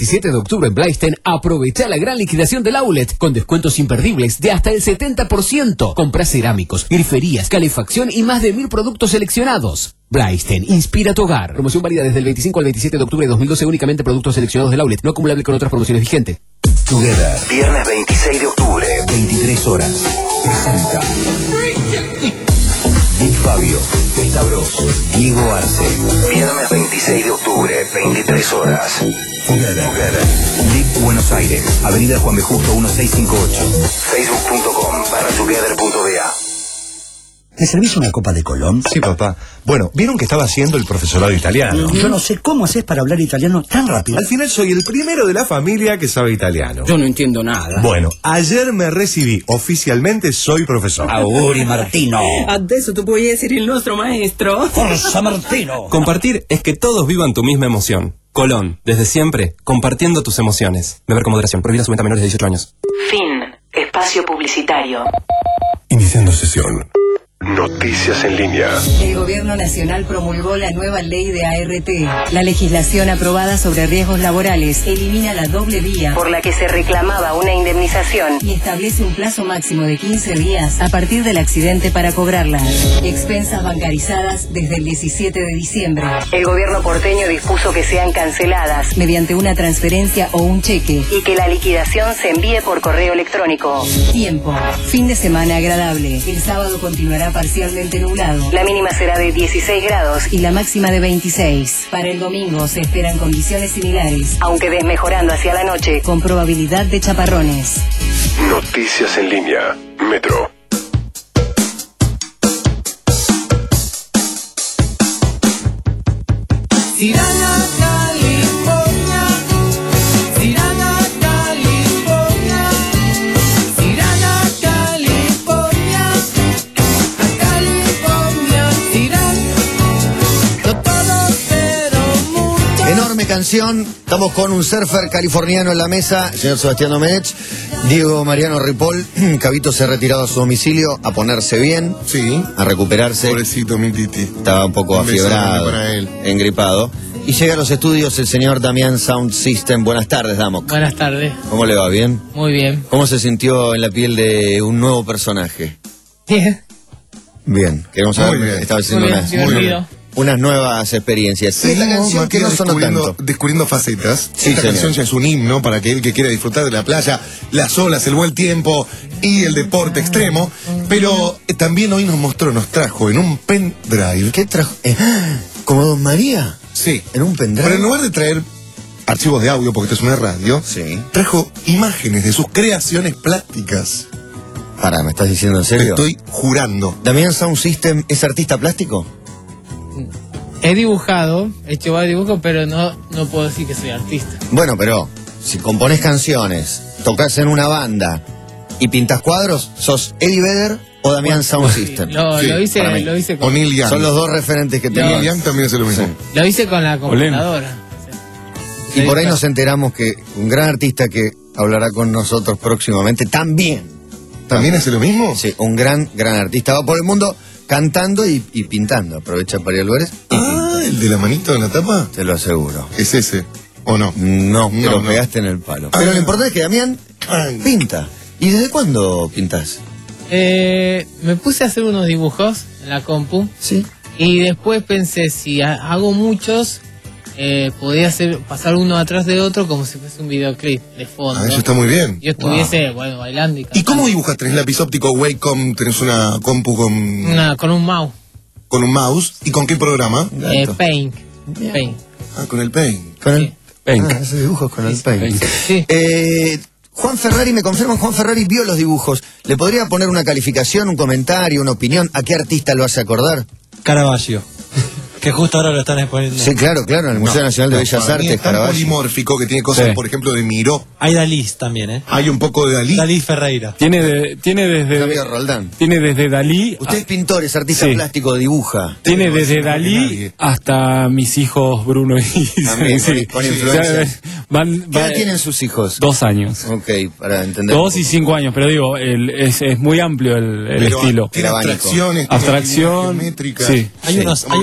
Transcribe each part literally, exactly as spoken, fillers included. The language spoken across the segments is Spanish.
diecisiete de octubre en Blaisten, aprovecha la gran liquidación del outlet con descuentos imperdibles de hasta el setenta por ciento. Compra cerámicos, griferías, calefacción y más de mil productos seleccionados. Blaisten, inspira tu hogar. Promoción válida desde el veinticinco al veintisiete de octubre de dos mil doce, únicamente productos seleccionados del outlet, no acumulable con otras promociones vigentes. Together, viernes veintiséis de octubre, veintitrés horas. Presenta Big Fabio, Testa Bros, Diego Arce. Viernes veintiséis de octubre, veintitrés horas. Together, Together. Big Buenos Aires, Avenida Juan B. Justo mil seiscientos cincuenta y ocho. Facebook punto com barra together punto b a. ¿Me servís una copa de Colón? Sí, papá. Bueno, ¿vieron que estaba haciendo el profesorado italiano? Yo no sé cómo haces para hablar italiano tan rápido. Al final soy el primero de la familia que sabe italiano. Yo no entiendo nada. Bueno, ayer me recibí. Oficialmente soy profesor. Auguri Martino. Adesso tu puoi essere il nostro maestro. Forza Martino. Compartir es que todos vivan tu misma emoción. Colón, desde siempre, compartiendo tus emociones. Beber con moderación. Prohibida su venta a menores de dieciocho años. Fin. Espacio publicitario. Iniciando sesión. Noticias en línea. El Gobierno Nacional promulgó la nueva ley de A R T. La legislación aprobada sobre riesgos laborales elimina la doble vía por la que se reclamaba una indemnización y establece un plazo máximo de quince días a partir del accidente para cobrarla. Expensas bancarizadas desde el diecisiete de diciembre. El Gobierno porteño dispuso que sean canceladas mediante una transferencia o un cheque y que la liquidación se envíe por correo electrónico. Tiempo. Fin de semana agradable. El sábado continuará parcialmente nublado. La mínima será de dieciséis grados y la máxima de veintiséis. Para el domingo se esperan condiciones similares, aunque desmejorando hacia la noche, con probabilidad de chaparrones. Noticias en línea. Metro. Tirana, California. Tirana, California. Tirana, California. A California, Tirana. No todo, pero mucho. Enorme canción. Estamos con un surfer californiano en la mesa, señor Sebastián Domenech. Diego Mariano Ripoll. Cabito se ha retirado a su domicilio a ponerse bien. Sí. A recuperarse. Pobrecito, mi titi. Estaba un poco Un beso afiebrado, para él. engripado. Y llega a los estudios el señor Damián Sound System. Buenas tardes, Damo. Buenas tardes. ¿Cómo le va? ¿Bien? Muy bien. ¿Cómo se sintió en la piel de un nuevo personaje? Bien. Bien. Queremos Muy saber, bien. estaba haciendo Muy bien, unas, divertido. unas nuevas experiencias. Sí, es la canción que no sonó descubriendo, tanto. descubriendo facetas. Sí, Esta señor. canción ya es un himno para aquel que quiera disfrutar de la playa, las olas, el buen tiempo y el deporte extremo. Pero eh, también hoy nos mostró, nos trajo en un pendrive. ¿Qué trajo? Eh, ¿Como Don María? Sí. ¿En un pendrive? Pero en lugar de traer archivos de audio, porque esto es una radio, Sí. trajo imágenes de sus creaciones plásticas. Para, ¿me estás diciendo en Te serio? estoy jurando. ¿Damián Sound System es artista plástico? He dibujado, he hecho varios dibujos, pero no, no puedo decir que soy artista. Bueno, pero si componés canciones, tocas en una banda y pintas cuadros, ¿sos Eddie Vedder o Damián Sound System? Lo, Sí, lo hice, para mí. lo hice O con, Neil Young. Son los dos referentes que No. tengo. Neil Young también hace lo mismo. lo hice con la computadora. Y por ahí nos enteramos que un gran artista que hablará con nosotros próximamente también. ¿También hace lo mismo? Sí, un gran, gran artista. Va por el mundo cantando y, y pintando. Aprovecha para ir a lugares. Ah, el de la manito en la tapa. Te lo aseguro. ¿Es ese? ¿O no? No, te No, lo no. pegaste en el palo. Ah. Pero lo importante es que Damián Ay. pinta. ¿Y desde cuándo pintas? Eh, me puse a hacer unos dibujos en la compu Sí. y después pensé, si ha- hago muchos, eh, podía hacer, pasar uno atrás de otro como si fuese un videoclip de fondo. Ah, eso está muy bien. Yo estuviese, bueno, bailando y ¿Y cantando. cómo dibujas? ¿Tenés lápiz óptico, Wacom? ¿Tenés una compu con, Una, con un mouse. con un mouse? ¿Y con qué programa? Eh, Paint. Paint. Ah, con el Paint. Con el... Sí. Ah, hace dibujos con el paint. Sí. Eh, Juan Ferrari, me confirman, Juan Ferrari vio los dibujos. ¿Le podría poner una calificación, un comentario, una opinión? ¿A qué artista lo hace acordar? Caravaggio. Que justo ahora lo están exponiendo. Sí, claro, claro, en el Museo No, Nacional de no, Bellas para mí Artes, es tan Caravaggio. polimórfico que tiene cosas, Sí. por ejemplo, de Miró. Hay Dalí también, ¿eh? Hay un poco de Dalí. Dalí Ferreira. Tiene, de- tiene desde Javier Roldán. tiene desde Dalí Usted es pintor, es artista Sí. plástico, dibuja. tiene no desde se sabe Dalí nadie. hasta mis hijos Bruno y También, sí. con influencia. O sea, van, ¿Qué edad va- tienen sus hijos? dos años. Ok, para entender. Dos y cinco años, pero digo, el, es, es muy amplio el, el Pero estilo. Tiene Abanico. abstracciones. tiene Abstracción, líneas geométricas. sí. Hay unos, hay unos árboles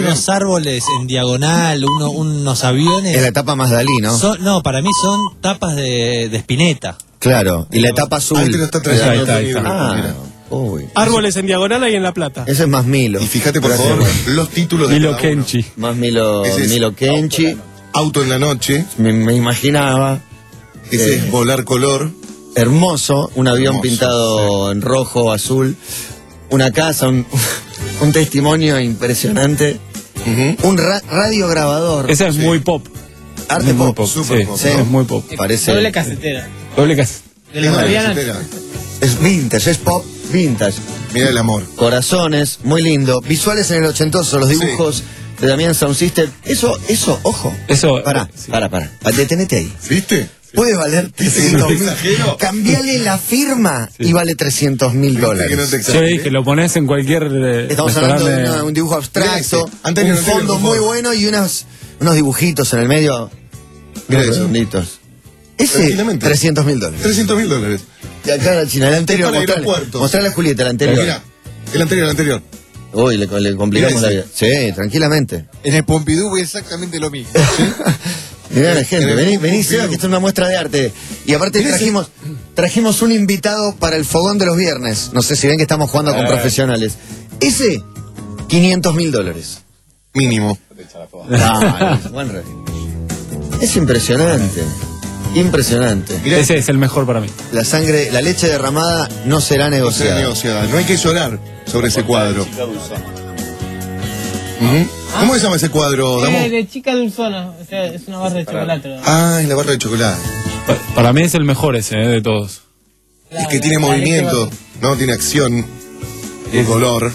árboles en diagonal, uno, unos aviones. Es la etapa más Dalí, ¿no? Son, no, para mí son tapas de, de Spinetta. Claro, y la etapa azul. Ahí te lo está trayendo. Ahí está, ahí el está. libro, Ah, mira. uy. Árboles en diagonal ahí en La Plata. Ese es más Milo. Y fíjate, por Gracias. favor, los títulos de Milo cada uno. Kenchi. Más Milo, Ese es Milo Kenchi. Auto en la noche. Me, me imaginaba. Ese Eh, es Volar Color. Hermoso, un avión Hermoso, pintado en rojo, azul. Una casa, un, un testimonio impresionante. Ujú. Un ra- radiograbador. Ese es Sí. muy pop. Arte muy pop. pop. Super Sí, pop, sí. ¿no? Es muy pop. Parece. Doble casetera. Doble casa. De la Mira, Mariana. espera. Es vintage, es pop vintage. Mira el amor. Corazones, muy lindo. Visuales en el ochentoso, los dibujos de Damián Sound System. Eso, eso, ojo. Eso. Pará, sí. pará, pará. Detenete ahí. ¿Viste? Puede valer trescientos mil. exagero? Cambiale la firma y vale trescientos mil Que no dólares. te Yo exageré. le dije, lo pones en cualquier. eh, Estamos hablando de restaurante. una- un dibujo Mira abstracto, ese. Antonio, un no te fondo digo, muy por favor. bueno y unos, unos dibujitos en el medio. Mira Unos eso. redonditos. Ese, Tranquilamente. trescientos mil dólares. trescientos mil dólares. Y acá la China, el anterior. Para el Mostrale, aeropuerto. mostrale a Julieta, el anterior. Mira, el anterior, el anterior. Uy, le, le complicamos la Mira vida. Sí, tranquilamente. En el Pompidou fue exactamente lo mismo. Mirá la gente, En el vení, Pompidou. vení, Seba, que esto es una muestra de arte. Y aparte Mirá ese- trajimos, trajimos un invitado para el fogón de los viernes. No sé si ven que estamos jugando con Eh. profesionales. Ese, quinientos mil dólares. Mínimo. Ah, es buen re- es impresionante. Impresionante. Mirá, Ese es el mejor para mí. La sangre, la leche derramada no será no se negociada. negociada. No hay que llorar sobre ese cuadro. Ujú. ¿Cómo se llama ese cuadro, Damo? Eh, de chica dulzona. O sea, es una barra de chocolate. ¿no? Ah, es la barra de chocolate. Pa- Para mí es el mejor ese, eh, de todos. Es que tiene movimiento, ¿no? Tiene acción. Tiene color.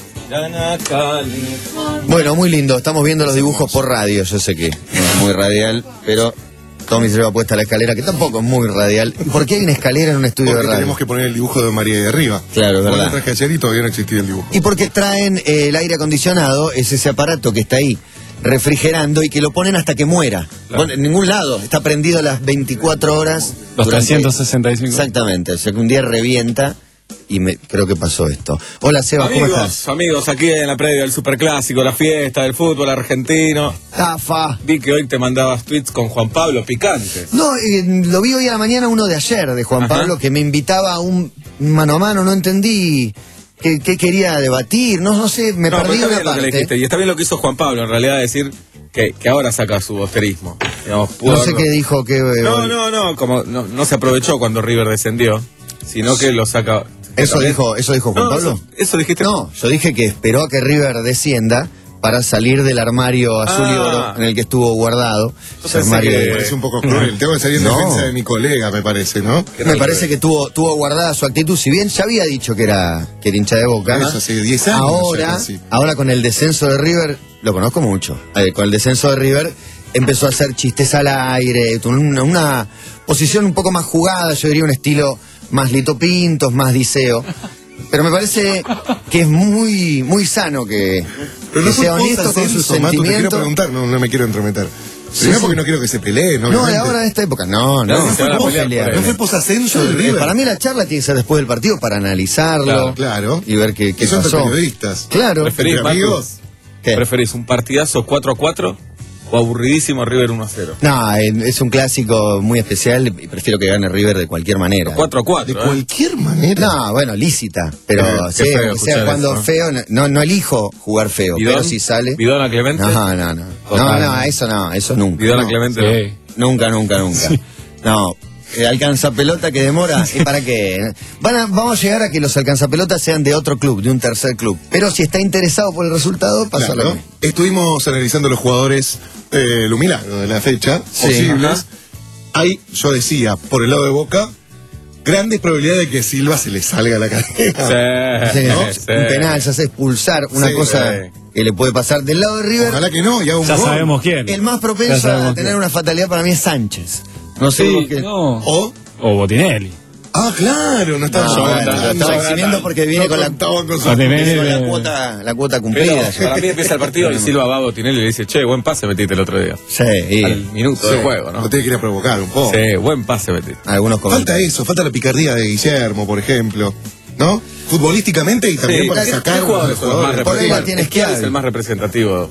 Bueno, muy lindo. Estamos viendo los dibujos por radio. Yo sé que no es muy radial, pero Tommy se lleva puesta la escalera, que tampoco es muy radial. ¿Por qué hay una escalera en un estudio Porque de radio? tenemos que poner el dibujo de María de arriba. Claro, es Vos verdad. lo traje ayer y todavía no existía el dibujo. Y porque traen eh, el aire acondicionado, es ese aparato que está ahí refrigerando y que lo ponen hasta que muera. Claro. Bueno, en ningún lado, está prendido las veinticuatro horas. Los durante- trescientos sesenta y cinco. Exactamente, o sea que un día revienta y me, creo que pasó esto. Hola Seba, ¿cómo estás? Amigos, amigos, aquí en la previa del Superclásico, la fiesta del fútbol argentino. Zafa. Vi que hoy te mandabas tweets con Juan Pablo picantes. No, eh, lo vi hoy a la mañana uno de ayer de Juan Ajá. Pablo que me invitaba a un mano a mano, no entendí qué, qué quería debatir, no, no sé, me No, pero perdí está una bien lo que le parte. dijiste, y está bien lo que hizo Juan Pablo, en realidad decir que, que ahora saca su bosterismo. Digamos, pudo No sé haberlo- qué dijo, que No, no, no, como no, no se aprovechó cuando River descendió, sino que lo saca. Eso también- dijo, eso dijo Juan No, Pablo. Eso, eso dijiste. No, yo dije que esperó a que River descienda para salir del armario azul y Ah. oro en el que estuvo guardado. Yo Ese pensé armario que de- me parece un poco cruel. Tengo que salir en No. defensa de mi colega, me parece, ¿no? Me parece que tuvo, tuvo guardada su actitud, si bien ya había dicho que era, que era hincha de Boca. Eso hace diez años Ahora, ya casi. ahora con el descenso de River, lo conozco mucho, eh, con el descenso de River empezó a hacer chistes al aire, tuvo una, una posición un poco más jugada, yo diría un estilo más Lito Pintos, más Diceo. Pero me parece que es muy, muy sano que, Pero que no fue sea honesto posta con sus ascenso, Matu, te quiero sentimientos. preguntar, no, no me quiero entrometer. Sí, Primero sí. porque no quiero que se peleen, No, de obviamente. ahora de esta época, no, no. No, no se van a fue pelear pelear. por ahí. No fue posascenso de Eh, River. Para mí la charla tiene que ser después del partido para analizarlo. Claro, claro. Y ver qué, qué Que son pasó. periodistas. Claro. ¿Preferís, Entre Matu? amigos. ¿Qué? ¿Preferís un partidazo cuatro a cuatro o aburridísimo River uno a cero? No, eh, es un clásico muy especial y prefiero que gane River de cualquier manera. cuatro a cuatro. De ¿eh? cualquier manera. No, bueno, lícita. Pero Eh, qué sí, feo aunque sea escuchar cuando eso, ¿no? feo, no, no elijo jugar feo, ¿Bidón? pero si sale. ¿Bidón a Clemente? No, no, no. No, Total. no, eso no, eso nunca. ¿Bidón a no. Clemente? Sí. Nunca, nunca, nunca. No. eh, alcanza pelota que demora, ¿y para qué? Van a- vamos a llegar a que los alcanzapelotas sean de otro club, de un tercer club. Pero si está interesado por el resultado, pasa Claro. lo mismo. Estuvimos analizando los jugadores eh, Lumilagro de la fecha, Sí. posibles. Ajá. Hay, yo decía, por el lado de Boca, grandes probabilidades de que Silva se le salga la cadena. Sí, ¿no? Un penal, se hace expulsar, una Sí, cosa sí. que le puede pasar del lado de River. Ojalá que no, y haga un Ya gol. sabemos quién. El más Ya propenso sabemos a tener quién. una fatalidad para mí es Sánchez. No sé Sí, por qué. no. O, O Botinelli. ah, claro, no estaba No, yo bueno, contando, lo estaba no, exhibiendo porque viene no con la- contaban con su- Botinelli Hizo la de- cuota, la cuota Pero cumplida. ya. para mí empieza el partido y Silva va a Botinelli y le dice, che, buen pase metiste el otro día. Sí, y Al minuto Sí, de juego, ¿no? Lo tiene que ir a provocar un poco. Sí, buen pase metiste. algunos Falta comentarios. eso, falta la picardía de Guillermo, por ejemplo, ¿no? Futbolísticamente y también Sí, para ¿qué- sacar qué jugadores son los más jugadores. Por ahí la representativos? tienes ¿Quién es clave. el más representativo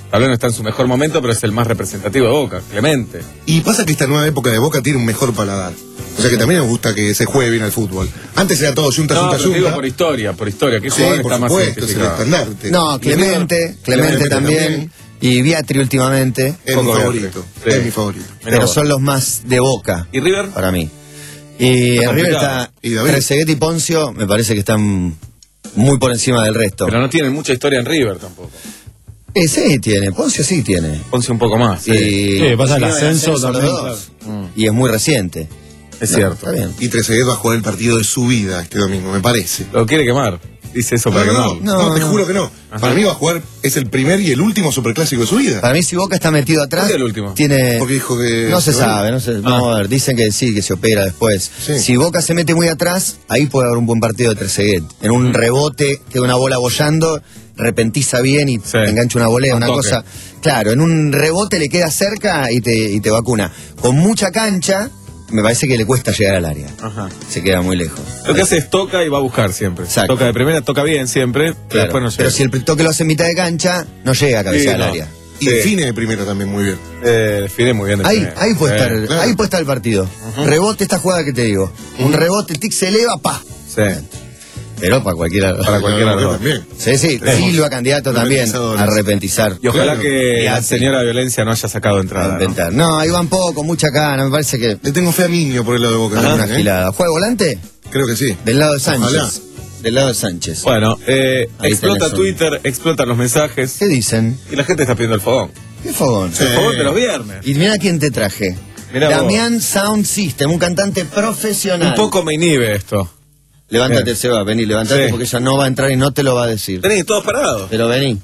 Tal vez no está en su mejor momento, pero es el más representativo de Boca, Clemente. Y pasa que esta nueva época de Boca tiene un mejor paladar. O sea que también nos gusta que se juegue bien al fútbol. Antes era todo yunta, No, yunta, pero te digo yunta. por historia, por historia. ¿Qué Sí, jugador por está más supuesto, es el identificado? estandarte. No, Clemente, Clemente también. Y Beatri últimamente. Es mi Poco favorito. Sí. Es mi favorito. Pero son los más de Boca. ¿Y River? Para mí. Y Está en River complicado. está. ¿Y David? Trezeguet y Poncio me parece que están muy por encima del resto. Pero no tienen mucha historia en River tampoco. Eh, sí tiene, Poncio sí tiene. Ponce un poco más. Y, Sí, pasa el y ascenso los también, dos. Y es muy reciente. Es No, cierto. Está bien. Y Trezeguet va a jugar el partido de su vida este domingo, me parece. Lo quiere quemar. Dice eso para No, no, quemar. no, No, te no. juro que no. Ajá. Para mí va a jugar, es el primer y el último superclásico de su vida. Para mí, si Boca está metido atrás, ¿Cuál es el último? tiene. Porque dijo que. No se que bueno. sabe, no sé. Vamos a ver, dicen que sí, que se opera después. Sí. Si Boca se mete muy atrás, ahí puede haber un buen partido de Trezeguet. En un rebote, queda una bola bollando, repentiza bien y Sí. engancha una volea, Un una toque. cosa. Claro, en un rebote le queda cerca y te, y te vacuna. Con mucha cancha, me parece que le cuesta llegar al área. Ajá. Se queda muy lejos. Lo que hace es toca y va a buscar siempre. Exacto. Toca de primera, toca bien siempre, pero Claro. después no llega. Pero si el toque lo hace en mitad de cancha, no llega a cabecear Sí, al no. área. Y Sí. define de primero también muy bien. Eh, define muy bien. de Ahí, primera. ahí puede Sí. estar, claro. ahí puede estar el partido. Rebote esta jugada que te digo. Un rebote, el tic se eleva, pa. Sí. Pero para cualquiera. Para cualquiera de Yo los dos. también. Sí, sí, Silva candidato también Repentizadores. a repentizar. Y ojalá Claro. que Y la hace- señora Violencia no haya sacado a entrada. ¿no? inventar. No, ahí van poco, mucha cana, me parece que. Le tengo fe a Miño por el lado de Boca. Una también, ¿eh? gilada. ¿Juega volante? Creo que sí. Del lado de Sánchez. Ojalá. Del lado de Sánchez. Bueno, eh, Ahí explota tenés un- Twitter, explotan los mensajes ¿Qué dicen? y la gente está pidiendo el fogón. ¿Qué fogón? Sí. El fogón de los viernes. Y mira quién te traje. Mirá vos. Damián Sound System, un cantante profesional. Un poco me inhibe esto. Levántate, Bien. Seba, vení, levántate Sí. porque ella no va a entrar y no te lo va a decir. Tenéis todos parados. Pero vení.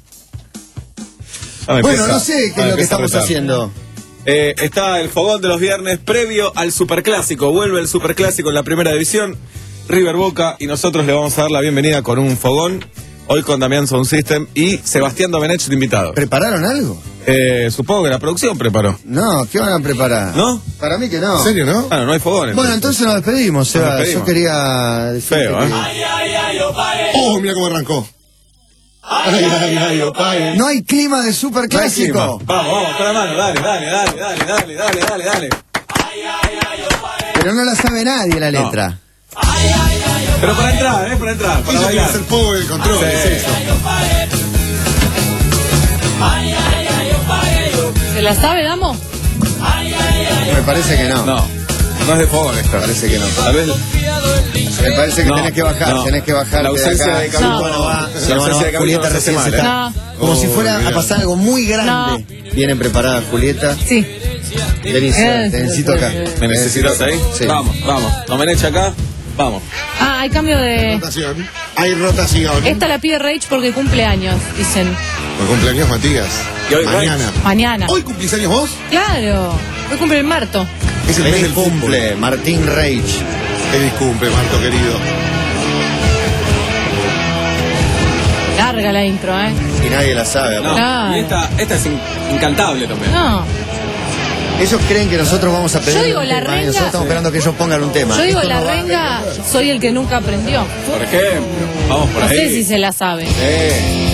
Ah, Bueno, empieza- no sé qué ah, es lo que empieza a estamos retar. haciendo. Eh, está el fogón de los viernes previo al Superclásico. Vuelve el Superclásico en la primera división. River Boca y nosotros le vamos a dar la bienvenida con un fogón. Hoy con Damián Sound System y Sebastián Domenech de invitado. ¿Prepararon algo? Eh, supongo que la producción preparó. No, ¿qué van a preparar? ¿No? Para mí que no. ¿En serio, no? Bueno, no hay fogones. Bueno, entonces nos despedimos, Seba. Nos despedimos. Yo quería decirte Feo, ¿eh? que Oh, mira cómo arrancó. Ay, ay, ay, opae. no hay clima de No hay superclásico. clima. Vamos, vamos, con la mano, dale, dale, dale, dale, dale, dale, dale, dale. Pero no la sabe nadie la No. letra. Pero para entrar, ¿eh? Para entrar, para Ella quiere bailar. ser pobre el control, Sí. es eso. ¿Se la sabe, Damo? Me parece que no. No, no es de fogón esta. Parece que no. Tal vez Me parece que No, tenés que bajar, no. tenés que bajar. La ausencia de Cabildo Cabildo no. va. La Si no, ausencia no, de Cabildo Julieta no se hace recién se mal, está. ¿eh? Como si Oh, fuera mira. a pasar algo muy grande. Viene preparada Julieta. Sí. Vení, Seba, Eh, te necesito acá. ¿Me necesitas ahí? Sí. Vamos, vamos. Domenech acá, vamos. Ah, hay cambio de... Rotación. Hay rotación. Esta la pide Rage porque cumple años, dicen. Por cumpleaños Matías. Y hoy Mañana. Mañana. ¿Hoy cumplís años vos? Claro. Hoy cumple el Marto. Es el mes Feliz del fútbol. cumple, Martín Reich. Feliz cumple, Marto querido. Larga la intro, ¿eh? Y nadie la sabe. No, aparte. Claro. y esta, esta es in- incantable también. No. Ellos creen que nosotros vamos a pedir Yo digo, un la tema y renga- nosotros estamos esperando que ellos pongan un tema. Yo digo, Esto la no va- renga, soy el que nunca aprendió. Por ejemplo, vamos por No ahí. sé si se la sabe. Sí.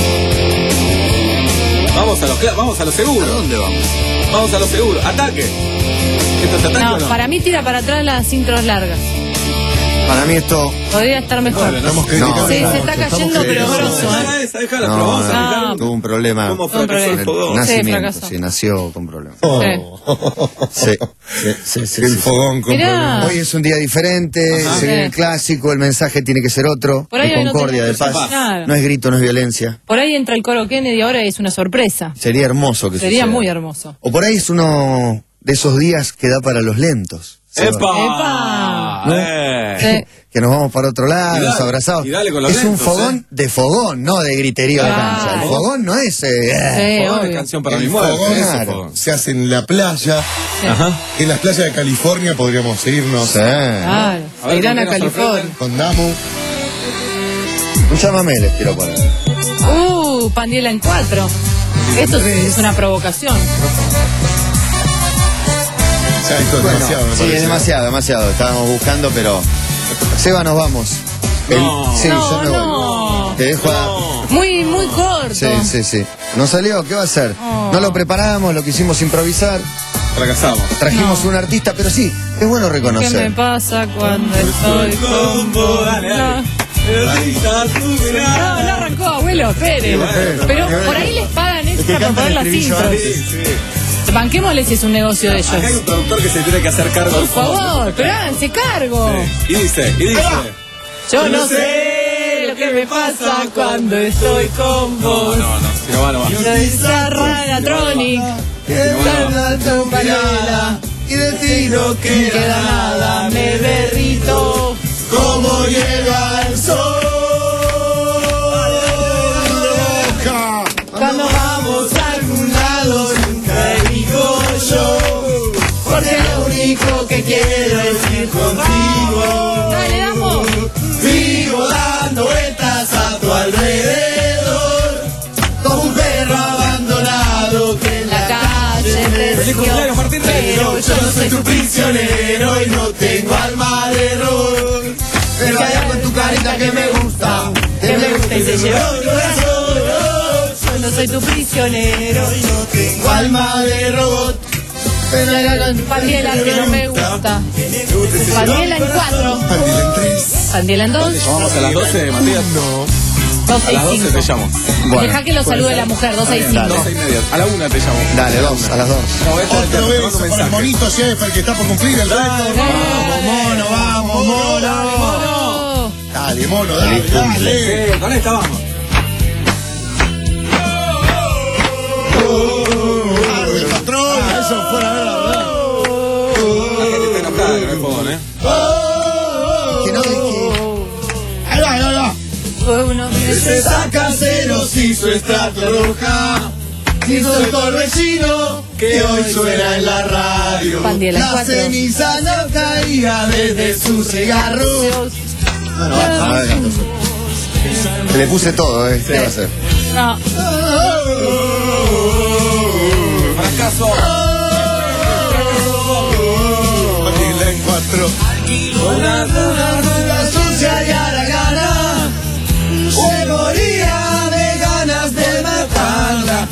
Vamos a lo cla- vamos a lo seguro. ¿A dónde vamos? Vamos a lo seguro. Ataque. ¿Esto es ataque No, o no? para mí tira para atrás las intros largas. Para mí esto... Podría estar mejor. Bueno, Estamos No, criticando. Sí, se está estamos cayendo, pero criticando. grosso, ¿eh? Déjala esa, déjala, No, pero vamos a no, explicar tuvo un problema. cómo Un fracasó problema. el El fogón. nacimiento, fracasó. sí, nació con problemas. Oh. Sí, sí, sí, sí, El sí. fogón con Mirá. problemas. Hoy es un día diferente, Ajá. se viene Sí. el clásico, el mensaje tiene que ser otro, Por ahí de hoy no concordia, de tenemos paz. Claro. No es grito, no es violencia. Por ahí entra el coro Kennedy ahora y es una sorpresa. Sería hermoso que Sería suceda. muy hermoso. O por ahí es uno de esos días que da para los lentos. Seba. ¡Epa! ¡Epa! ¿No? Eh. Sí. Que nos vamos para otro Y lado, dale, abrazados. y dale con los es un lentos, fogón ¿eh? de fogón, no de griterío de Claro. cancha. El fogón no es... eh, Sí, Fogón es obvio. canción para El mi muerte. fogón ese claro. fogón. se hace en la playa. Sí. Ajá. En las playas de California podríamos irnos Sí. Claro. A ver, Irán ¿con a qué nos California. sorprenden? con Damu. Un chamamé les quiero poner. Uh, Pandiela en cuatro. Esto es una provocación. O sea, esto es Bueno, demasiado, me sí, parece. es demasiado, demasiado. Estábamos buscando, pero... Seba, nos vamos. El- No. sí, No, yo me voy. no. Te dejo a... Muy, muy corto. Sí, sí, sí. No salió, ¿qué va a hacer? Oh. No lo preparamos, lo quisimos improvisar. Fracasamos. Trajimos No. un artista, pero sí, es bueno ¿Qué me reconocer. pasa cuando estoy con vos? Dale, dale. No, no arrancó, abuelo, espere. Pero por ahí les pagan extra por poner las intros. Sí, sí. Banquémosles si es un negocio de ellos. Acá hay un productor que se tiene que hacer cargo Por del fondo. favor, pero háganse cargo. Sí. Y dice, y dice. Yo no sé lo que me pasa cuando estoy con vos. No, no, si no va, no va. Yo esa Ragatronic, la tumbarela, Y de ti no no queda nada, me derrito. como llega el sol. Cuando vamos a algún lado, nunca digo yo, porque lo único que quiero es ir contigo. Dale, damos. Vivo dando vueltas a tu alrededor, como un perro abandonado que en La calle ¡Feliz cumpleaños, Martín Rey! pero yo no soy tu prisionero y no tengo alma de error. Pero hay algo en tu carita que me gusta, que me gusta y se llevó el corazón. Yo no soy tu prisionero y no tengo alma de robot. Pero hay algo en tu Pandiela que no me gusta. Pandiela en cuatro. Pandiela en tres. Pandiela en dos. Vamos a las doce, Matías. doce A y las doce te cinco. llamo. Deja que lo salude la mujer, doce y cinco. doce y media. A la una te llamo. Dale, dos, a las dos. No, esta es Otro te mando beso un para el mensaje. monito Sheffer que está por cumplir el reto. Vamos, mono, vamos, mono. Dale, mono, dale, Feliz cumple. dale. Sí, con esta vamos. Dale, patrón. Eso fuera a ver la verdad. La gente está enojada con el fogón, ¿eh? Que no, que... Ahí va, ahí va, ahí va. Fue uno de Se saca ceros y su estrato roja. Hizo el torbellino que hoy suena en la radio. Pandiela en La cuatro. ceniza no caía desde su cigarro. Bueno, basta, a ver, se le puse todo, ¿eh? ¿Qué va a hacer? No. Fracaso. Pandiela en cuatro. Una duda sucia y a la gana. Se moría de ganas de matarla.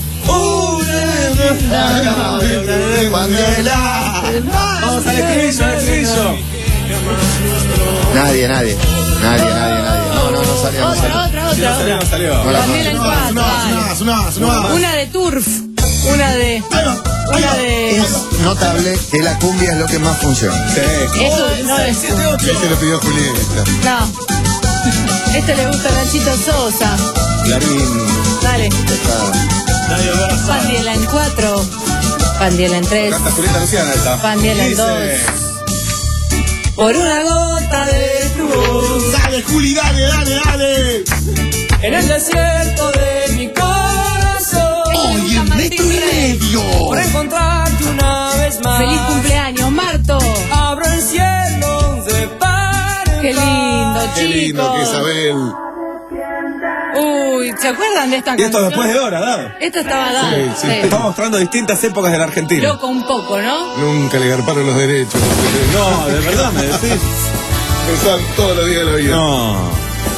Una de Mandela. Vamos al estribillo, al estribillo. Nadie, nadie. Nadie, nadie, nadie. No, no, no salió, no Otra, salió. otra, Si no salió, otra. no salió. No la Pandiela en Sonaba, cuatro. sonaba, dale. sonaba, sonaba. Una de Turf. Una de. Una de. Es notable que la cumbia es lo que más funciona. Sí. Eso no es. Este lo pidió Julieta. No. Este le gusta a Nachito Sosa. Clarín. Dale. Pandiela en cuatro. Pandiela en tres. Canta Julieta Luciana esta. Pandiela en Dice, dos. Por una gota de tu voz. Dale, Juli, dale, dale, dale. En el desierto de mi corazón. Oye, en metro y medio. Por encontrarte una vez más. Feliz cumpleaños, Marto. Abro el cielo de par en Qué lindo, par. Qué lindo que chicos. Isabel. Uy, ¿se acuerdan de esta Y esto canción? después de hora, ¿no? Esto estaba dado. Sí, sí. Sí. Está mostrando distintas épocas de la Argentina. Loco un poco, ¿no? Nunca le garparon los derechos. No, de verdad me decís. Pensaban todos los días de la vida. No.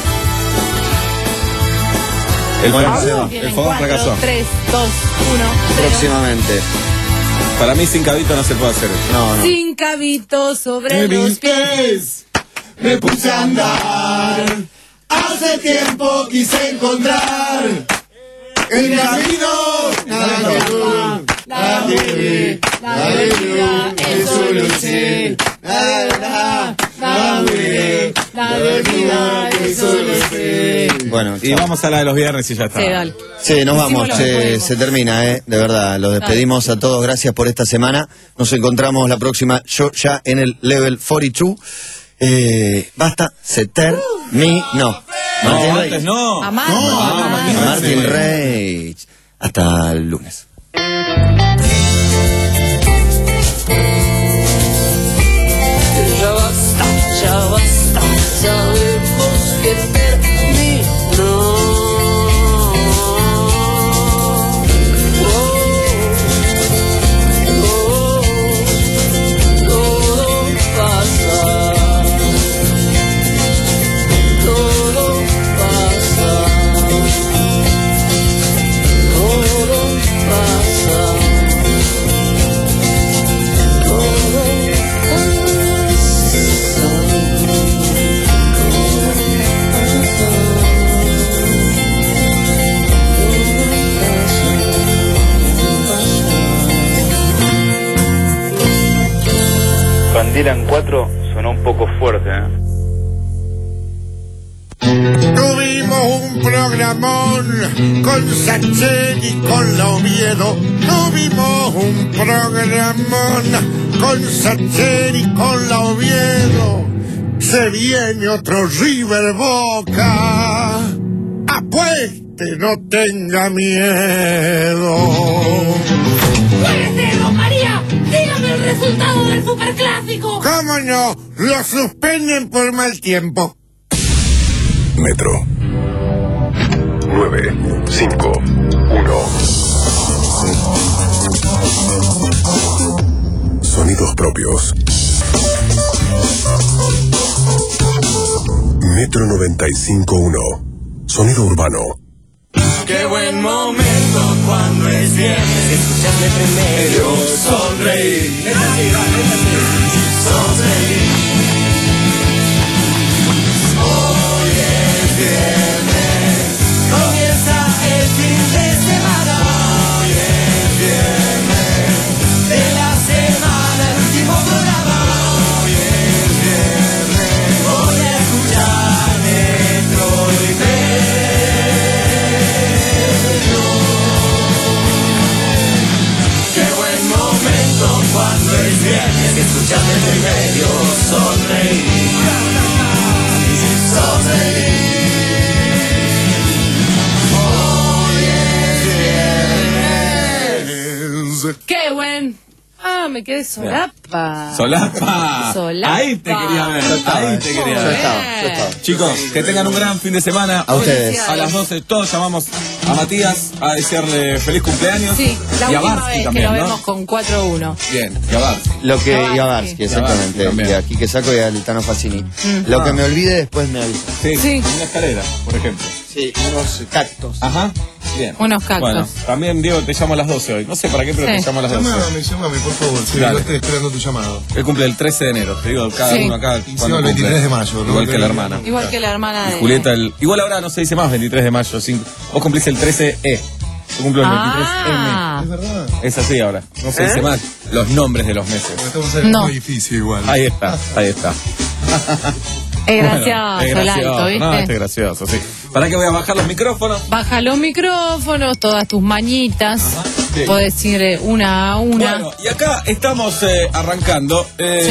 El fracasó. Tienen El fogón cuatro, fracasó. tres, dos, uno, cero. Próximamente. Para mí sin cabito no se puede hacer esto. No, no. Sin cabito sobre En los mis pies. Me puse a andar. Hace tiempo quise encontrar. En mi camino. Nada La bebé, la bebida es solución. La verdad, la bebé, la bebida es solución. Bueno, Y vamos a la de los viernes y ya está. Sí, dale. sí, nos Hicimos vamos, lo que se, pudimos. se termina, ¿eh? De verdad, los despedimos a todos, gracias por esta semana. Nos encontramos la próxima, yo ya en el level cuarenta y dos. Eh, basta, se terminó. No, Martín antes Reich. no. Amar, No, amar. Martín Martín Reich. Hasta el lunes. Ya basta, ya basta, sabemos que terminó. Oh, oh, todo pasa, todo pasa. Mentira en cuatro sonó un poco fuerte, ¿eh? Tuvimos un programón con Sacheri y con la Oviedo. Tuvimos un programón con Sacheri y con la Oviedo. Se viene otro River Boca. Apueste, no tenga miedo. ¡Puede don María! ¡Dígame el resultado del superclásico! ¿Cómo no? Lo suspenden por mal tiempo. Metro. nueve, cinco, uno. Sonidos propios. Metro noventa y cinco punto uno. Sonido urbano. Qué buen momento cuando es viernes. Escucharme primero sonreír. Sonreír. Hoy es viernes. Comienza el fin de semana. Hoy es viernes. De la semana, el último programa. Hoy es viernes. Voy a escuchar Metro y cuando es viernes, escuchame en el medio, sonreír, sonreír. Hoy es viernes. ¡Qué buen! Ah, me quedé solapa. Solapa. Solapa. Ahí te quería ver. Ahí te quería Yo ver. estaba, yo estaba. Chicos, que tengan un gran fin de semana. A ustedes. A las doce todos llamamos a Matías a desearle feliz cumpleaños. Sí, la y a última Barsky vez también, que lo ¿no? vemos con cuatro uno. Bien, y a Barsky. Lo que Yabarsky. Yabarsky, exactamente. Yabarsky, Y aquí que saco y a Litano Facini. Mm. Lo Ah. que me olvide después me avisa. Sí, Sí. una escalera, por ejemplo. Sí, unos cactos. Ajá. Bien. Unos cactos. Bueno, también Diego te llamo a las doce hoy. No sé para qué, pero Sí. te llamo a las doce. Llámame, llámame, por favor. Sí, Dale. yo estoy esperando tu llamado. Él cumple el trece de enero. Te digo, cada Sí. uno acá. Y cuando el veintitrés cumple. de mayo, ¿no? Igual que la hermana. Igual que la hermana de... Julieta, el, igual ahora no se dice más veintitrés de mayo. cinco. Vos cumplís el trece E. Yo cumplo el veintitrés Ah. Es verdad. M. Es así ahora. No se ¿Eh? dice más los nombres de los meses. Estamos en el No. mismo edificio igual. Ahí está, ahí está. Es Bueno, gracioso, es el gracioso. alto, ¿viste? No, este es gracioso, sí. ¿Para qué voy a bajar los micrófonos? Baja los micrófonos, todas tus mañitas. Sí. Podés ir eh, una a una. Bueno, y acá estamos eh, arrancando.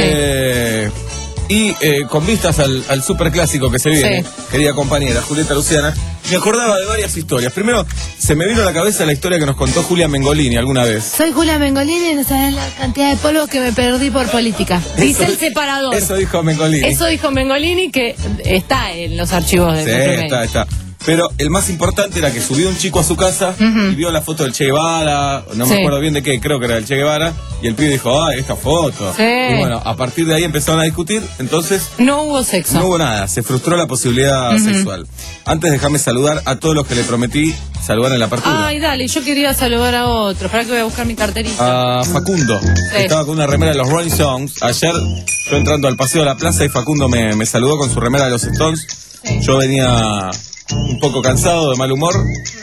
Eh, Y eh, con vistas al, al superclásico que se viene, Sí. querida compañera Julieta Luciana, me acordaba de varias historias. Primero, se me vino a la cabeza la historia que nos contó Julia Mengolini alguna vez. Soy Julia Mengolini y no saben la cantidad de polvo que me perdí por política. Dice el separador. Eso dijo Mengolini. Eso dijo Mengolini, que está en los archivos de Sí, Metro Medio. está, está. Pero el más importante era que subió un chico a su casa y vio la foto del Che Guevara, no me Sí. acuerdo bien de qué, creo que era del Che Guevara, y el pibe dijo, ah, esta foto. Sí. Y bueno, a partir de ahí empezaron a discutir, entonces No hubo sexo. no hubo nada, se frustró la posibilidad Ujú. sexual. Antes déjame saludar a todos los que le prometí saludar en la apertura. Ay, dale, yo quería saludar a otro. Para que voy a buscar mi carterita. A Facundo, que estaba con una remera de los Rolling Stones. Ayer, yo entrando al paseo de la plaza y Facundo me, me saludó con su remera de los Stones. Yo venía un poco cansado, de mal humor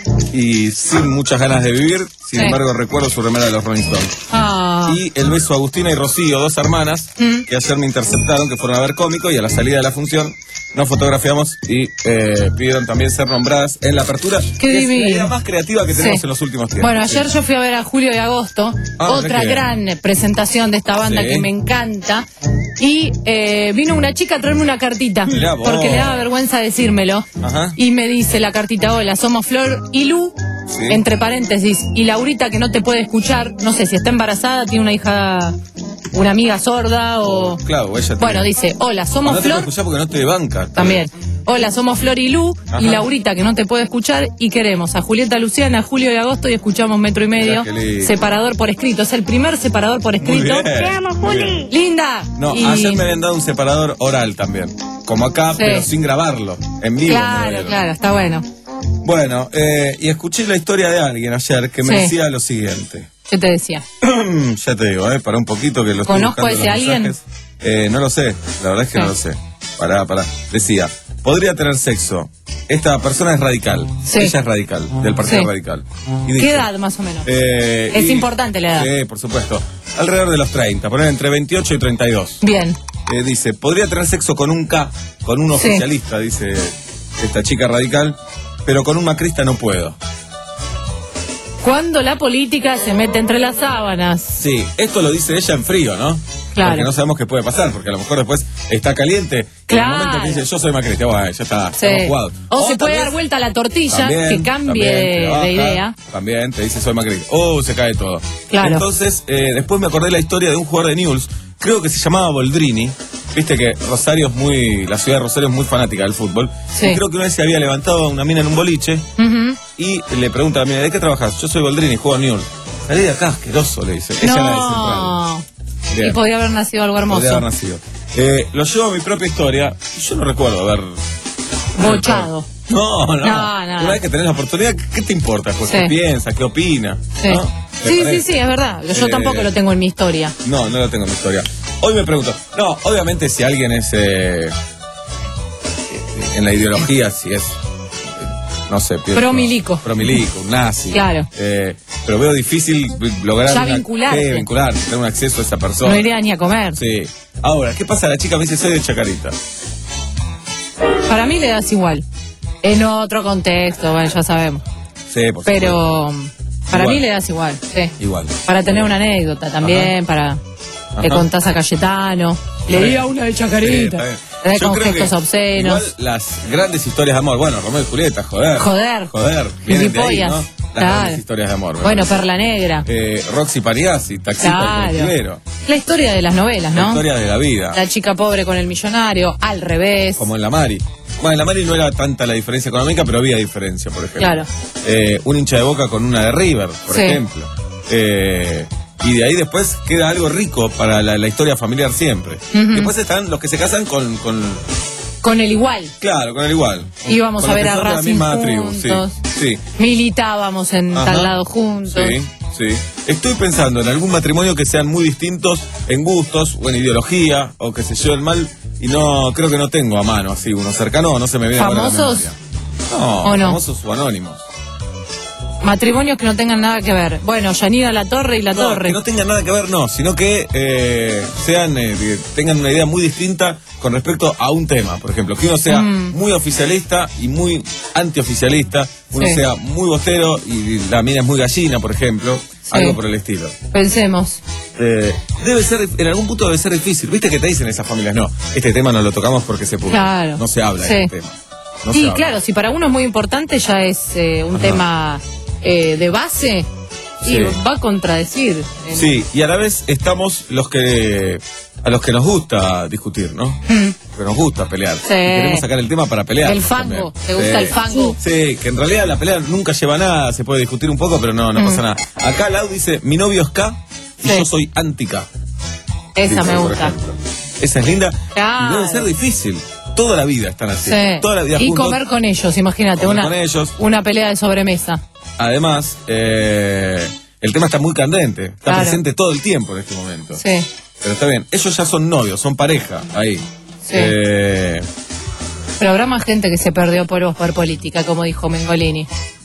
y sin muchas ganas de vivir. Sin Sí. embargo, recuerdo su remera de los Rolling Stones. Ah. Y el beso a Agustina y Rocío, dos hermanas, Mm. que ayer me interceptaron, que fueron a ver cómico, y a la salida de la función nos fotografiamos y eh, pidieron también ser nombradas en la apertura. Qué que es la divino. idea más creativa que tenemos Sí. en los últimos tiempos. Bueno, ayer yo fui a ver a Julio y Agosto, Ah, otra qué bien. gran presentación de esta banda Sí. que me encanta. Y eh, vino una chica a traerme una cartita, Mirá vos. porque le daba vergüenza decírmelo. Ajá. Y me dice la cartita, hola, somos Flor y Lu, Sí. entre paréntesis, y Laurita que no te puede escuchar, no sé si está embarazada, tiene una hija, una amiga sorda o... Claro, ella tiene- Bueno, dice, hola, somos no te puedo Flor... escuchar porque no te banca. También. Hola, somos Flor y Lu Ajá. y Laurita, que no te puede escuchar, y queremos a Julieta Luciana, Julio y Agosto, y escuchamos Metro y Medio. Mirá qué lindo. Separador por escrito. Es el primer separador por escrito. bien. Te amo, Juli. Muy bien. Linda. No, Y- ayer me habían dado un separador oral también. Como acá, Sí. pero sin grabarlo. En vivo. me lo Claro, dieron. claro, está bueno. Bueno, eh, y escuché la historia de alguien ayer que me Sí. decía lo siguiente. Yo te decía. Ya te digo, eh, para un poquito que lo estoy ¿Conozco buscando a ese en los alguien? mensajes. Eh, no lo sé, la verdad es que Sí. no lo sé. Pará, pará. Decía, podría tener sexo. Esta persona es radical. Sí. Ella es radical, del Partido Sí. Radical. Y ¿Qué dice, edad más o menos? eh, Es y- importante la edad. Sí, por supuesto. alrededor de los treinta, poner entre veintiocho y treinta y dos. Bien. Eh, dice, podría tener sexo con un K, con un Sí. oficialista, dice esta chica radical, pero con un macrista no puedo. Cuando la política se mete entre las sábanas. Sí, esto lo dice ella en frío, ¿no? Claro. Porque no sabemos qué puede pasar, porque a lo mejor después está caliente. Claro. En el momento que dice, yo soy macrista, bueno, ya está, Sí. estamos jugados. O, se tal puede vez- dar vuelta la tortilla, También, que cambie también, te de, baja, de idea. También te dice soy macrista. Oh, se cae todo. Claro. Entonces, eh, después me acordé la historia de un jugador de Newell's, creo que se llamaba Boldrini. Viste que Rosario es muy, la ciudad de Rosario es muy fanática del fútbol. Sí. Y creo que una vez se había levantado a una mina en un boliche Ujú. y le pregunta a la mina, ¿de qué trabajas? Yo soy Boldrini, juego a Newell's. Salí de acá, asqueroso, le dice. Ella era de Central. No. Bien. Y podría haber nacido algo hermoso. Podría haber nacido. Eh, lo llevo a mi propia historia y yo no recuerdo haber... Bochado. No, no. No, no. Una vez que tenés la oportunidad, ¿qué te importa? Pues, ¿Qué Sí. piensa? ¿Qué opina? Sí. ¿No? ¿Te Sí, sí, parece? sí, es verdad. Yo Eh, tampoco lo tengo en mi historia. No, no lo tengo en mi historia. Hoy me pregunto, no, obviamente si alguien es eh, en la ideología, si es, eh, no sé, pienso- Promilico. Promilico, un nazi. Claro. Eh, pero veo difícil lograr Ya una- vincularte. sí, vincular, tener un acceso a esa persona. No iría ni a comer. Sí. Ahora, ¿qué pasa? La chica me dice, soy de Chacarita. Para mí le das igual. En otro contexto, bueno, ya sabemos. Sí, por Pero para Igual. mí le das igual, sí. Igual. Para tener una anécdota también, para le Ajá. contás a Cayetano. Le di a una de Sí, Chacarita. está bien. Eh, Yo con creo gestos que obscenos. Igual las grandes historias de amor, bueno, Romeo y Julieta, joder. Joder. Joder. Vienen de ahí, Gilipollas. ¿no? Las Claro. grandes historias de amor. me Bueno, parece. Perla Negra. Eh, Roxy Pariasi, taxista y Claro. colectivero. La historia de las novelas, La ¿no? historia de la vida. La chica pobre con el millonario, al revés. Como en la Mari. Bueno, en la Mari no era tanta la diferencia económica, pero había diferencia, por ejemplo. Claro. Eh, un hincha de Boca con una de River, por Sí. ejemplo. Eh, y de ahí después queda algo rico para la, la historia familiar siempre. Ujú. Después están los que se casan con, con Con el igual. claro, con el igual. Íbamos Con a los ver que a son de la Racing misma tribu, juntos. sí. Sí. Militábamos en Ajá. tal lado juntos. Sí, sí. Estoy pensando en algún matrimonio que sean muy distintos en gustos o en ideología o que se lleven mal y no creo que no tengo a mano así uno cercano, no se me viene ahora a la ¿Famosos? memoria. No, ¿O no? famosos o anónimos. Matrimonios que no tengan nada que ver. Bueno, Yanira La Torre y La No, Torre. que no tengan nada que ver, no, sino que eh, sean eh, que tengan una idea muy distinta con respecto a un tema, por ejemplo, que uno sea Mm. muy oficialista y muy antioficialista, uno Sí. sea muy bostero y la mina es muy gallina, por ejemplo, algo por el estilo. Pensemos. Eh, debe ser, en algún punto debe ser difícil. Viste que te dicen esas familias, no, este tema no lo tocamos porque se publica. Claro. No se habla Sí. de este tema. No se Y habla. claro, si para uno es muy importante, ya es eh, un Ajá. tema eh, de base y Sí. va a contradecir. En- Sí, y a la vez estamos los que a los que nos gusta discutir, ¿no? Mm. Que nos gusta pelear. Sí. Y queremos sacar el tema para pelear. El fango. ¿Te gusta el fango? Sí, que en realidad la pelea nunca lleva a nada, se puede discutir un poco, pero no, no Mm. pasa nada. Acá Lau dice, mi novio es K y yo soy anti-K. Esa Dice, me por gusta. ejemplo. Esa es linda. Claro. Y debe ser difícil. Toda la vida están así. Sí. Toda la vida Y juntos. comer con ellos, imagínate, Comer una, con ellos. una pelea de sobremesa. Además, eh, el tema está muy candente. Está Claro. presente todo el tiempo en este momento. Sí. Pero está bien. Ellos ya son novios, son pareja ahí. Sí. Eh, Pero habrá más gente que se perdió por vos por política, como dijo Mengolini.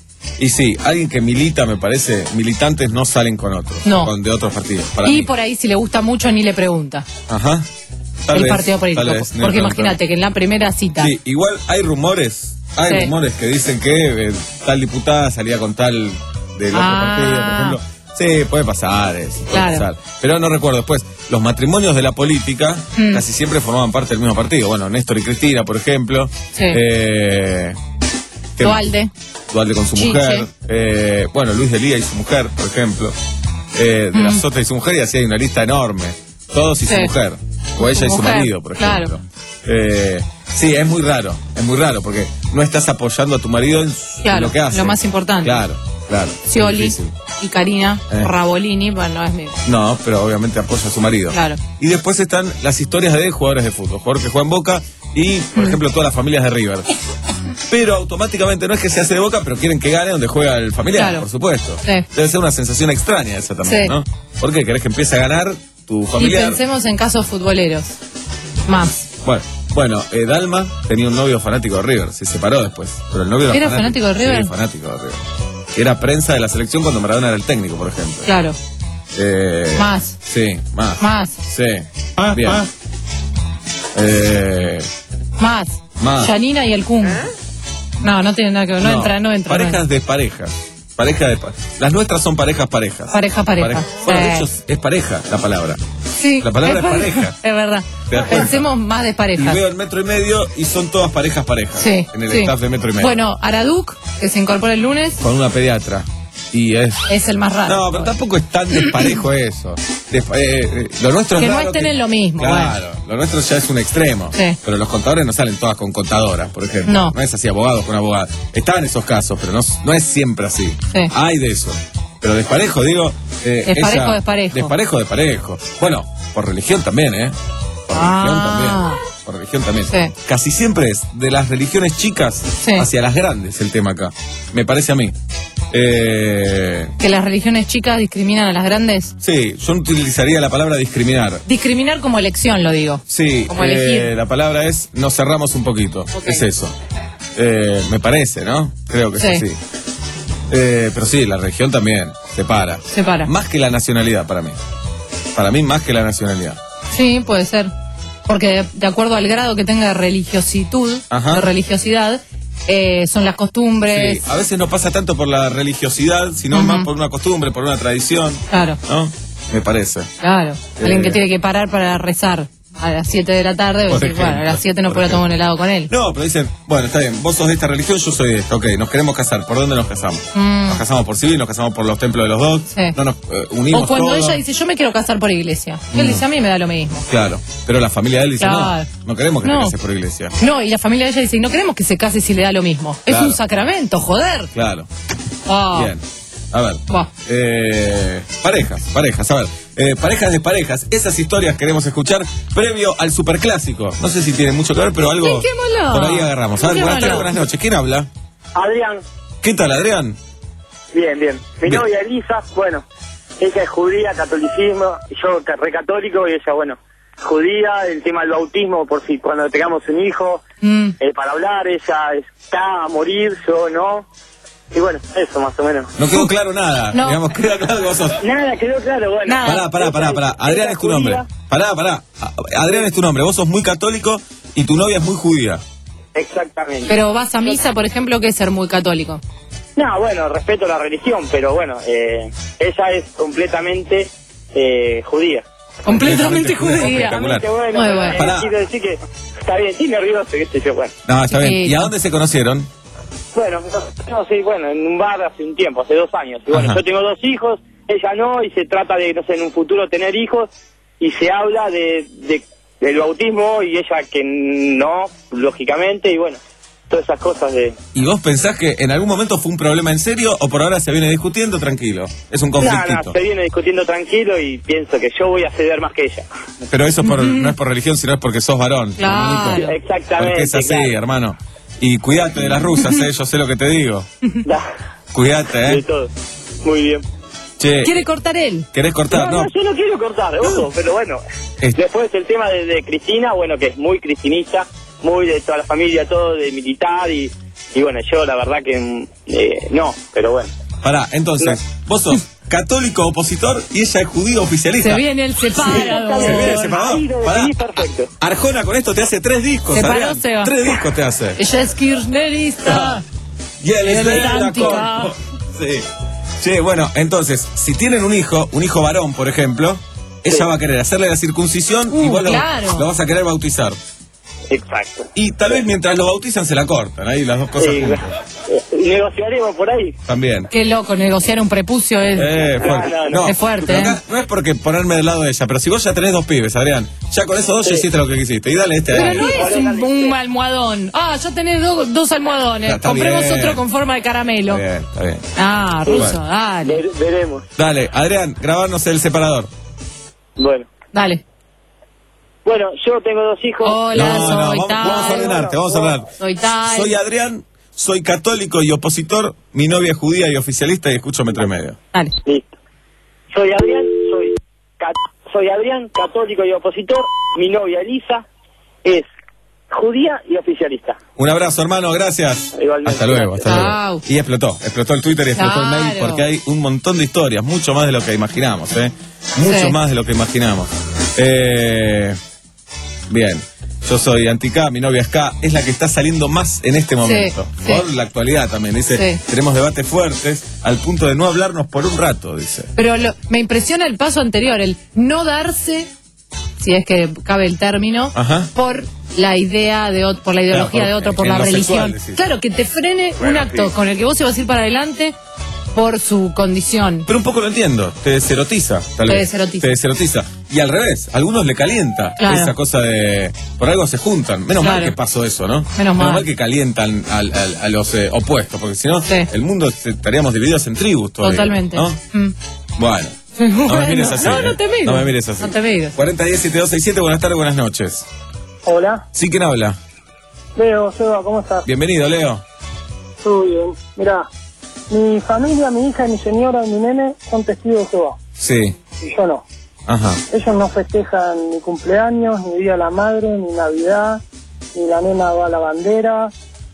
y sí, alguien que milita, me parece, militantes no salen con otros. No. Con, de otros partidos. Para Y mí. por ahí, si le gusta mucho, ni le pregunta Ajá. Tal el vez, partido político. tal vez, ni Porque le imagínate que en la primera cita. Sí, igual hay rumores, hay Sí. rumores que dicen que eh, tal diputada salía con tal del otro Ah. partido, por ejemplo. Sí, puede pasar eso, puede Claro. pasar. Pero no recuerdo después. Los matrimonios de la política Mm. casi siempre formaban parte del mismo partido. Bueno, Néstor y Cristina, por ejemplo. Sí. Eh, que- Dualde. Dualde con su Chiche. mujer. Eh, bueno, Luis Delía y su mujer, por ejemplo. Eh, de la Mm. Sota y su mujer, y así hay una lista enorme. Todos y Sí. su mujer. O ella Su y su mujer, marido, por claro. ejemplo. Eh, sí, es muy raro. Es muy raro porque no estás apoyando a tu marido en, su- en Claro, lo que hace. lo más importante. Claro, claro. Scioli Es difícil. y Karina Eh. Rabolini, bueno, no es mi. No, pero obviamente apoya a su marido. Claro. Y después están las historias de jugadores de fútbol. Jugadores que juegan Boca y, por Mm. ejemplo, todas las familias de River. Pero automáticamente no es que se hace de Boca, pero quieren que gane donde juega el familiar, Claro. por supuesto. Sí. Debe ser una sensación extraña esa también, Sí. ¿no? ¿Por qué? ¿Querés que empiece a ganar tu Y familiar? pensemos en casos futboleros. Más. Bueno, bueno eh, Dalma tenía un novio fanático de River, se separó después. Pero el novio era, ¿Era fanático de River? Sí, fanático de River. Que era prensa de la selección cuando Maradona era el técnico, por ejemplo. Claro. Eh, Más. Sí, más. Más. Sí. Ah, Bien. ah. Eh, Más. Más. Yanina y el Kun. No, no tiene nada que ver. No, entra, no entra. Parejas no entra. de parejas. Pareja de pa- Las nuestras son parejas parejas. Pareja, pareja. Bueno, Sí. de hecho es pareja la palabra. Sí, La palabra es pareja. Es verdad. ¿Te das cuenta? Pensemos más de Y parejas. veo el metro y medio y son todas parejas parejas. Sí. En el sí. staff de metro y medio. Bueno, Araduc, que se incorpora el lunes, Con una pediatra. Y es. es el más raro. No, pero tampoco es tan desparejo eso. Despa- eh, eh, lo nuestro Que es no raro estén que- en lo mismo, Claro, lo nuestro ya es un extremo. Sí. Pero los contadores no salen todas con contadoras, por ejemplo. No. No es así, abogados con abogadas. Están esos casos, pero no, no es siempre así. Sí. Hay de eso. Pero desparejo, digo. Eh, Desparejo, ella- desparejo. Desparejo, desparejo. Bueno, por religión también, ¿eh? Por religión Ah. también. Por religión también. Sí. Casi siempre es de las religiones chicas Sí. hacia las grandes el tema acá. Me parece a mí. Eh, Que las religiones chicas discriminan a las grandes. sí, yo no utilizaría la palabra discriminar. Discriminar como elección, lo digo. Sí, Como eh, elegir. la palabra es nos cerramos un poquito. Ok. Es eso. Eh, me parece, ¿no? Creo que Sí. es así. Eh, pero sí, la religión también separa. Separa. Más que la nacionalidad para mí. Para mí más que la nacionalidad. Sí, puede ser. Porque de, de acuerdo al grado que tenga de religiositud, Ajá. de religiosidad, eh, son las costumbres. Sí, a veces no pasa tanto por la religiosidad, sino Ujú. más por una costumbre, por una tradición, Claro, ¿no? Me parece. claro. Alguien Eh. que tiene que parar para rezar a las siete de la tarde, Por decir, ejemplo, bueno, a las siete no por puedo tomar un ejemplo. helado con él. No, pero dicen, bueno, está bien, vos sos de esta religión, yo soy de esta, ok, nos queremos casar, ¿por dónde nos casamos? Mm. Nos casamos por civil, nos casamos por los templos de los dos, Sí. no nos eh, unimos O cuando todos. ella dice, yo me quiero casar por iglesia. Y él Mm. dice, a mí me da lo mismo. Claro, pero la familia de él dice, Claro. no, no queremos que No. te cases por iglesia. No, y la familia de ella dice, no queremos que se case si le da lo mismo. Es Claro. un sacramento, joder. Claro, Ah. bien. A ver, Buah. eh, parejas, parejas, a ver, eh, parejas de parejas, esas historias queremos escuchar previo al superclásico. No sé si tiene mucho que ver, pero algo Brinquémoslo. por ahí agarramos. A ver, buenas, Brinquémoslo. buenas noches, ¿quién habla? Adrián, ¿Qué tal, Adrián? bien, bien. Mi Bien. novia Elisa, bueno, ella es judía, catolicismo, y yo ca- re católico, y ella, bueno, judía, el tema del bautismo, por si cuando tengamos un hijo, Mm. eh, para hablar, ella está a morir, yo no. Y bueno, eso más o menos. No quedó claro nada, No. digamos, queda claro que vos sos. Nada, quedó claro, bueno. Nada. Pará, pará, pará, pará. Adrián es tu nombre. Pará, pará. A- Adrián es tu nombre. Vos sos muy católico y tu novia es muy judía. Exactamente. Pero vas a misa, por ejemplo, que es ser muy católico. No, bueno, respeto la religión, pero bueno, eh, ella es completamente eh, judía. Completamente judía. Espectacular. Completamente, bueno, Muy bueno. eh, Pará. quiero decir que está bien, sí, nervioso, qué sé yo, bueno. No, está bien. ¿Y a Chiquito. dónde se conocieron? Bueno, no, no, sí, bueno, en un bar hace un tiempo, hace dos años. Y bueno, Ajá. yo tengo dos hijos, ella no, y se trata de, no sé, en un futuro tener hijos, y se habla de, de del bautismo, y ella que no, lógicamente, y bueno, todas esas cosas de... ¿Y vos pensás que en algún momento fue un problema en serio o por ahora se viene discutiendo tranquilo? Es un No, conflictito. no, se viene discutiendo tranquilo y pienso que yo voy a ceder más que ella. Pero eso por, no es por religión, sino es porque sos varón. Claro. hermanito. Exactamente. Porque es así, claro. hermano. Y cuídate de las rusas, ¿eh? Yo sé lo que te digo. Cuídate, De ¿eh? todo. Muy bien. Che, ¿Quiere cortar él? ¿querés cortar? No, No. no, yo no quiero cortar, ojo, pero bueno. Es- Después el tema de, de Cristina, bueno, que es muy cristinista, muy de toda la familia, todo de militar, y, y bueno, yo la verdad que eh, no, pero bueno. Pará, entonces, vos sos católico opositor y ella es judío oficialista. Se viene el separador. Se viene el separador. Ahí lo Pará. definí perfecto. Arjona con esto te hace tres discos, Se paró, Adrián. Seba. Tres discos te hace. Ella es kirchnerista. Y él es Él es de la antica. Corpo. Sí. Sí, bueno, entonces, si tienen un hijo, un hijo varón, por ejemplo, ella Sí. va a querer hacerle la circuncisión Uh, y vos lo- claro. lo, vas a querer bautizar. Exacto. Y tal vez mientras lo bautizan se la cortan, ahí las dos cosas Sí, juntas. eh, negociaremos por ahí. También. Qué loco, negociar un prepucio es... Eh, fuerte. No, no, no. Es fuerte, pero ¿eh? acá no es porque ponerme del lado de ella, pero si vos ya tenés dos pibes, Adrián, ya con esos dos ya hiciste lo que quisiste. Y dale este a Pero él. no es un, un almohadón. Ah, ya tenés do- dos almohadones. Está- está Compremos bien. otro con forma de caramelo. Está bien, está bien. Ah, ruso, Bueno. dale. Ver- veremos. Dale, Adrián, grabarnos el separador. Bueno. Dale. Bueno, yo tengo dos hijos. Hola, No, no, soy vamos, tal. vamos a ordenarte, vamos a hablar. Soy tal. Soy Adrián, soy católico y opositor, mi novia es judía y oficialista y escucho Metro y Medio. Dale. Listo. Soy Adrián, soy, ca- soy Adrián, católico y opositor. Mi novia Elisa es judía y oficialista. Un abrazo, hermano, gracias. Igualmente. Hasta luego, hasta Chao. luego. Y explotó, explotó el Twitter y explotó el mail Claro. porque hay un montón de historias, mucho más de lo que imaginamos, ¿eh? Mucho Sí. más de lo que imaginamos. Eh, bien, yo soy anti-K, mi novia es K, es la que está saliendo más en este momento. Sí, Por sí. la actualidad también, dice, Sí. tenemos debates fuertes al punto de no hablarnos por un rato, dice. Pero lo- me impresiona el paso anterior, el no darse, si es que cabe el término, Ajá. por la idea de otro, por la ideología Claro, de otro, en- por en la lo religión. sexual, decís. Claro, que te frene Bueno, un acto sí. con el que vos ibas a ir para adelante por su condición. Pero un poco lo entiendo, te deserotiza, tal Te vez. deserotiza. Te deserotiza. Y al revés, a algunos le calienta Claro. esa cosa de... Por algo se juntan. Menos mal Claro. que pasó eso, ¿no? Menos mal. que calientan al- al- a los eh, opuestos, porque si no, el mundo se- estaríamos divididos en tribus todavía. Totalmente. ¿no? Mm. Bueno, no me Bueno, mires así. no, no eh. te mires. No me mires así. No te mires. cuarenta diez siete dos seis siete, buenas tardes, buenas noches. Hola, ¿Sí, quién habla? Leo, Seba, ¿cómo estás? Bienvenido, Leo. Todo bien. Mirá, mi familia, mi hija, mi señora y mi nene son testigos de Jehová. Sí, Y yo no. ajá. Ellos no festejan ni cumpleaños, ni Día de la Madre, ni Navidad, ni la nena va a la bandera,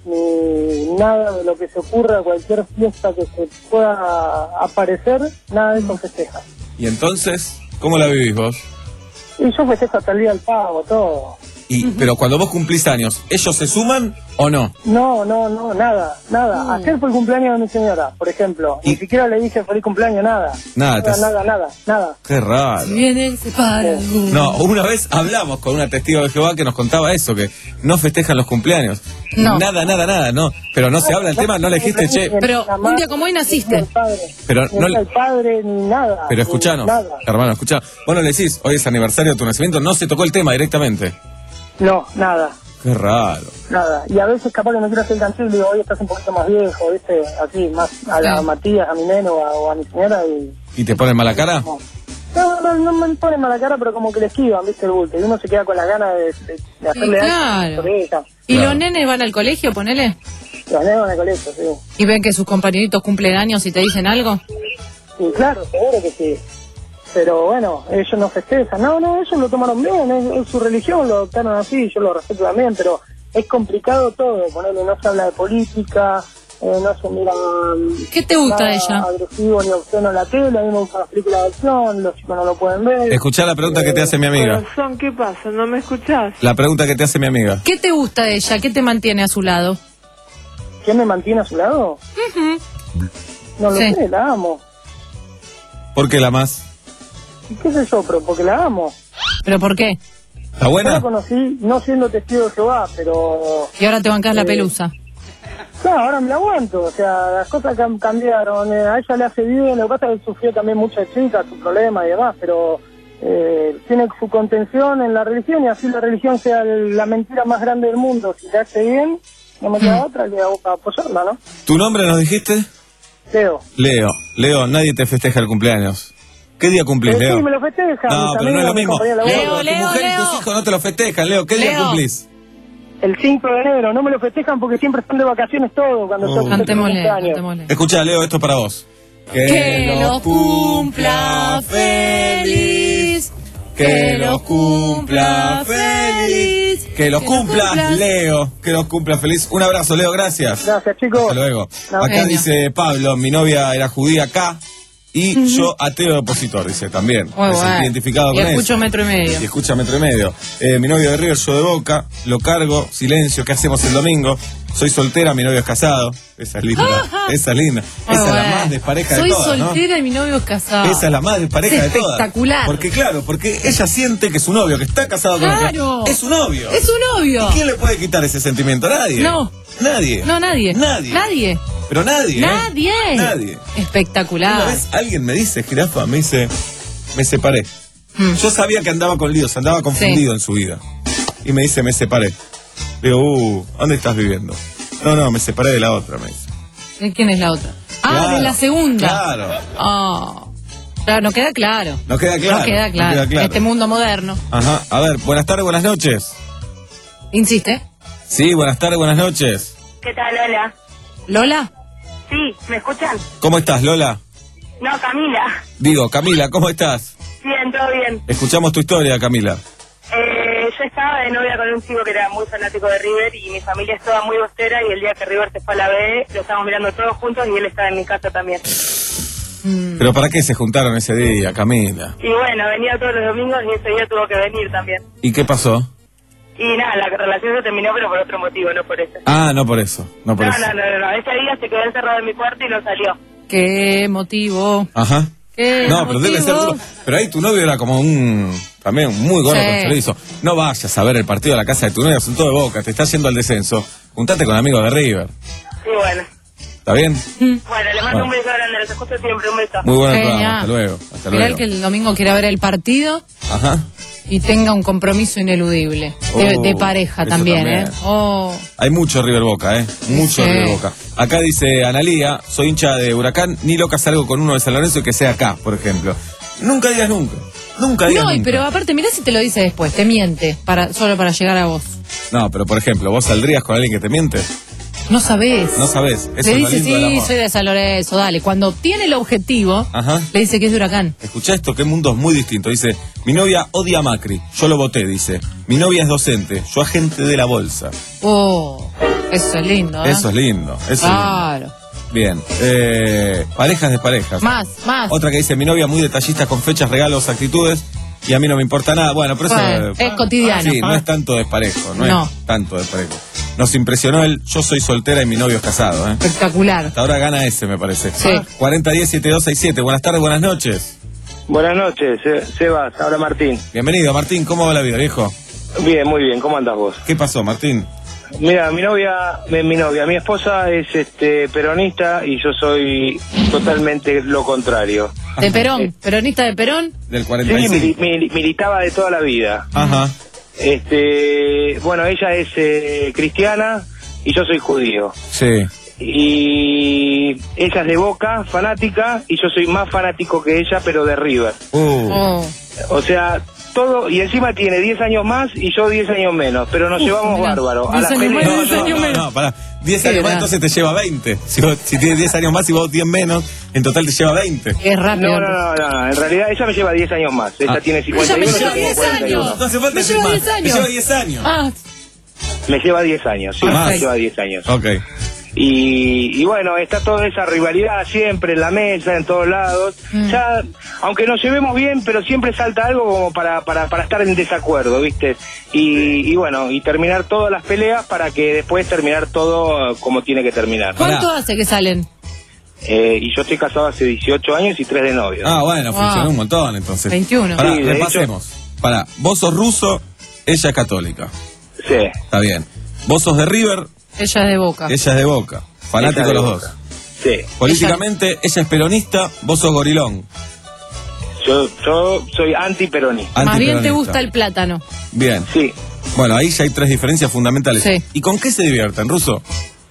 ni nada de lo que se ocurra, cualquier fiesta que se pueda aparecer, nada de eso festeja. ¿Y entonces, cómo la vivís vos? Y yo festejo hasta el día del pago, todo. Y, pero cuando vos cumplís años, ¿ellos se suman o no? No, no, no, nada, nada. Ayer fue el cumpleaños de mi señora, por ejemplo. Ni siquiera le dije feliz cumpleaños, nada. Nada, Nada, te- nada, nada, nada. Qué raro. Si viene, se para. No, una vez hablamos con una testigo de Jehová que nos contaba eso, que no festejan los cumpleaños. No. Nada, nada, nada, no. Pero no se habla el tema, no le dijiste, che. Pero un día como hoy naciste. Pero Ni no el le- padre, ni nada. Pero ni escuchanos, Nada. hermano, escuchá. Vos no le decís, hoy es aniversario de tu nacimiento, no se tocó el tema directamente. No, nada. Qué raro. Nada, y a veces capaz que no quiero hacer canción y digo, hoy estás un poquito más viejo, ¿viste? Así, más a la Sí. Matías, a mi neno o a, o a mi señora y... ¿Y te ponen mala cara? No, no, no me pone mala cara, pero como que le esquivan, ¿viste? El bulto. Y uno se queda con las ganas de, de, de hacerle Sí, algo claro. por ella. ¿Y los nenes van al colegio, ponele? Los nenes van al colegio, sí. ¿Y ven que sus compañeritos cumplen años y te dicen algo? Y claro, seguro que sí. Pero bueno, ellos no festejan. No, no, ellos lo tomaron bien, es, es su religión, lo adoptaron así, yo lo respeto también, pero es complicado todo. Ponerle, no se habla de política, eh, no se mira... ¿Qué te gusta nada de ella? agresivo ni obsceno en la tele, a mí me gustan las películas de acción, los chicos no lo pueden ver. Escuchá la pregunta que te hace mi amiga. Corazón, ¿qué pasa? ¿No me escuchás? La pregunta que te hace mi amiga. ¿Qué te gusta de ella? ¿Qué te mantiene a su lado? ¿Quién me mantiene a su lado? No lo Sí. sé, la amo. ¿Por qué la más? ¿Y qué sé yo? Pero porque la amo. ¿Pero por qué? ¿Está Yo la buena? conocí no siendo testigo de Jehová, pero... Y ahora te bancás la Eh, pelusa. No, ahora me la aguanto, o sea, las cosas cam- cambiaron, eh, a ella le hace bien, lo que pasa es que sufrió también mucha chica, su problema y demás, pero eh, tiene su contención en la religión y así la religión sea el- la mentira más grande del mundo, si le hace bien, no me queda otra que a- apoyarla, ¿no? ¿Tu nombre nos dijiste? Leo. Leo. Leo, nadie te festeja el cumpleaños. ¿Qué día cumplís, Eh, Leo? sí, me lo festejan, No, mis pero no es amigos, lo mis mismo. compañeros de laburo. tu mujer y tus hijos no te lo festejan, Leo. ¿Qué día Leo. cumplís? El cinco de enero, no me lo festejan porque siempre están de vacaciones todos cuando Oh. yo festejo Cantémosle, cumpleaños. cantémosle. Escuchá, Leo, esto es para vos. Que los cumpla feliz. Que los cumpla feliz. Que los cumpla, cumplas. Leo. Que los cumpla feliz. Un abrazo, Leo, gracias. Gracias, chicos. Hasta luego. No, Acá genio. dice Pablo, mi novia era judía acá y yo ateo de opositor, dice también. Muy Me sentí bueno. identificado Y con escucho eso. metro y medio. Y escucha metro y medio. Eh, mi novio de River, yo de Boca, lo cargo, silencio, ¿qué hacemos el domingo? Soy soltera, mi novio es casado. Esa es linda, esa es linda. Muy Esa es la bueno. más despareja Soy de todas, ¿no? soltera y mi novio es casado. Esa es la más despareja Es de todas. espectacular. Porque claro, porque ella siente que su novio, que está casado con ella, Claro. es su novio. Es su novio. ¿Y quién le puede quitar ese sentimiento? Nadie. No. Nadie. No, nadie. Nadie. Nadie. Pero nadie. ¿eh? Nadie. Nadie. Espectacular. Una vez alguien me dice, jirafa, me dice, me separé. Yo sabía que andaba con líos, andaba confundido Sí. en su vida. Y me dice, me separé. Digo, uh, ¿dónde estás viviendo? No, no, me separé de la otra, me dice. ¿De quién es la otra? Ah, Claro, de la segunda. Claro. Oh. Claro, no queda claro. No queda claro. No queda claro. no queda claro. Este mundo moderno. Ajá. A ver, buenas tardes, buenas noches. Insiste. Sí, buenas tardes, buenas noches. ¿Qué tal, Lola? ¿Lola? Sí, ¿me escuchan? ¿Cómo estás, Lola? No, Camila. Digo, Camila, ¿cómo estás? Bien, todo bien. Escuchamos tu historia, Camila. Eh, yo estaba estaba de novia con un chico que era muy fanático de River y mi familia es toda muy bostera y el día que River se fue a la B lo estábamos mirando todos juntos y él estaba en mi casa también. ¿Pero para qué se juntaron ese día, Camila? Y bueno, venía todos los domingos y ese día tuvo que venir también. ¿Y qué pasó? Y nada, la relación se terminó pero por otro motivo, no por eso. Ah, no por eso, no por No, eso. no, no, no, no, ese día se quedó encerrado en mi cuarto y no salió. ¿Qué motivo? Ajá. ¿Qué No, pero debe ser motivo? duro. Pero ahí tu novio era como un... También muy gordo Sí. con chorizo. No vayas a ver el partido de la casa de tu novio, son todo de Boca, te estás yendo al descenso. Juntate con amigos de River. Sí, bueno. ¿Está bien? Bueno, le mando Bueno. un beso grande, los escucho siempre, un beso. Muy bueno el Genial. programa, hasta luego. Hasta Mirá el luego. que el domingo quiera ver el partido Ajá. y tenga un compromiso ineludible. De, Oh, de pareja eso también, también. ¿eh? Oh. Hay mucho River Boca, ¿eh? Mucho Sí. River Boca. Acá dice Analía, soy hincha de Huracán, ni loca salgo con uno de San Lorenzo que sea acá, por ejemplo. Nunca digas nunca. Nunca digas No, y nunca. pero aparte, mirá si te lo dice después, te miente, para, solo para llegar a vos. No, pero por ejemplo, ¿vos saldrías con alguien que te miente? No sabés. No sabés. Eso Le es lo dice, lindo del sí, amor. soy de San Lorenzo, dale. Cuando obtiene el objetivo, Ajá. le dice que es de Huracán. Escuchá esto, qué mundos muy distintos. Dice, mi novia odia a Macri, yo lo voté, dice. Mi novia es docente, yo agente de la bolsa. Oh, eso es lindo, ¿eh? Eso es lindo. Eso es lindo. Claro. Bien. Eh, parejas de parejas. Más, más. Otra que dice, mi novia muy detallista con fechas, regalos, actitudes, y a mí no me importa nada. Bueno, pero eso... Bueno, es cotidiano. Sí, no es tanto desparejo, no, No. es tanto desparejo. Nos impresionó el yo soy soltera y mi novio es casado, ¿eh? Espectacular. Hasta ahora gana ese, me parece. Sí. cuarenta diez setenta y dos sesenta y siete. Buenas tardes, buenas noches. Buenas noches, Se- Sebas, habla Martín. Bienvenido, Martín. ¿Cómo va la vida, viejo? Bien, muy bien, ¿cómo andas vos? ¿Qué pasó, Martín? Mira, mi novia, mi, mi novia, mi esposa es este peronista y yo soy totalmente lo contrario. De Perón, peronista de Perón. Del Sí, cuarenta y cinco. mili- mili- militaba de toda la vida. Ajá. Este, bueno, ella es eh, cristiana y yo soy judío. Sí. Y ella es de Boca, fanática, y yo soy más fanático que ella, pero de River. Uh. Oh. O sea, todo, y encima tiene diez años más y yo diez años menos, pero nos Uf, llevamos mirá, bárbaro. A diez la años pelea- más, No, diez no, años no, menos. no, pará. diez Sí, años más, ¿verdad? entonces te lleva veinte. Si, vos- si tienes diez años más y vos diez menos, en total te lleva veinte. Es rápido. No, no, no, no, en realidad ella me lleva diez años más. Ella Ah. tiene Ella cincuenta y me uno, lleva yo tengo diez cuarenta y uno. años. No hace falta Me decir lleva más. diez Me años. lleva diez años. Ah, Me lleva diez años, sí, Ah, me ok. lleva diez años. Ok. Y, y bueno, está toda esa rivalidad siempre en la mesa, en todos lados. Mm. Ya, aunque nos llevemos bien, pero siempre salta algo como para, para, para estar en desacuerdo, ¿viste? Y, y bueno, y terminar todas las peleas para que después terminar todo como tiene que terminar. ¿cuánto hace que salen? Eh, y yo estoy casado hace dieciocho años y tres de novio. Ah, bueno, Wow. funcionó un montón entonces. veintiuno. Pará, Sí, de repasemos. Pará, vos sos ruso, ella es católica. Sí. Está bien. Vos sos de River, Ella es de Boca. ella es de Boca. Fanático Ella de los Boca. dos. Sí. Políticamente, ella es peronista, vos sos gorilón. Yo, yo soy antiperonista. Más bien te Antiperonista. gusta el plátano. Bien. Sí. Bueno, ahí ya hay tres diferencias fundamentales. Sí. ¿Y con qué se divierten, ruso?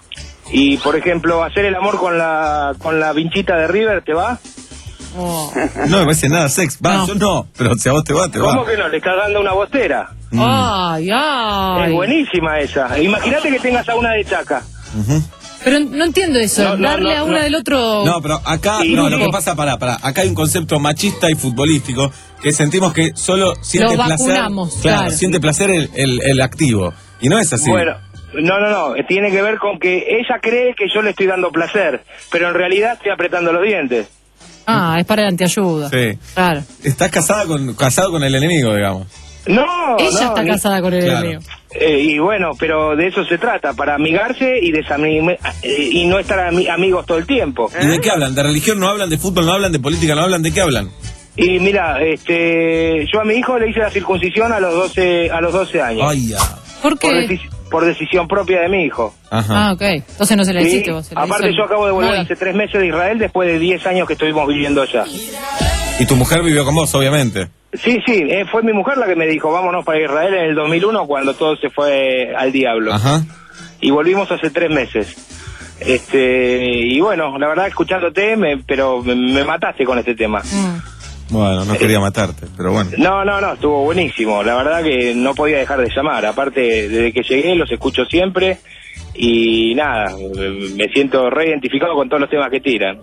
Y por ejemplo, hacer el amor con la con la vinchita de River, ¿te va? Oh. No me parece nada sex. Va, No. yo no, pero si a vos te va, te ¿Cómo va. que no? Le estás dando una bostera. Mm. Ay, ay. Es buenísima esa. Imagínate que tengas a una de Chaca. Ujú. Pero no entiendo eso. No, no, Darle no, a una no. del otro. No, pero acá, Y- no, lo que pasa, pará, pará. Acá hay un concepto machista y futbolístico que sentimos que solo siente Lo placer. vacunamos, claro, claro. siente placer el, el, el activo. Y no es así. Bueno, no, no, no. Tiene que ver con que ella cree que yo le estoy dando placer, pero en realidad estoy apretando los dientes. Ah, es para el antiayuda. Sí. Claro. Estás casada con, casado con el enemigo, digamos. No, Ella no, está ni- casada con el Claro. enemigo. Eh, y bueno, pero de eso se trata, para amigarse y desamig- eh, y no estar ami- amigos todo el tiempo. ¿Y de qué hablan? ¿De religión no hablan? ¿De fútbol no hablan? ¿De política no hablan? ¿De qué hablan? Y mira, este, yo a mi hijo le hice la circuncisión a los doce, a los doce años. Ay, ya. ¿Por Por, qué? deci- por decisión propia de mi hijo. Ajá. Ah, ok. Entonces no se la Sí, hiciste vos. se la aparte hizo yo el- acabo de volver Muy. hace tres meses de Israel después de diez años que estuvimos viviendo allá. Y tu mujer vivió con vos, obviamente. Sí, sí, eh, fue mi mujer la que me dijo, vámonos para Israel en el dos mil uno cuando todo se fue al diablo. Ajá. Y volvimos hace tres meses. Este, y bueno, la verdad escuchándote, me, pero me, me mataste con este tema. Mm. Bueno, no quería matarte, pero bueno. No, no, no, estuvo buenísimo. La verdad que no podía dejar de llamar. Aparte, desde que llegué los escucho siempre y nada, me siento re identificado con todos los temas que tiran.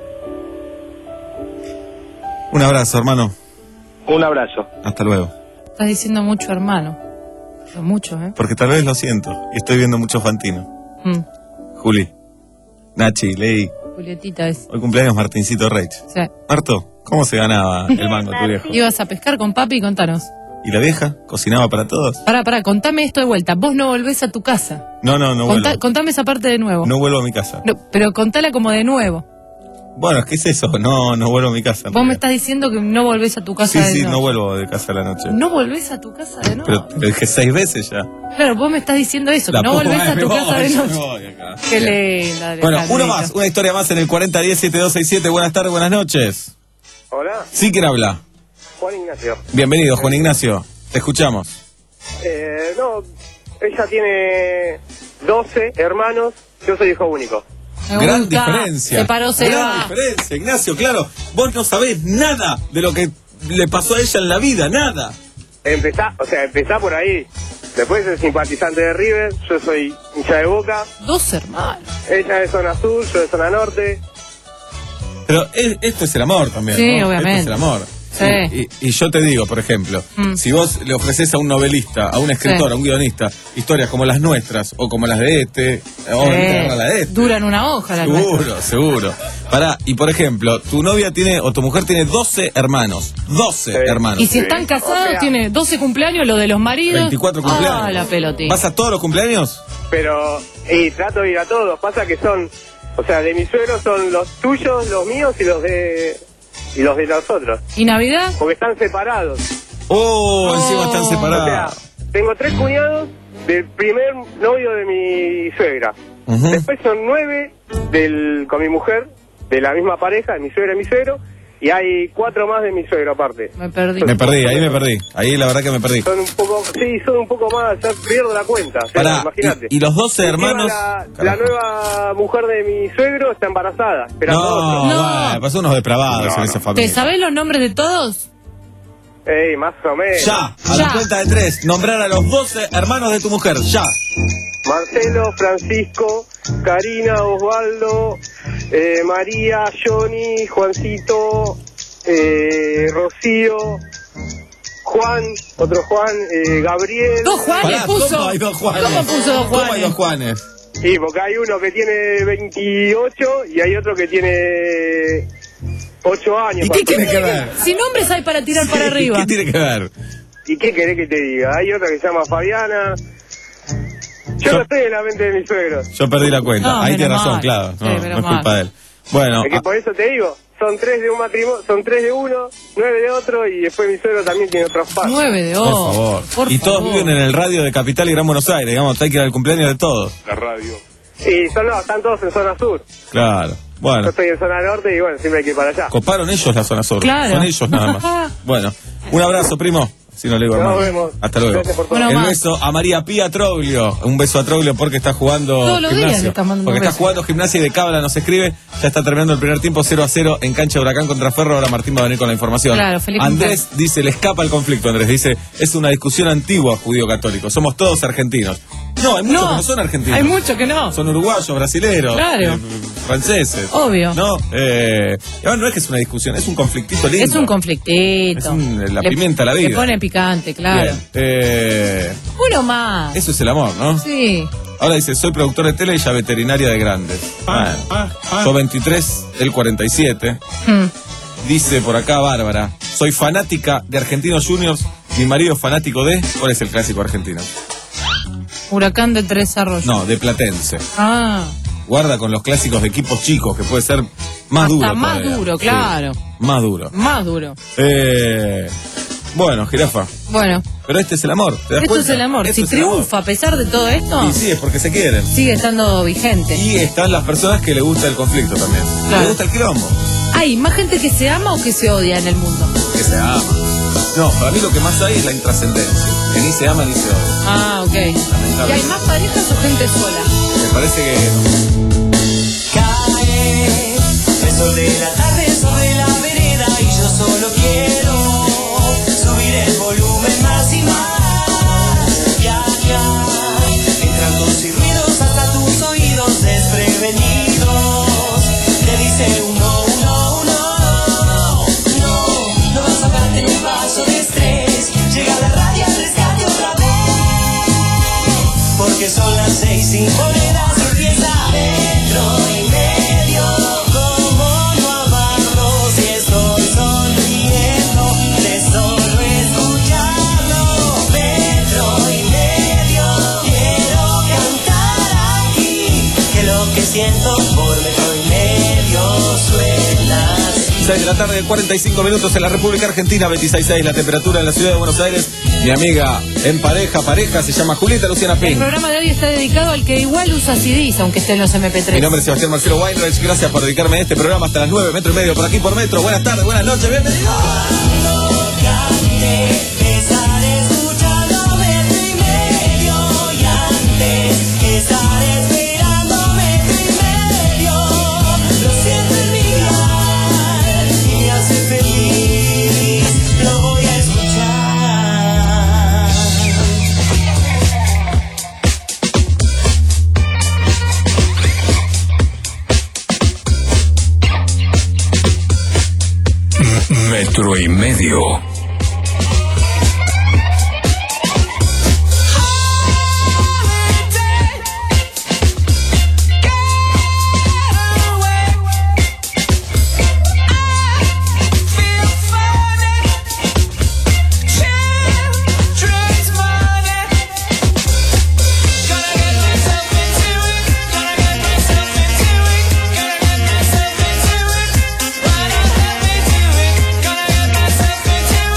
Un abrazo, hermano. Un abrazo. Hasta luego. Estás diciendo mucho hermano. Pero mucho, ¿eh? Porque tal vez lo siento y estoy viendo mucho Fantino. Mm. Juli, Nachi, Ley. Julietita es. Hoy cumpleaños Martincito Reich. Sí. Marto, ¿cómo se ganaba el mango tu viejo? Ibas a pescar con papi, contanos. ¿Y la vieja? ¿Cocinaba para todos? Pará, pará, contame esto de vuelta. Vos no volvés a tu casa. No, no, no Contá- vuelvo. contame esa parte de nuevo. No vuelvo a mi casa. No, pero contala como de nuevo. Bueno, ¿qué es eso? No, no vuelvo a mi casa. Vos me estás diciendo que no volvés a tu casa Sí, de sí, noche. no vuelvo de casa a la noche. No volvés a tu casa de noche. Pero te lo dije seis veces ya. Claro, vos me estás diciendo eso, La que no puta volvés a madre, tu me casa voy, de me noche. voy acá. Qué Bien. linda. Bueno, Alejandrito. uno más, una historia más en el cuarenta diez setenta y dos sesenta y siete. Buenas tardes, buenas noches. Hola, Sí, ¿quién habla? Juan Ignacio. Bienvenido, Juan Ignacio. Te escuchamos. Eh, no, ella tiene doce hermanos, yo soy hijo único. Gran diferencia. Se paró, se Gran va. diferencia, Ignacio, claro. Vos no sabés nada de lo que le pasó a ella en la vida, nada. Empezá, o sea, empezá por ahí. Después es simpatizante de River, yo soy hincha de Boca. Dos hermanos. Ella es zona sur, yo de zona norte. Pero es- esto es el amor también, Sí, ¿no? obviamente. Esto es el amor. Sí. Y, y yo te digo, por ejemplo, Mm. si vos le ofreces a un novelista, a un escritor, Sí. a un guionista, historias como las nuestras o como las de este, obviamente agarra la de este. Duran una hoja la Seguro, nuestra. seguro. Pará, y por ejemplo, tu novia tiene, o tu mujer tiene doce hermanos. doce hermanos. Y si están casados, tiene doce cumpleaños, lo de los maridos. veinticuatro cumpleaños. Ah, la pelotita. ¿Vas a todos los cumpleaños? Pero, y trato de ir a todos. Pasa que son, o sea, de mis suegros son los tuyos, los míos y los de y los de nosotros. ¿Y Navidad? Porque están separados. Oh, encima están O separados. sea, tengo tres cuñados del primer novio de mi suegra. Ujú. Después son nueve del, con mi mujer, de la misma pareja, de mi suegra y mi suegro. Y hay cuatro más de mi suegro aparte. Me perdí. Me perdí, ahí me perdí. Ahí la verdad que me perdí. Son un poco, sí, son un poco más, ya pierdo la cuenta. O sea, Pará, imagínate. y, y los doce Encima hermanos. La, la Carajo. nueva mujer de mi suegro está embarazada. Esperando No, otro. bueno, pasó unos depravados en esa ¿Te familia. sabés los nombres de todos? Ey, más o menos. Ya, a la cuenta de tres, nombrar a los doce hermanos de tu mujer, ya. Marcelo, Francisco, Karina, Osvaldo, eh, María, Johnny, Juancito, eh, Rocío, Juan, otro Juan, eh, Gabriel. ¿Dos Juanes Pará, puso? ¿cómo hay dos Juanes? ¿Cómo puso dos ¿Cómo hay Juanes? dos Juanes? Sí, porque hay uno que tiene veintiocho y hay otro que tiene ocho años. ¿Y qué tiene que ver? Si nombres hay para tirar para arriba. ¿Qué tiene que ver? ¿Y qué querés que te diga? Hay otra que se llama Fabiana. Yo, Yo- no estoy en la mente de mis suegros. Yo perdí la cuenta. No, Ahí menos tiene razón, mal. claro. Sí, No, no menos es culpa mal. de él. Bueno, Es que ah, por eso te digo, son tres de un matrimonio, son tres de uno, nueve de otro y después mi suegro también tiene otros padres. Nueve de por oro. favor. Por y todos favor. viven en el radio de Capital y Gran Buenos Aires, digamos, hay que ir al cumpleaños de todos. La radio. Y son, no, están todos en zona sur. Claro. Yo Bueno, estoy en zona norte y bueno, siempre hay que ir para allá. coparon ellos la zona sur. Claro. Son ellos nada más. Bueno, un abrazo, primo. Si no le digo Nos hermano. vemos. Hasta luego. Gracias por todo. Bueno, El más. beso a María Pía Troglio. Un beso a Troglio porque está jugando Todos los días gimnasia. le estás mandando porque un está beso. jugando gimnasia y de Cábala nos escribe. Ya está terminando el primer tiempo cero a cero en cancha Huracán contra Ferro. Ahora Martín va a venir con la información. Claro, feliz Andrés dice, le escapa el conflicto. Andrés dice, es una discusión antigua judío-católico. Somos todos argentinos. No, hay muchos No, que no son argentinos. hay muchos que no. Son uruguayos, brasileros, Claro. eh, franceses. Obvio. No, eh, y ahora no es que es una discusión, es un conflictito lindo. Es un conflictito. Es un- la Le- pimienta a la vida. Le pone picante, claro. Bien, eh, Uno más. eso es el amor, ¿no? Sí. Ahora dice, soy productor de tele y ya veterinaria de grandes. Bueno, yo veintitrés, él cuarenta y siete. Hmm. Dice por acá Bárbara, soy fanática de Argentinos Juniors, mi marido es fanático de... ¿Cuál es el clásico argentino? Huracán de Tres Arroyos. No, de Platense. Ah, Guarda con los clásicos de equipos chicos, que puede ser más hasta duro. más todavía. duro, Sí, claro. más duro. Más duro. Eh, bueno, jirafa. Bueno, Pero este es el amor. ¿te das esto cuenta? es el amor. Esto Si es el amor. triunfa a pesar de todo esto, Y sí, es porque se quieren. sigue estando vigente. Y están las personas que le gusta el conflicto también. Claro. Le gusta el quilombo. ¿Hay más gente que se ama o que se odia en el mundo? Que se ama. No, para mí lo que más hay es la intrascendencia. Que ni se ama ni se odia. Ah, ok. ¿Y hay más parejas o gente sola? Me parece que... Cae el sol de la tarde sobre la vereda y yo solo quiero subir el volumen más y más. Ya, ya, entran tus y ruidos hasta tus oídos desprevenidos. Te dice uno, uno, uno, no, no vas a darte ni un paso de estrés. Llega la radio. que son las seis sin monedas empieza metro y medio. ¿Cómo no amarlo si estoy sonriendo de solo escucharlo? Metro y medio, quiero cantar aquí, que lo que siento por metro y medio suena así. seis de la tarde, cuarenta y cinco minutos en la República Argentina, veintiséis punto seis la temperatura en la ciudad de Buenos Aires. Mi amiga en pareja, pareja, se llama Julieta Luciana El Pink. programa de hoy está dedicado al que igual usa C Ds, aunque esté en los M P tres. Mi nombre es Sebastián Marcelo Weinreich, gracias por dedicarme a este programa hasta las nueve, metro y medio, por aquí por metro. Buenas tardes, buenas noches, bienvenidos. Estar escuchando metro y medio y antes estar esperando metro y medio. Lo siento en mi piel y me hace feliz, lo voy a escuchar. Metro y medio. Gonna get myself into it.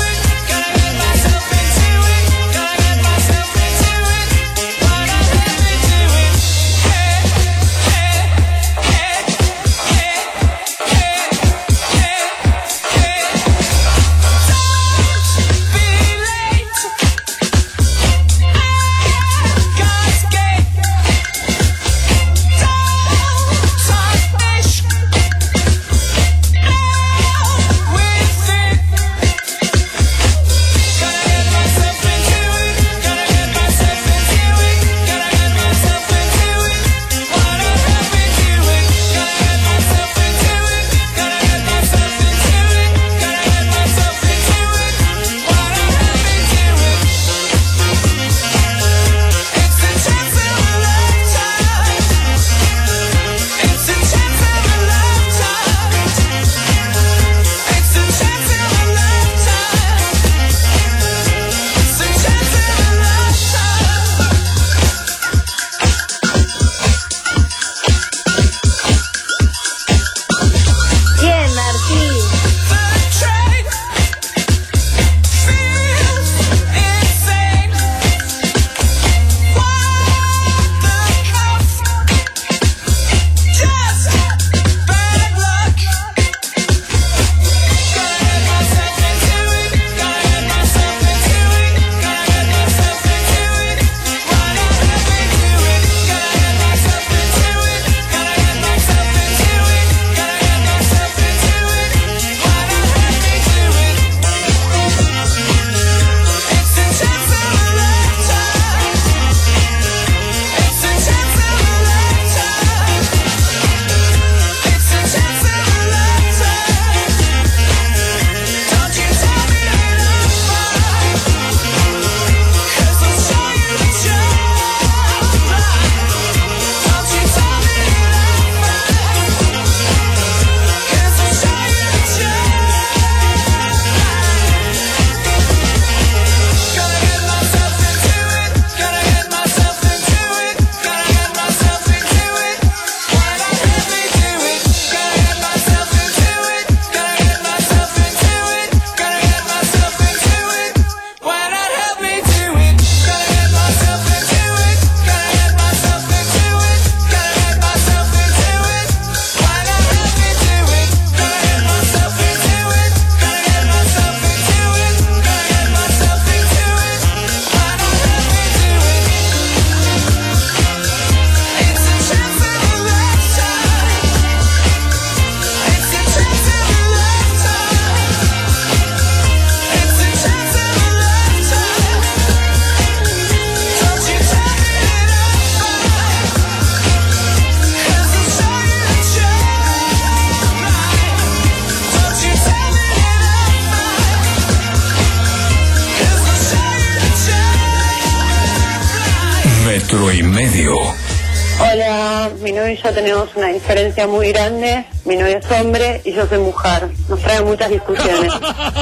Metro y medio. Hola, mi novio y yo tenemos una diferencia muy grande. Mi novio es hombre y yo soy mujer. Nos trae muchas discusiones.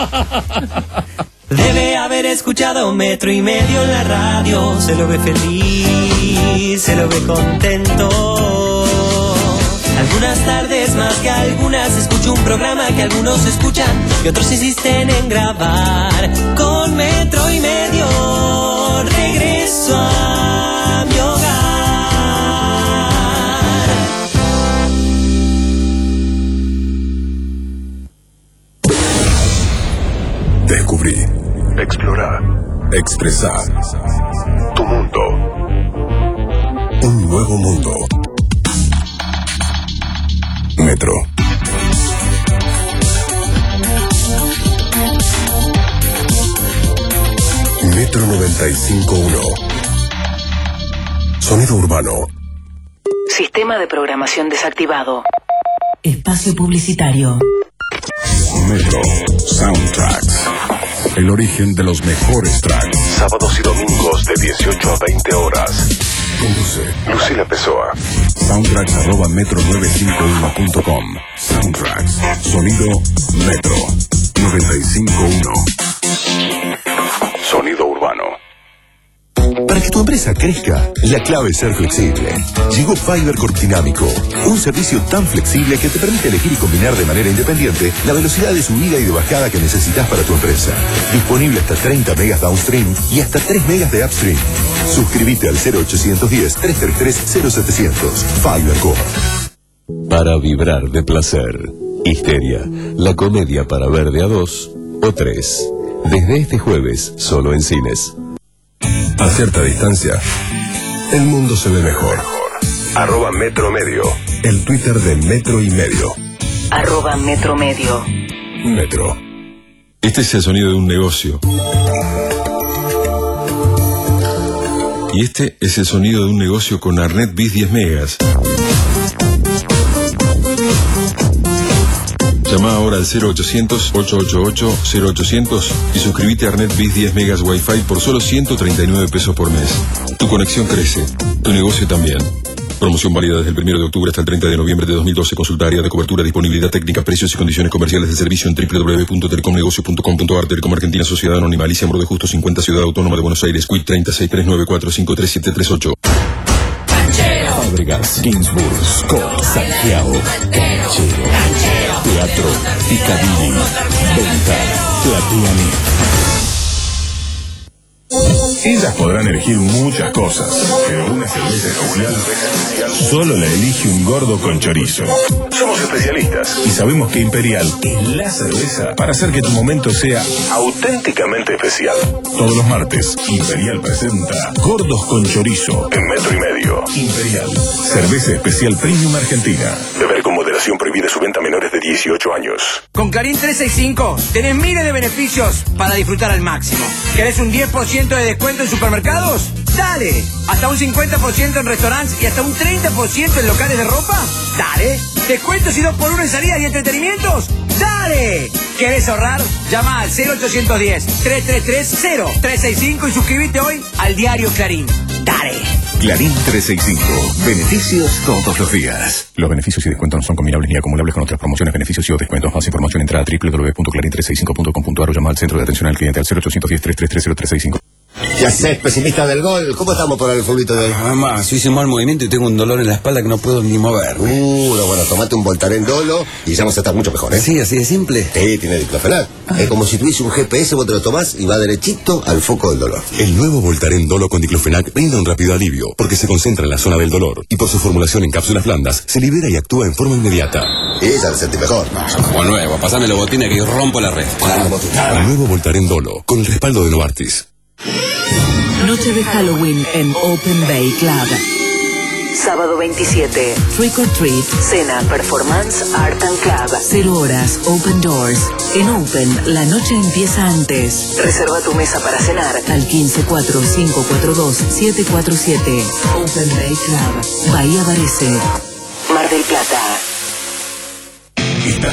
Debe haber escuchado Metro y medio en la radio. Se lo ve feliz, se lo ve contento. Algunas tardes más que algunas escucho un programa que algunos escuchan y otros insisten en grabar. Con Metro y medio regreso a mi hogar. Descubrí, explorar, expresar tu mundo. Un nuevo mundo. Metro. Metro noventa y cinco punto uno. Sonido urbano. Sistema de programación desactivado. Espacio publicitario. Metro Soundtracks. El origen de los mejores tracks. Sábados y domingos de dieciocho a veinte horas. Conduce Lucila Pessoa. Soundtracks arroba metro novecientos cincuenta y uno punto com. Soundtracks. Sonido Metro noventa y cinco punto uno. Sonido urbano. Para que tu empresa crezca, la clave es ser flexible. Llegó Fiber Corpdinámico, un servicio tan flexible que te permite elegir y combinar de manera independiente la velocidad de subida y de bajada que necesitas para tu empresa. Disponible hasta treinta megas downstream y hasta tres megas de upstream. Suscríbete al cero ochocientos diez, trescientos treinta y tres, cero setecientos. Fiber Corp. Para vibrar de placer. Histeria, la comedia para ver de a dos o tres. Desde este jueves, solo en cines. A cierta distancia, el mundo se ve mejor. Arroba Metro Medio. El Twitter de Metro y Medio. Arroba Metro Medio. Metro. Este es el sonido de un negocio. Y este es el sonido de un negocio con Arnet Bis diez megas. Llama ahora al cero ochocientos, ochocientos ochenta y ocho, cero ochocientos y suscríbete a Arnet Bis diez megas Wi-Fi por solo ciento treinta y nueve pesos por mes. Tu conexión crece, tu negocio también. Promoción válida desde el primero de octubre hasta el treinta de noviembre de dos mil doce. Consulta área de cobertura, disponibilidad técnica, precios y condiciones comerciales del servicio en doble u doble u doble u punto telecomnegocio punto com punto a r. Telecom Argentina, Sociedad Anónima, Alicia Moro de Justo cincuenta, Ciudad Autónoma de Buenos Aires, Q I C treinta y seis, trescientos noventa y cuatro, cincuenta y tres, setecientos treinta y ocho. Fábregas, Ginsburg, Scott, Santiago, Canchero, Teatro, Picadilly, Venta, Platiani. Ellas podrán elegir muchas cosas, pero una cerveza especial solo la elige un gordo con chorizo. Somos especialistas y sabemos que Imperial es la cerveza para hacer que tu momento sea auténticamente especial. Todos los martes, Imperial presenta Gordos con Chorizo en Metro y Medio. Imperial, cerveza especial premium argentina. Beber con moderación, prohibida su venta a menores de dieciocho años. Con Clarín trescientos sesenta y cinco tenés miles de beneficios para disfrutar al máximo. ¿Querés un diez por ciento de descuento en supermercados? ¡Dale! ¿Hasta un cincuenta por ciento en restaurantes y hasta un treinta por ciento en locales de ropa? ¡Dale! ¿Descuentos y dos por uno en salidas y entretenimientos? ¡Dale! ¿Querés ahorrar? Llama al cero ochocientos diez, trescientos treinta y tres, cero trescientos sesenta y cinco y suscríbete hoy al diario Clarín. ¡Dale! Clarín trescientos sesenta y cinco. Beneficios todos los días. Los beneficios y descuentos no son combinables ni acumulables con otras promociones, beneficios y o descuentos. Más información entra a doble u doble u doble u punto clarín trescientos sesenta y cinco punto com punto a r o llama al centro de atención al cliente al cero ochocientos diez, trescientos treinta y tres, cero trescientos sesenta y cinco. ¿Qué haces, pesimista del gol? ¿Cómo estamos por el fulbito de hoy? Mamá, yo hice un mal movimiento y tengo un dolor en la espalda que no puedo ni moverme. Uh, no, bueno, tomate un Voltaren Dolo y ya vas a estar mucho mejor, ¿eh? Sí, así de simple. Sí, tiene diclofenac. Ah. Es como si tuviese un G P S, vos te lo tomás y va derechito al foco del dolor. El nuevo Voltaren Dolo con diclofenac brinda un rápido alivio porque se concentra en la zona del dolor y por su formulación en cápsulas blandas se libera y actúa en forma inmediata. Y ya te sentís mejor. No, como nuevo, pasame los botines que yo rompo la red. El nuevo Voltaren Dolo con el respaldo de Novartis. Noche de Halloween en Open Bay Club. Sábado veintisiete. Trick or Treat. Cena, Performance, Art and Club. Cero horas, Open Doors. En Open, la noche empieza antes. Reserva tu mesa para cenar al quince cuatro cinco cuatro dos siete cuatro siete. Open Bay Club. Bahía Varese. Mar del Plata. Estás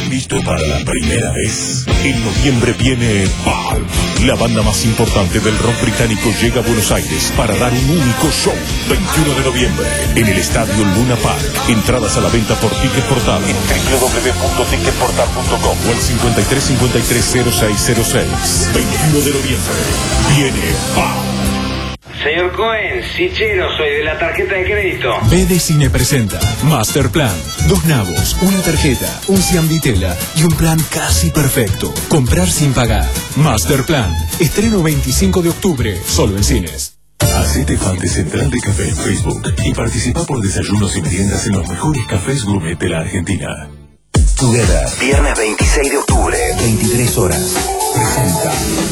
listo para la primera vez? En noviembre viene Palm. La banda más importante del rock británico llega a Buenos Aires para dar un único show. veintiuno de noviembre en el Estadio Luna Park. Entradas a la venta por Ticket Portal en doble u doble u doble u punto ticket portal punto com o al cincuenta y tres cincuenta y tres cero seis cero seis. veintiuno de noviembre viene Palm. Señor Cohen, Sichero, soy de la tarjeta de crédito. B D Cine presenta Masterplan. Dos nabos, una tarjeta, un ciambitela y un plan casi perfecto. Comprar sin pagar. Masterplan. Estreno veinticinco de octubre, solo en cines. Hacete fan de Central de Café en Facebook y participa por desayunos y meriendas en los mejores cafés gourmet de la Argentina. Together, viernes veintiséis de octubre, veintitrés horas. Presenta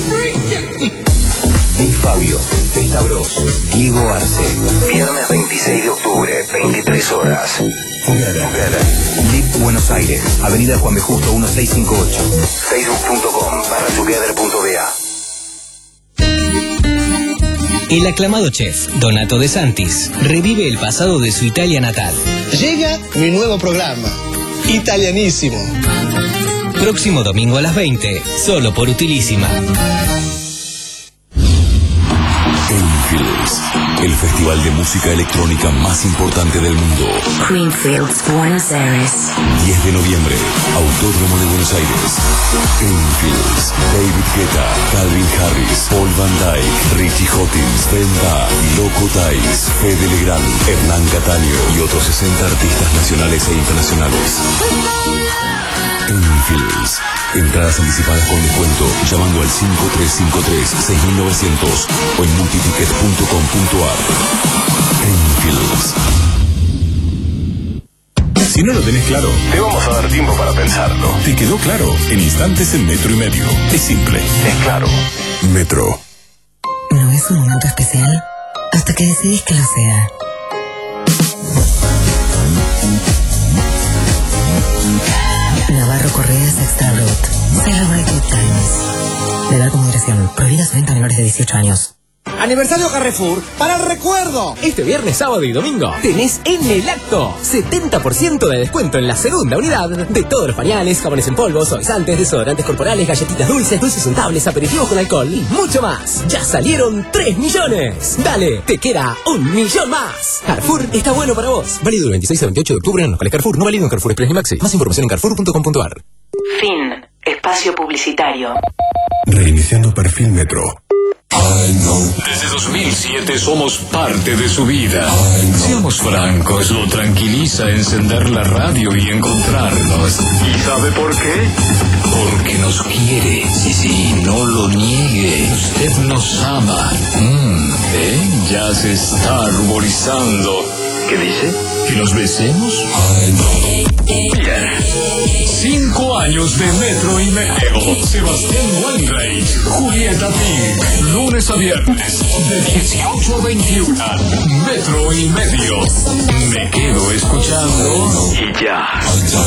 Big Fabio, Testa Bros, Diego Arce. Viernes veintiséis de octubre, veintitrés horas. Together, Lip Buenos Aires, Avenida Juan B. Justo mil seiscientos cincuenta y ocho. Facebook punto com barra together punto b a. El aclamado chef Donato De Santis revive el pasado de su Italia natal. Llega mi nuevo programa, Italianísimo. Próximo domingo a las veinte, solo por Utilísima. Greenfields, el festival de música electrónica más importante del mundo. Greenfields, Buenos Aires. diez de noviembre, Autódromo de Buenos Aires. Greenfields, David Guetta, Calvin Harris, Paul Van Dyke, Richie Hawkins, Fenda, Loco Thais, Fede Legrand, Hernán Cataño y otros sesenta artistas nacionales e internacionales. Greenfields. Entradas anticipadas con descuento llamando al cinco tres cinco tres seis mil novecientos o en multiticket punto com punto a r. Greenfields. Si no lo tenés claro, te vamos a dar tiempo para pensarlo. ¿Te quedó claro? En instantes en metro y medio. Es simple, es claro. Metro. ¿No es un momento especial? Hasta que decidís que lo sea. Navarro Correa Sexta Root. Celebrate good times. De edad con moderación. Prohibida su venta a menores de dieciocho años. Aniversario Carrefour para el recuerdo. Este viernes, sábado y domingo tenés en el acto setenta por ciento de descuento en la segunda unidad de todos los pañales, jabones en polvo, suavizantes, desodorantes corporales, galletitas dulces, dulces untables, aperitivos con alcohol y mucho más. Ya salieron tres millones. Dale, te queda un millón más. Carrefour está bueno para vos. Válido del veintiséis al veintiocho de octubre en los locales Carrefour. No válido en Carrefour Express ni Maxi. Más información en carrefour punto com punto a r. Fin. Espacio publicitario. Reiniciando perfil Metro. Desde dos mil siete somos parte de su vida. Seamos francos, lo tranquiliza encender la radio y encontrarnos. ¿Y sabe por qué? Porque nos quiere. Sí, sí, no lo niegue. Usted nos ama. Mm, ¿eh? Ya se está ruborizando. ¿Qué dice? ¿Que nos besemos? Bien. Cinco años de Metro y Medio. Sebastián Weinreich, Julieta Tig. Lunes a viernes, de dieciocho a veintiuno. Metro y Medio. Me quedo escuchando y ya.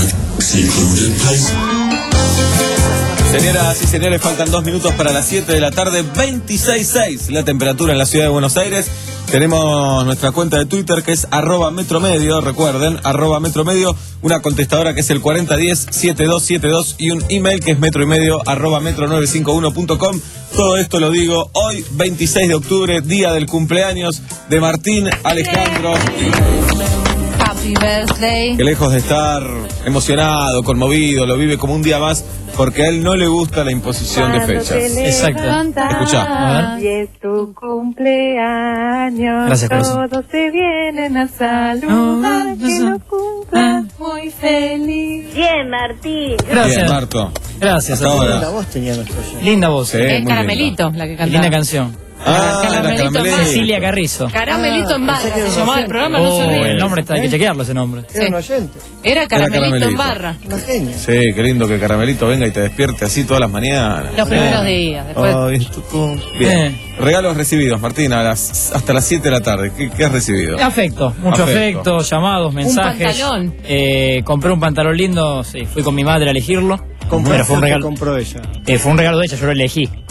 Señoras y señores, faltan dos minutos para las siete de la tarde, veintiséis punto seis la temperatura en la ciudad de Buenos Aires. Tenemos nuestra cuenta de Twitter que es arroba metromedio, recuerden, arroba metromedio, una contestadora que es el cuarenta diez setenta y dos setenta y dos y un email que es metro y medio arroba metro novecientos cincuenta y uno punto com. Todo esto lo digo hoy, veintiséis de octubre, día del cumpleaños de Martín Alejandro. Happy birthday. Que lejos de estar emocionado, conmovido, lo vive como un día más, porque a él no le gusta la imposición de fechas. Exacto. Escuchá. Y es tu cumpleaños. Gracias, corazón. Todos te vienen a saludar. Que lo cumplas muy feliz. Bien, Martín. Gracias. Bien, Marto. Gracias. Hasta ahora. Linda voz tenía nuestro show. Linda voz. Sí, Es muy Caramelito la que Y canta. linda canción. Ah, Caramelito la en Caramelito. barra. Cecilia Carrizo. Caramelito en barra. Se llamaba el programa, no se Oh, ríe. el nombre está, hay que chequearlo ese nombre. Sí. Era Caramelito, Caramelito. en barra. Sí, qué lindo que Caramelito venga y te despierte así todas las mañanas. Los primeros días. Después. Ay, tu cum- Bien. Regalos recibidos, Martín, a las, hasta las siete de la tarde. ¿Qué, qué has recibido? Afecto, mucho afecto, llamados, mensajes. pantalón. Eh, compré un pantalón lindo, sí, fui con mi madre a elegirlo. ¿Compraste Pero fue un o te regalo. compró ella? Eh, fue un regalo de ella, yo lo elegí.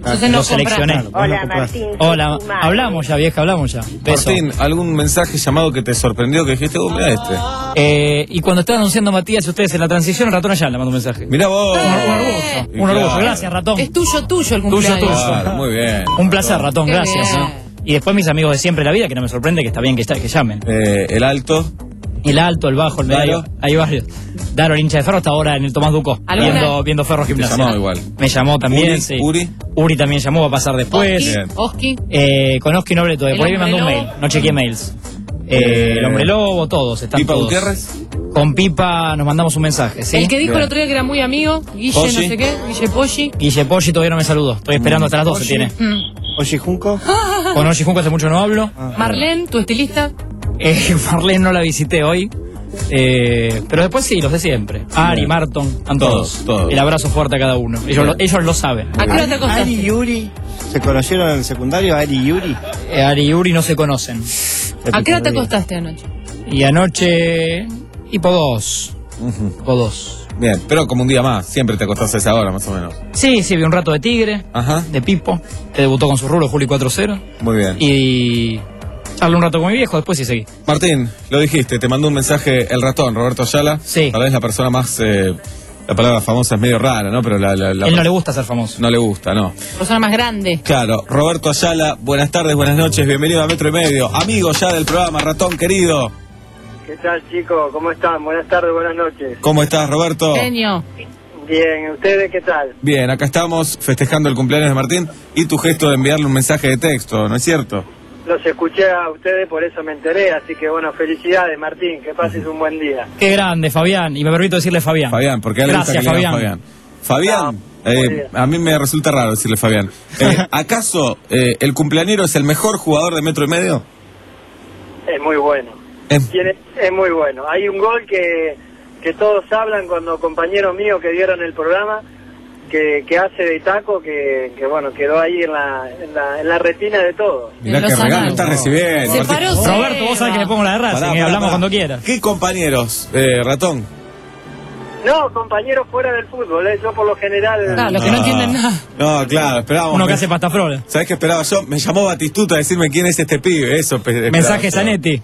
Entonces no Lo seleccioné. compraste. Hola, Martín. Hola, hablamos ya, vieja, hablamos ya. Beso. Martín, ¿algún mensaje llamado que te sorprendió que dijiste, oh, mira este? Eh, y cuando estaba anunciando Matías y ustedes en la transición, el ratón allá le mandó un mensaje. Mirá vos. Un, un orgullo, Y un orgullo. claro. Gracias, ratón. Es tuyo, tuyo el Tuyo, cumpleaños. tuyo. Claro, muy bien. Un placer, ratón, Qué gracias. bien. ¿no? Y después mis amigos de siempre de la vida, que no me sorprende, que está bien que, está, que llamen. Eh, el alto. El alto, el bajo, el medio. Daro. Hay varios. Daro, el hincha de Ferro, está ahora en el Tomás Ducó, ¿Alguna? viendo, viendo Ferro Gimnasia. Te llamó igual. Me llamó también, Uri, sí. Uri. Uri también llamó, va a pasar después. Oski, Bien. Oski. Eh, con Oski no hablé todavía, El por ahí me mandó un Hombre mail, Lobo. no chequeé mails. Eh, Eh, el Hombre Lobo, todos, están ¿Pipa todos. Gutiérrez? Con Pipa nos mandamos un mensaje, ¿sí? El que dijo Bien. el otro día que era muy amigo, Guille Poggi. no sé qué, Guille Poggi. Guille Poggi todavía no me saludó, estoy esperando hasta las doce, tiene. Mm. Oye, Junco. Con Oshi Junco hace mucho no hablo. Marlene, tu estilista. Eh, Marlene no la visité hoy. Eh, pero después sí, los de siempre. Ari, Bien. Marton, están Todos, todos. todos. El abrazo fuerte a cada uno. Ellos, lo, ellos lo saben. ¿A qué hora te acostaste? Ari y Yuri. ¿Se conocieron en el secundario, Ari y Yuri? Eh, Ari y Uri no se conocen. ¿A qué hora te acostaste anoche? Y anoche, tipo dos. O dos. Bien, pero como un día más, siempre te acostás a esa hora más o menos. Sí, sí, vi un rato de Tigre, Ajá, de Pipo, que debutó con su rulo, Juli cuatro cero. muy bien. Y charlé un rato con mi viejo, después sí seguí. Martín, lo dijiste, te mandó un mensaje el ratón, Roberto Ayala. Sí. Tal vez la persona más, eh, la palabra famosa es medio rara, ¿no? Pero la, la, la- Él no le gusta ser famoso. no le gusta, ¿no? Persona más grande. Claro, Roberto Ayala, buenas tardes, buenas noches, bienvenido a Metro y Medio. Amigo ya del programa, ratón querido. ¿Qué tal, chicos? ¿Cómo están? Buenas tardes, buenas noches. ¿Cómo estás, Roberto? Genio. Bien, ¿ustedes qué tal? Bien, acá estamos festejando el cumpleaños de Martín y tu gesto de enviarle un mensaje de texto, ¿no es cierto? Los escuché a ustedes, por eso me enteré, así que bueno, felicidades, Martín, que pases un buen día. Qué grande, Fabián. Y me permito decirle Fabián. Fabián, porque a él le gusta Gracias, que le digan Fabián. Fabián. Fabián, eh, a mí me resulta raro decirle Fabián. Eh, ¿Acaso eh, el cumpleañero es el mejor jugador de Metro y Medio? Es muy bueno. Es- Tiene, es muy bueno. Hay un gol que, que todos hablan cuando compañeros míos que dieron el programa, que, que hace de taco, que, que bueno, quedó ahí en la, en la, en la retina de todos. Mirá Los qué regalo anales. está recibiendo. Se Martín. paró Roberto, vos sabés que le pongo la de Racing, Pará, eh, pará, hablamos pará. cuando quieras. ¿Qué compañeros, eh, ratón? No, compañeros fuera del fútbol, ¿eh? Yo por lo general... Claro, los que no entienden nada. No, claro, esperábamos. Uno que me- hace pastafrola. ¿Sabés qué esperaba yo? Me llamó Batistuta a decirme quién es este pibe, eso. pe- esperaba Mensaje yo. Zanetti.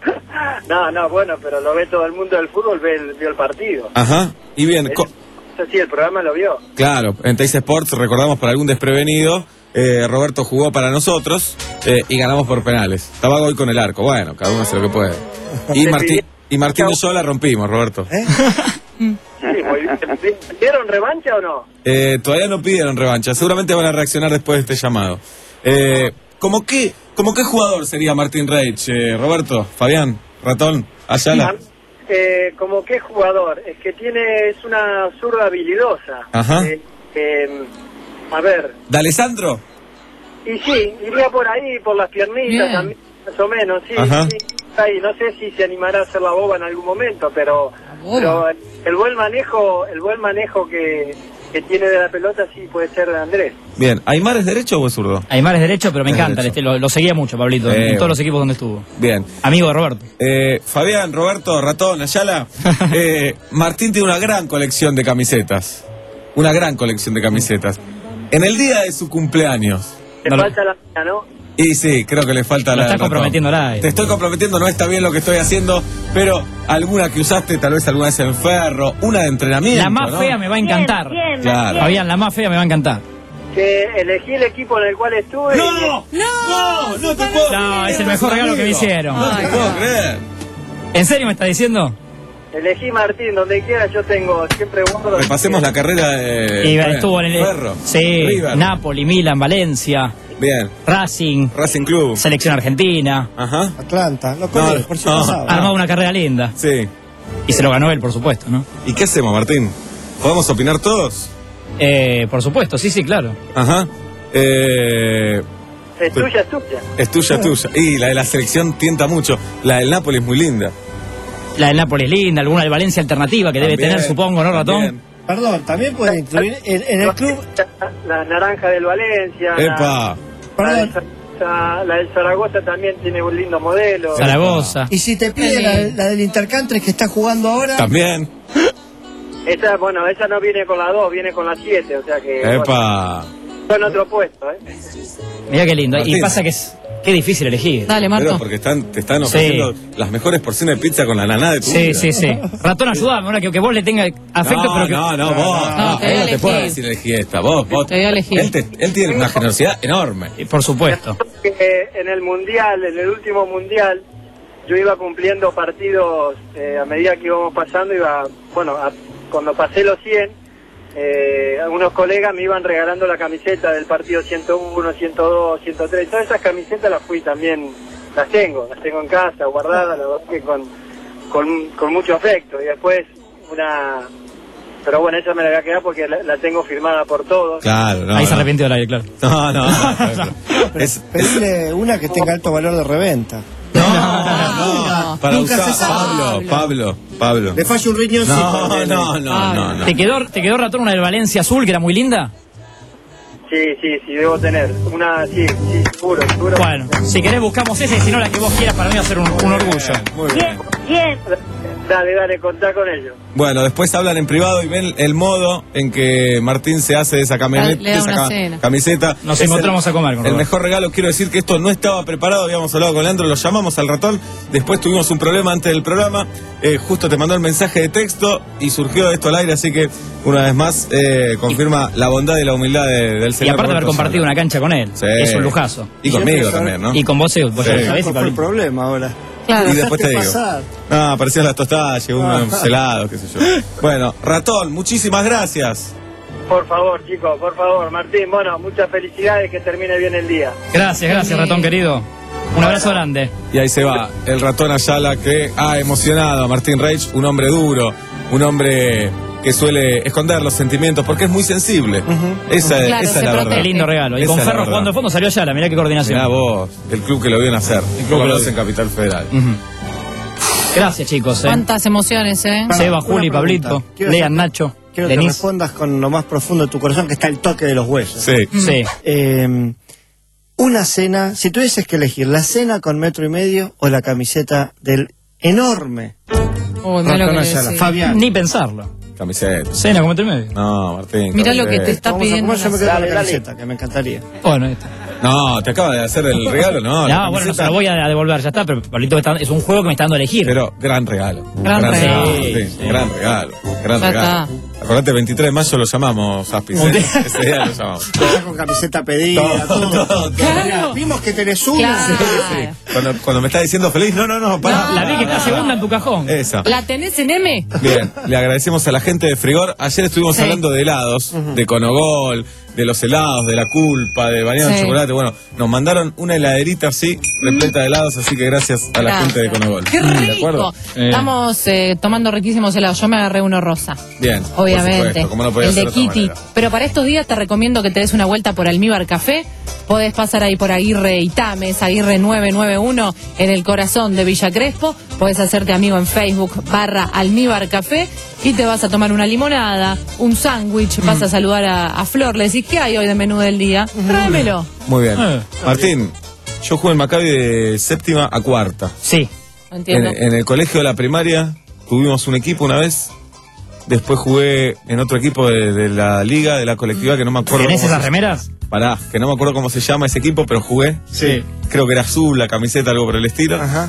No, no, bueno, pero lo ve todo el mundo del fútbol, ve el, vio el partido. Ajá, y bien, co- Eso sí, el programa lo vio. claro, en Teis Sports, recordamos para algún desprevenido, eh, Roberto jugó para nosotros eh, y ganamos por penales. Estaba hoy con el arco, bueno, cada uno hace lo que puede. Y Martín, y Martín y yo la rompimos, Roberto. Sí, muy bien. ¿Vieron revancha o no? Eh, todavía no pidieron revancha, seguramente van a reaccionar después de este llamado. Eh, ¿Cómo qué, cómo qué jugador sería Martín Reich, eh, Roberto, Fabián, Ratón, Ayala? Eh, como que jugador, es que tiene, es una zurda habilidosa. Ajá. Eh, eh, a ver, ¿De Alessandro? y sí, iría por ahí, por las piernitas Bien. también, más o menos, sí, Ajá. sí. Ahí, no sé si se animará a hacer la boba en algún momento, pero, boba. pero el buen manejo, el buen manejo que, que tiene de la pelota sí puede ser de Andrés. Bien, ¿Aymar es derecho o es zurdo? Aymar es derecho, pero me Es encanta. derecho. este, Lo, lo seguía mucho, Pablito, Eh, en todos bueno. los equipos donde estuvo. Bien. Amigo de Roberto. Eh, Fabián, Roberto, Ratón, Ayala, eh, Martín tiene una gran colección de camisetas. Una gran colección de camisetas. En el día de su cumpleaños. Te No lo- falta la mía, ¿no? Y sí, creo que le falta Lo la. estás del ratón. comprometiendo al aire. Te estoy comprometiendo, no está bien lo que estoy haciendo, pero alguna que usaste, tal vez alguna vez en Ferro, una de entrenamiento. La más ¿no? fea me va a encantar. Bien, Claro. Fabián, la más fea me va a encantar. Que elegí el equipo en el cual estuve. ¡No! y- ¡No! ¡No te puedo No, creer, es el mejor regalo que me amigo. hicieron. No te puedo creer. ¿En serio me está diciendo? Elegí Martín, donde quiera yo tengo, siempre guardo. Repasemos la carrera de. Y Fabián. estuvo en el. Ferro. Sí, River. Napoli, Milan, Valencia, Bien. Racing, Racing Club. Selección Argentina. Ajá. Atlanta, lo No, conozco, por si no. pasaba. Ha armado una carrera linda. Sí. Y se lo ganó él, por supuesto, ¿no? ¿Y qué hacemos, Martín? ¿Podemos opinar todos? Eh, por supuesto, sí, sí, claro. Ajá. Eh, Es tuya, es tuya. es tuya, tuya. Y la de la selección tienta mucho. La del Napoli es muy linda. La del Nápoles linda, alguna del Valencia alternativa que debe También, tener, supongo, ¿no, Ratón? también. Perdón, también pueden incluir en, en el club. La naranja del Valencia. Epa. La, la, del, Perdón. Zara- la del Zaragoza también tiene un lindo modelo. Zaragoza. Y si te pide la, la del Intercountry que está jugando ahora. También. Esa, bueno, esa no viene con la dos, viene con la siete, o sea que... bueno, Epa. Son otro puesto, ¿eh? Mirá qué lindo. Martín. Y pasa que es qué difícil elegir. Dale, Marco. Pero porque están, te están Sí. ofreciendo las mejores porciones de pizza con la naná de tu Sí, vida. sí, sí. Ratón, ayúdame, ahora que, que vos le tenga afecto, no, pero que. no, no, vos. No, No, te voy él a no te puede elegir. decir elegir esta. Vos, vos. Te voy a elegir. Él, te- él tiene una generosidad enorme. Por supuesto. Que en el mundial, en el último mundial, yo iba cumpliendo partidos eh, a medida que íbamos pasando, iba, bueno, a- cuando pasé los cien, eh, algunos colegas me iban regalando la camiseta del partido ciento uno, ciento dos, ciento tres, todas esas camisetas las fui también, las tengo, las tengo en casa, guardadas, la verdad que con, con, con mucho afecto, y después una... Pero bueno, esa me la voy a quedar porque la, la tengo firmada por todos. Claro, no. Ahí se no. arrepintió del aire, claro. No, no. no, no. Es, Pedirle una que tenga alto valor de reventa. no, para Nunca usar. se sabe. Pablo, Pablo, Pablo. Le falla un riñoncito. No, no, no, no, no. ¿Te quedó, ¿Te quedó Ratón una del Valencia azul que era muy linda? Sí, sí, sí, debo tener. Una, sí, sí, seguro, seguro. Bueno, si querés buscamos esa y si no la que vos quieras, para mí va a ser un, un orgullo. Muy bien. Bien. Dale, dale, contá con ellos. Bueno, después hablan en privado y ven el modo en que Martín se hace de esa camioneta, Le da de esa una ca- cena. camiseta. Nos Es encontramos el, a comer con El Roberto. mejor regalo, quiero decir que esto no estaba preparado, habíamos hablado con Leandro, lo llamamos al ratón, después tuvimos un problema antes del programa, eh, justo te mandó el mensaje de texto y surgió esto al aire, así que una vez más eh, confirma la bondad y la humildad de- del Y señor. aparte de haber Roberto compartido Sala. una cancha con él. Sí. Es un lujazo. Y conmigo también, ¿no? Y con vos, vos ya Sí. lo sabés. y ¿Cuál fue el Pablito. problema ahora? Claro. Y después te digo. Dejaste pasar. No, aparecían las tostadas, llegó Ah. unos helados, qué sé yo. Bueno, ratón, muchísimas gracias. Por favor, chicos, por favor. Martín, bueno, muchas felicidades, que termine bien el día. Gracias, gracias, Ratón querido. Un abrazo grande. Y ahí se va el ratón Ayala que ha emocionado a Martín Reich, un hombre duro, un hombre que suele esconder los sentimientos porque es muy sensible. Esa, es- Claro, esa se es la protege. verdad. Qué lindo regalo. Y Esa con es la Ferro verdad. jugando de fondo salió Ayala. Mirá qué coordinación. Mirá vos, el club que lo vio nacer, el club que lo hace en Capital Federal. Ujú. Gracias, chicos. Eh. Cuántas emociones, ¿eh? Para, Seba, una Juli, pregunta. Pablito, Quiero Lean, hacer- Nacho, Quiero que Denise. respondas con lo más profundo de tu corazón, que está el toque de los huesos. Sí. Sí. Eh, una cena, si tuvieses que elegir la cena con metro y medio o la camiseta del enorme Uy, mirá lo que Ratón le Ayala. decís. Fabián. Ni pensarlo. Camiseta. Cena como entre medio. No, Martín. Mirá lo que te camiseta. está Vamos a pidiendo. comer, yo me la- quedo con Dale, la dale. camiseta, que me encantaría. Bueno, ahí está. No, te acaba de hacer el regalo, ¿no? No, La bueno, no se camiseta. lo voy a devolver, ya está, pero Pablito está- es un juego que me está dando a elegir. Pero gran regalo. Gran regalo. Sí, Sí. gran regalo. Gran Ya regalo. Acordate, veintitrés de mayo lo llamamos, Aspis. Un ¿eh? día. Ese día lo llamamos. Ya con camiseta pedida, Todo, todo. todo, todo. Claro. Vimos que tenés una. Claro. Cuando, cuando me está diciendo feliz, no, no, no, pará. La vi que está segunda en tu cajón. Esa. ¿La tenés en M? Bien, le agradecemos a la gente de Frigor. Ayer estuvimos Sí. hablando de helados, de Conogol, de los helados, de la culpa, de bañado en Sí. chocolate. Bueno, nos mandaron una heladerita así, repleta de helados, así que gracias a la Gracias. gente de Conogol. ¡Qué ¿De acuerdo? rico! Eh. Estamos eh, tomando riquísimos helados. Yo me agarré uno rosa. Bien, por Obviamente. supuesto, como no podía el ser de otra Kitty. manera. Pero para estos días te recomiendo que te des una vuelta por Almíbar Café. Podés pasar ahí por Aguirre y Tames, Aguirre nueve nueve uno, en el corazón de Villa Crespo. Podés hacerte amigo en Facebook, barra Almíbar Café, y te vas a tomar una limonada, un sándwich, vas a saludar a, a Flor, le decís, ¿qué hay hoy de menú del día? Tráemelo. Muy bien. Eh. Martín, yo jugué en Maccabi de séptima a cuarta. Sí. No En, entiendo. en el colegio de la primaria tuvimos un equipo una vez. Después jugué en otro equipo de, de la liga, de la colectividad, que no me acuerdo. ¿Tenés cómo esas se- remeras? Pará, que no me acuerdo cómo se llama ese equipo, pero jugué. Sí. Creo que era azul, la camiseta, algo por el estilo. Ajá.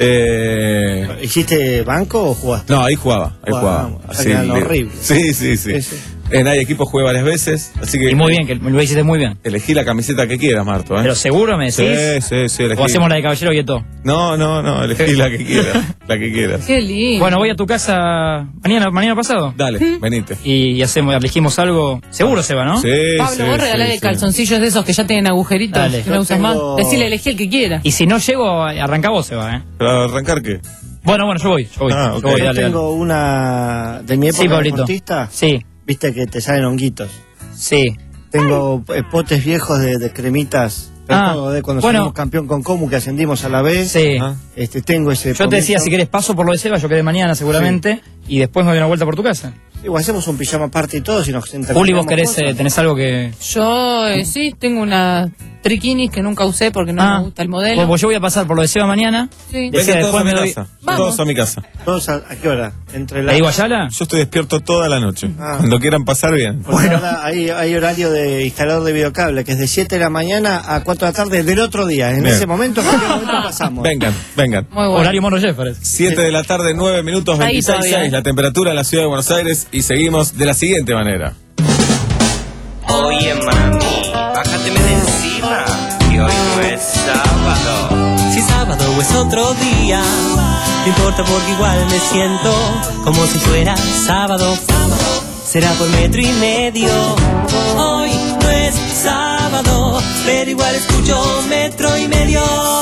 Eh, ¿Hiciste banco o jugaste? no, ahí jugaba, ahí Jugaba, jugaba. o sea, que eran li- horribles. Sí, sí, sí. Sí, sí. En hay equipo jugué varias veces, así que Y muy bien, que lo hiciste muy bien. elegí la camiseta que quieras, Marto. ¿eh? Pero seguro me sí, decís. sí, sí, elegí. O hacemos la de Caballero Gueto. No, no, no, elegí la que quieras, la que quieras. Qué lindo. Bueno, voy a tu casa mañana, mañana pasado. Dale, venite. Y, y hacemos, elegimos algo. Seguro se va, ¿no? Sí, Pablo, sí, vos regalale sí, sí. calzoncillos de esos que ya tienen agujeritos, Dale. que no Yo usas tengo- más. Decile, elegí el que quiera. Y si no llego, arranca vos, se va, ¿eh? ¿Para arrancar qué? Bueno, bueno, yo voy, yo voy. Ah, yo ok. voy, Yo dale, dale. tengo una de mi época Sí, Pablito. deportista. Sí, Viste que te salen honguitos. sí. Tengo eh, potes viejos de, de cremitas. Ah, Recuerdo de cuando bueno. fuimos campeón con Comu, que ascendimos a la B. Sí. Ah. Este, tengo ese Yo te decía, pomito. si querés paso por lo de Seba, yo quedé mañana seguramente, y después me doy una vuelta por tu casa. Igual hacemos un pijama party y todos y nos intercambiamos Juli, ¿vos querés, cosas. eh, tenés algo que...? Yo eh, sí, tengo una triquinis que nunca usé porque no Ah, me gusta el modelo. Pues, pues yo voy a pasar por lo de Seba mañana. Sí. Decía, Vengan todos después a mi me doy- casa. Vamos. Todos a mi casa. ¿Todos a, a qué hora? Entre la... ¿Ahí Guayala? Yo estoy despierto toda la noche. Ah. Cuando quieran pasar, bien. Porque ahora hay, hay horario de instalador de videocable que es de siete de la mañana a cuatro de la tarde del otro día. En Bien. ese momento, en cualquier momento pasamos. Vengan, vengan. Muy bueno. Horario Mono Jeffers. siete de la tarde, nueve minutos, Ahí veintiséis todavía, seis, ¿eh? la temperatura en la ciudad de Buenos Aires y seguimos de la siguiente manera. Oye mami, bájateme de encima, que hoy no es sábado. Si sábado es otro día, no importa porque igual me siento como si fuera sábado. Será por metro y medio. Hoy no es sábado, pero igual escucho metro y medio.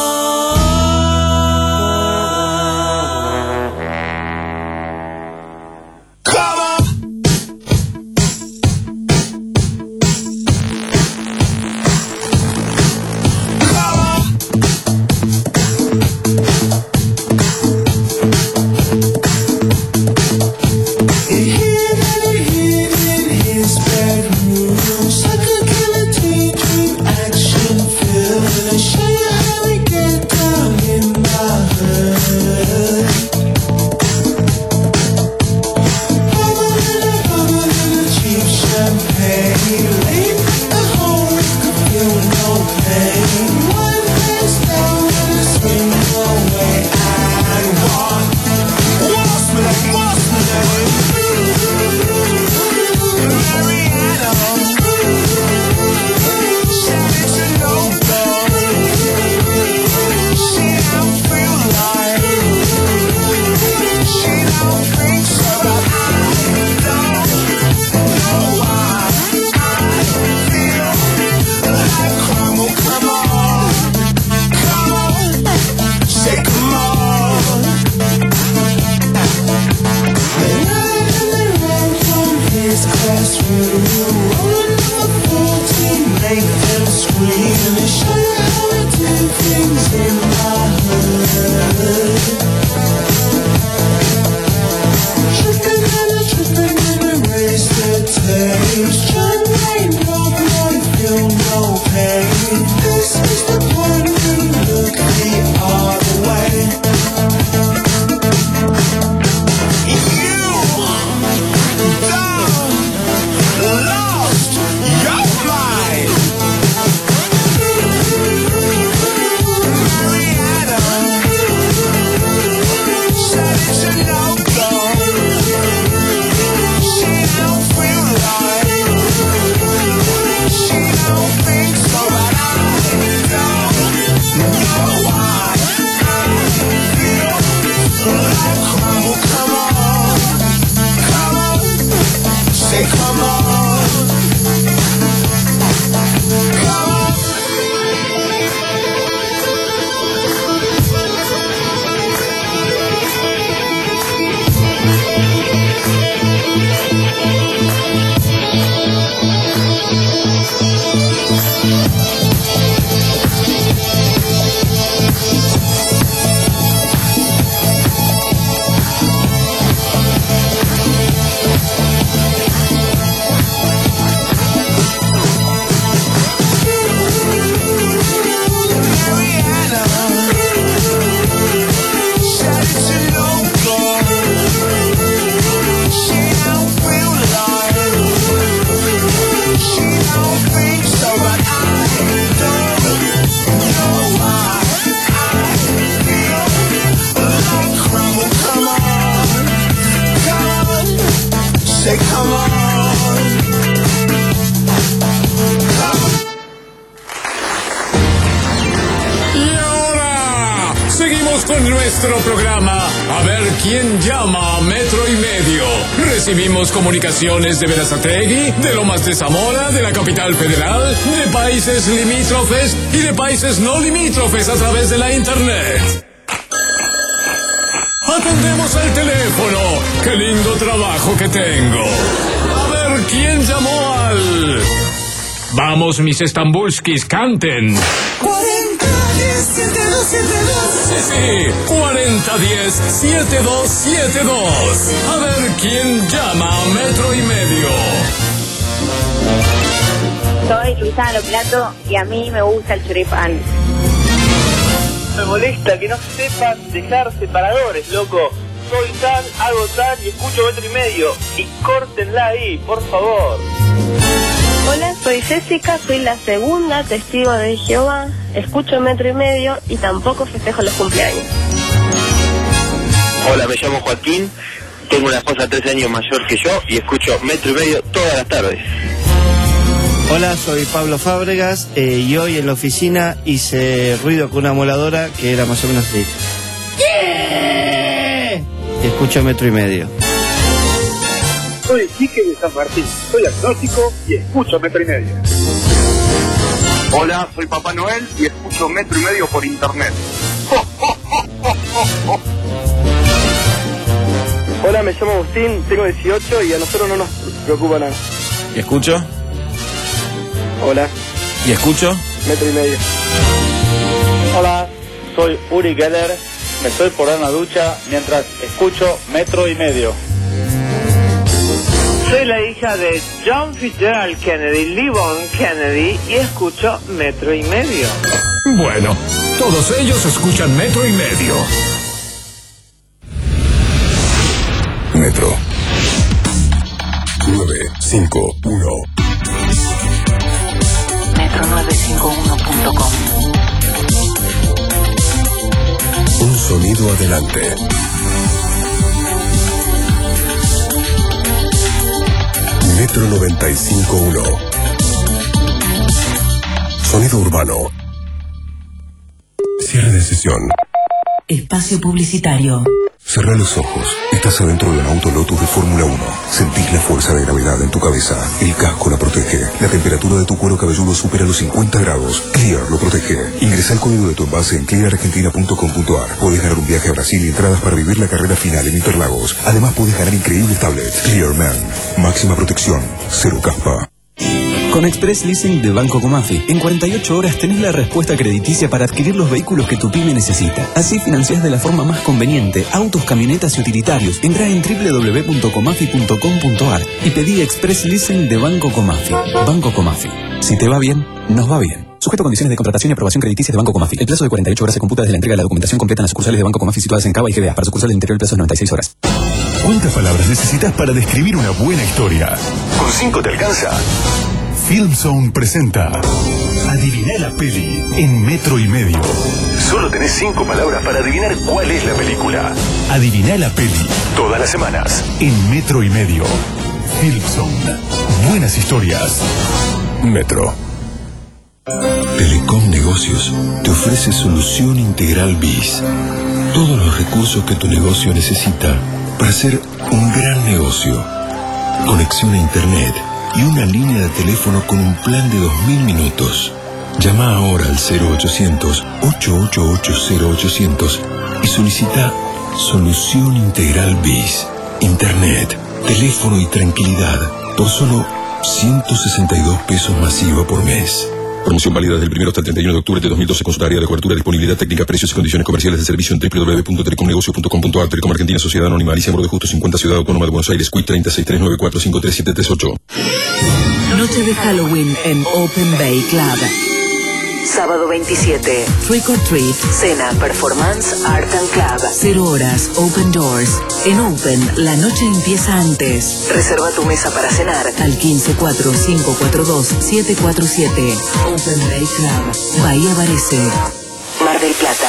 Con nuestro programa A ver quién llama a metro y medio. Recibimos comunicaciones de Berazategui, de Lomas de Zamora, de la capital federal, de países limítrofes y de países no limítrofes a través de la internet. Atendemos al teléfono. ¡Qué lindo trabajo que tengo! A ver quién llamó al... Vamos, mis estambulskis, canten. cuarenta, diecisiete, dos siete dos. Sí, sí, cuarenta diez setenta y dos setenta y dos. A ver quién llama a Metro y Medio. Soy Luisana Loplato y a mí me gusta el choripán. Me molesta que no sepan dejar separadores, loco. Soy tal, hago tal y escucho Metro y Medio. Y córtenla ahí, por favor. Hola, soy Jessica, soy la segunda testigo de Jehová. Escucho Metro y Medio y tampoco festejo los cumpleaños. Hola, me llamo Joaquín, tengo una esposa tres años mayor que yo y escucho Metro y Medio todas las tardes. Hola, soy Pablo Fábregas eh, y hoy en la oficina hice ruido con una moladora que era más o menos así. ¡Yeah! Y escucho Metro y Medio. Soy Quique de San Martín, soy agnóstico y escucho Metro y Medio. Hola, soy Papá Noel y escucho Metro y Medio por internet. Hola, me llamo Agustín, tengo dieciocho y a nosotros no nos preocupa nada. ¿Y escucho? Hola. ¿Y escucho? Metro y Medio. Hola, soy Uri Geller, me estoy por dar una ducha mientras escucho Metro y Medio. Soy la hija de John Fitzgerald Kennedy, Livon Kennedy, y escucho Metro y Medio. Bueno, todos ellos escuchan Metro y Medio. Metro nueve cinco uno. metro nueve cinco uno punto com. Un sonido adelante. Metro noventa y cinco punto uno. Sonido urbano. Cierre de sesión. Espacio publicitario. Cerrá los ojos. Estás adentro de un auto Lotus de Fórmula uno. Sentís la fuerza de gravedad en tu cabeza. El casco la protege. La temperatura de tu cuero cabelludo supera los cincuenta grados. Clear lo protege. Ingresa el código de tu envase en clear argentina punto com punto a r. Podés ganar un viaje a Brasil y entradas para vivir la carrera final en Interlagos. Además podés ganar increíbles tablets. Clear Man. Máxima protección. Cero caspa. Con Express Leasing de Banco Comafi, en cuarenta y ocho horas tenés la respuesta crediticia para adquirir los vehículos que tu pyme necesita. Así financiás de la forma más conveniente autos, camionetas y utilitarios. Entrá en doble u doble u doble u punto comafi punto com punto a r y pedí Express Leasing de Banco Comafi. Banco Comafi. Si te va bien, nos va bien. Sujeto a condiciones de contratación y aprobación crediticia de Banco Comafi. El plazo de cuarenta y ocho horas se computa desde la entrega de la documentación completa en las sucursales de Banco Comafi situadas en Cava y G B A. Para sucursales del interior el plazo es noventa y seis horas. ¿Cuántas palabras necesitas para describir una buena historia? ¿Con cinco te alcanza? Filmzone presenta Adiviná la peli en Metro y Medio. Solo tenés cinco palabras para adivinar cuál es la película. Adiviná la peli todas las semanas en Metro y Medio. Filmzone. Buenas historias. Metro. Telecom Negocios te ofrece solución integral B I S. Todos los recursos que tu negocio necesita para hacer un gran negocio. Conexión a internet y una línea de teléfono con un plan de dos mil minutos. Llama ahora al cero ochocientos, ocho ocho ocho, cero ochocientos y solicita Solución Integral B I S. Internet, teléfono y tranquilidad por solo ciento sesenta y dos pesos masiva por mes. Promoción válida desde el primero hasta el treinta y uno de octubre de dos mil doce. Consulta área de cobertura, disponibilidad técnica, precios y condiciones comerciales de servicio en doble u doble u doble u punto telecomnegocios punto com punto a r. Telecom Argentina, Sociedad Anónima, Alicia Moro de Justo, cincuenta, Ciudad Autónoma de Buenos Aires, Q I treinta, seis tres nueve cuatro cinco tres siete tres ocho. Noche de Halloween en Open Bay Club. Sábado veintisiete. Trick or Treat. Cena, Performance, Art and Club. Cero horas, Open Doors. En Open, la noche empieza antes. Reserva tu mesa para cenar al quince cuatro cinco cuatro dos siete cuatro siete. Open Bay Club. Bahía Varese. Mar del Plata.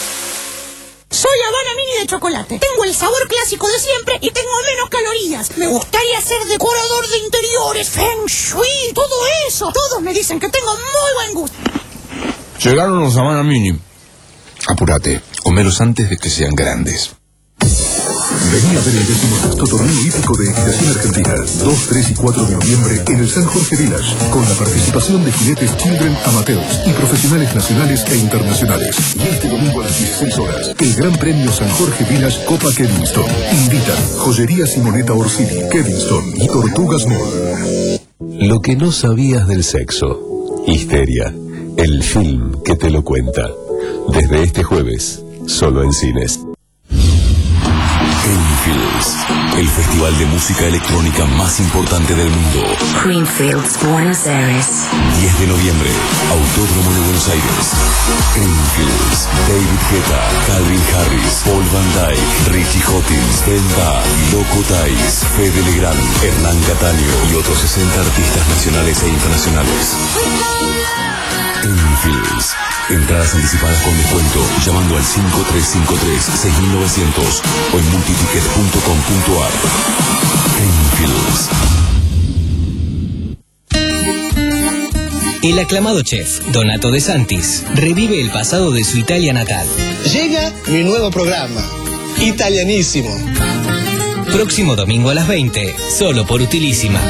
Soy Habana Mini de chocolate. Tengo el sabor clásico de siempre y tengo menos calorías. Me gustaría ser decorador de interiores, feng shui, todo eso. Todos me dicen que tengo muy buen gusto. Llegaron los Habana Mini. Apúrate, comelos antes de que sean grandes. Vení a ver el decimosexto torneo hípico de equitación argentina, dos, tres y cuatro de noviembre en el San Jorge Village, con la participación de jinetes children amateurs y profesionales nacionales e internacionales. Y este domingo a las dieciséis horas, el Gran Premio San Jorge Village Copa Kevinston. Invitan Joyería Simonetta Orsini, Kevinston y Tortugas Mall. Lo que no sabías del sexo. Histeria, el film que te lo cuenta. Desde este jueves, solo en cines. Greenfields, el festival de música electrónica más importante del mundo. Greenfields, Buenos Aires. diez de noviembre, Autódromo de Buenos Aires. Greenfields, David Guetta, Calvin Harris, Paul Van Dyke, Richie Hawkins, Benda, Loco Thais, Fede Legrand, Hernán Cataño y otros sesenta artistas nacionales e internacionales. Greenfields. Entradas anticipadas con descuento llamando al cinco tres cinco tres, seis nueve cero cero o en multiticket punto com punto ar. Greenfields. El aclamado chef Donato De Santis revive el pasado de su Italia natal. Llega mi nuevo programa, Italianísimo. Próximo domingo a las veinte, solo por Utilísima.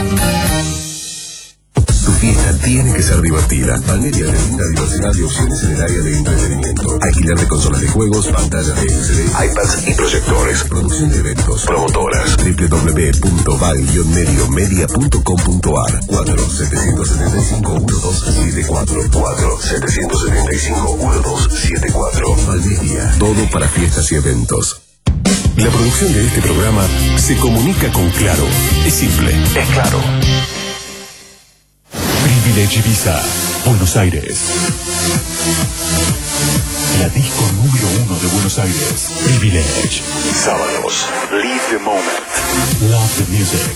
Tu fiesta tiene que ser divertida. Valmedia te brinda diversidad de opciones en el área de entretenimiento. Alquiler de consolas de juegos, pantallas de L C D, iPads y proyectores. Producción de eventos. Promotoras. doble u doble u doble u punto val medio media punto com punto ar. cuatro siete siete cinco uno dos siete cuatro. cuatro siete siete cinco uno dos siete cuatro. Valmedia. Todo para fiestas y eventos. La producción de este programa se comunica con Claro. Es simple. Es claro. Privilege Ibiza, Buenos Aires. La disco número uno de Buenos Aires. Privilege. Sábados. Live the moment. Love the music.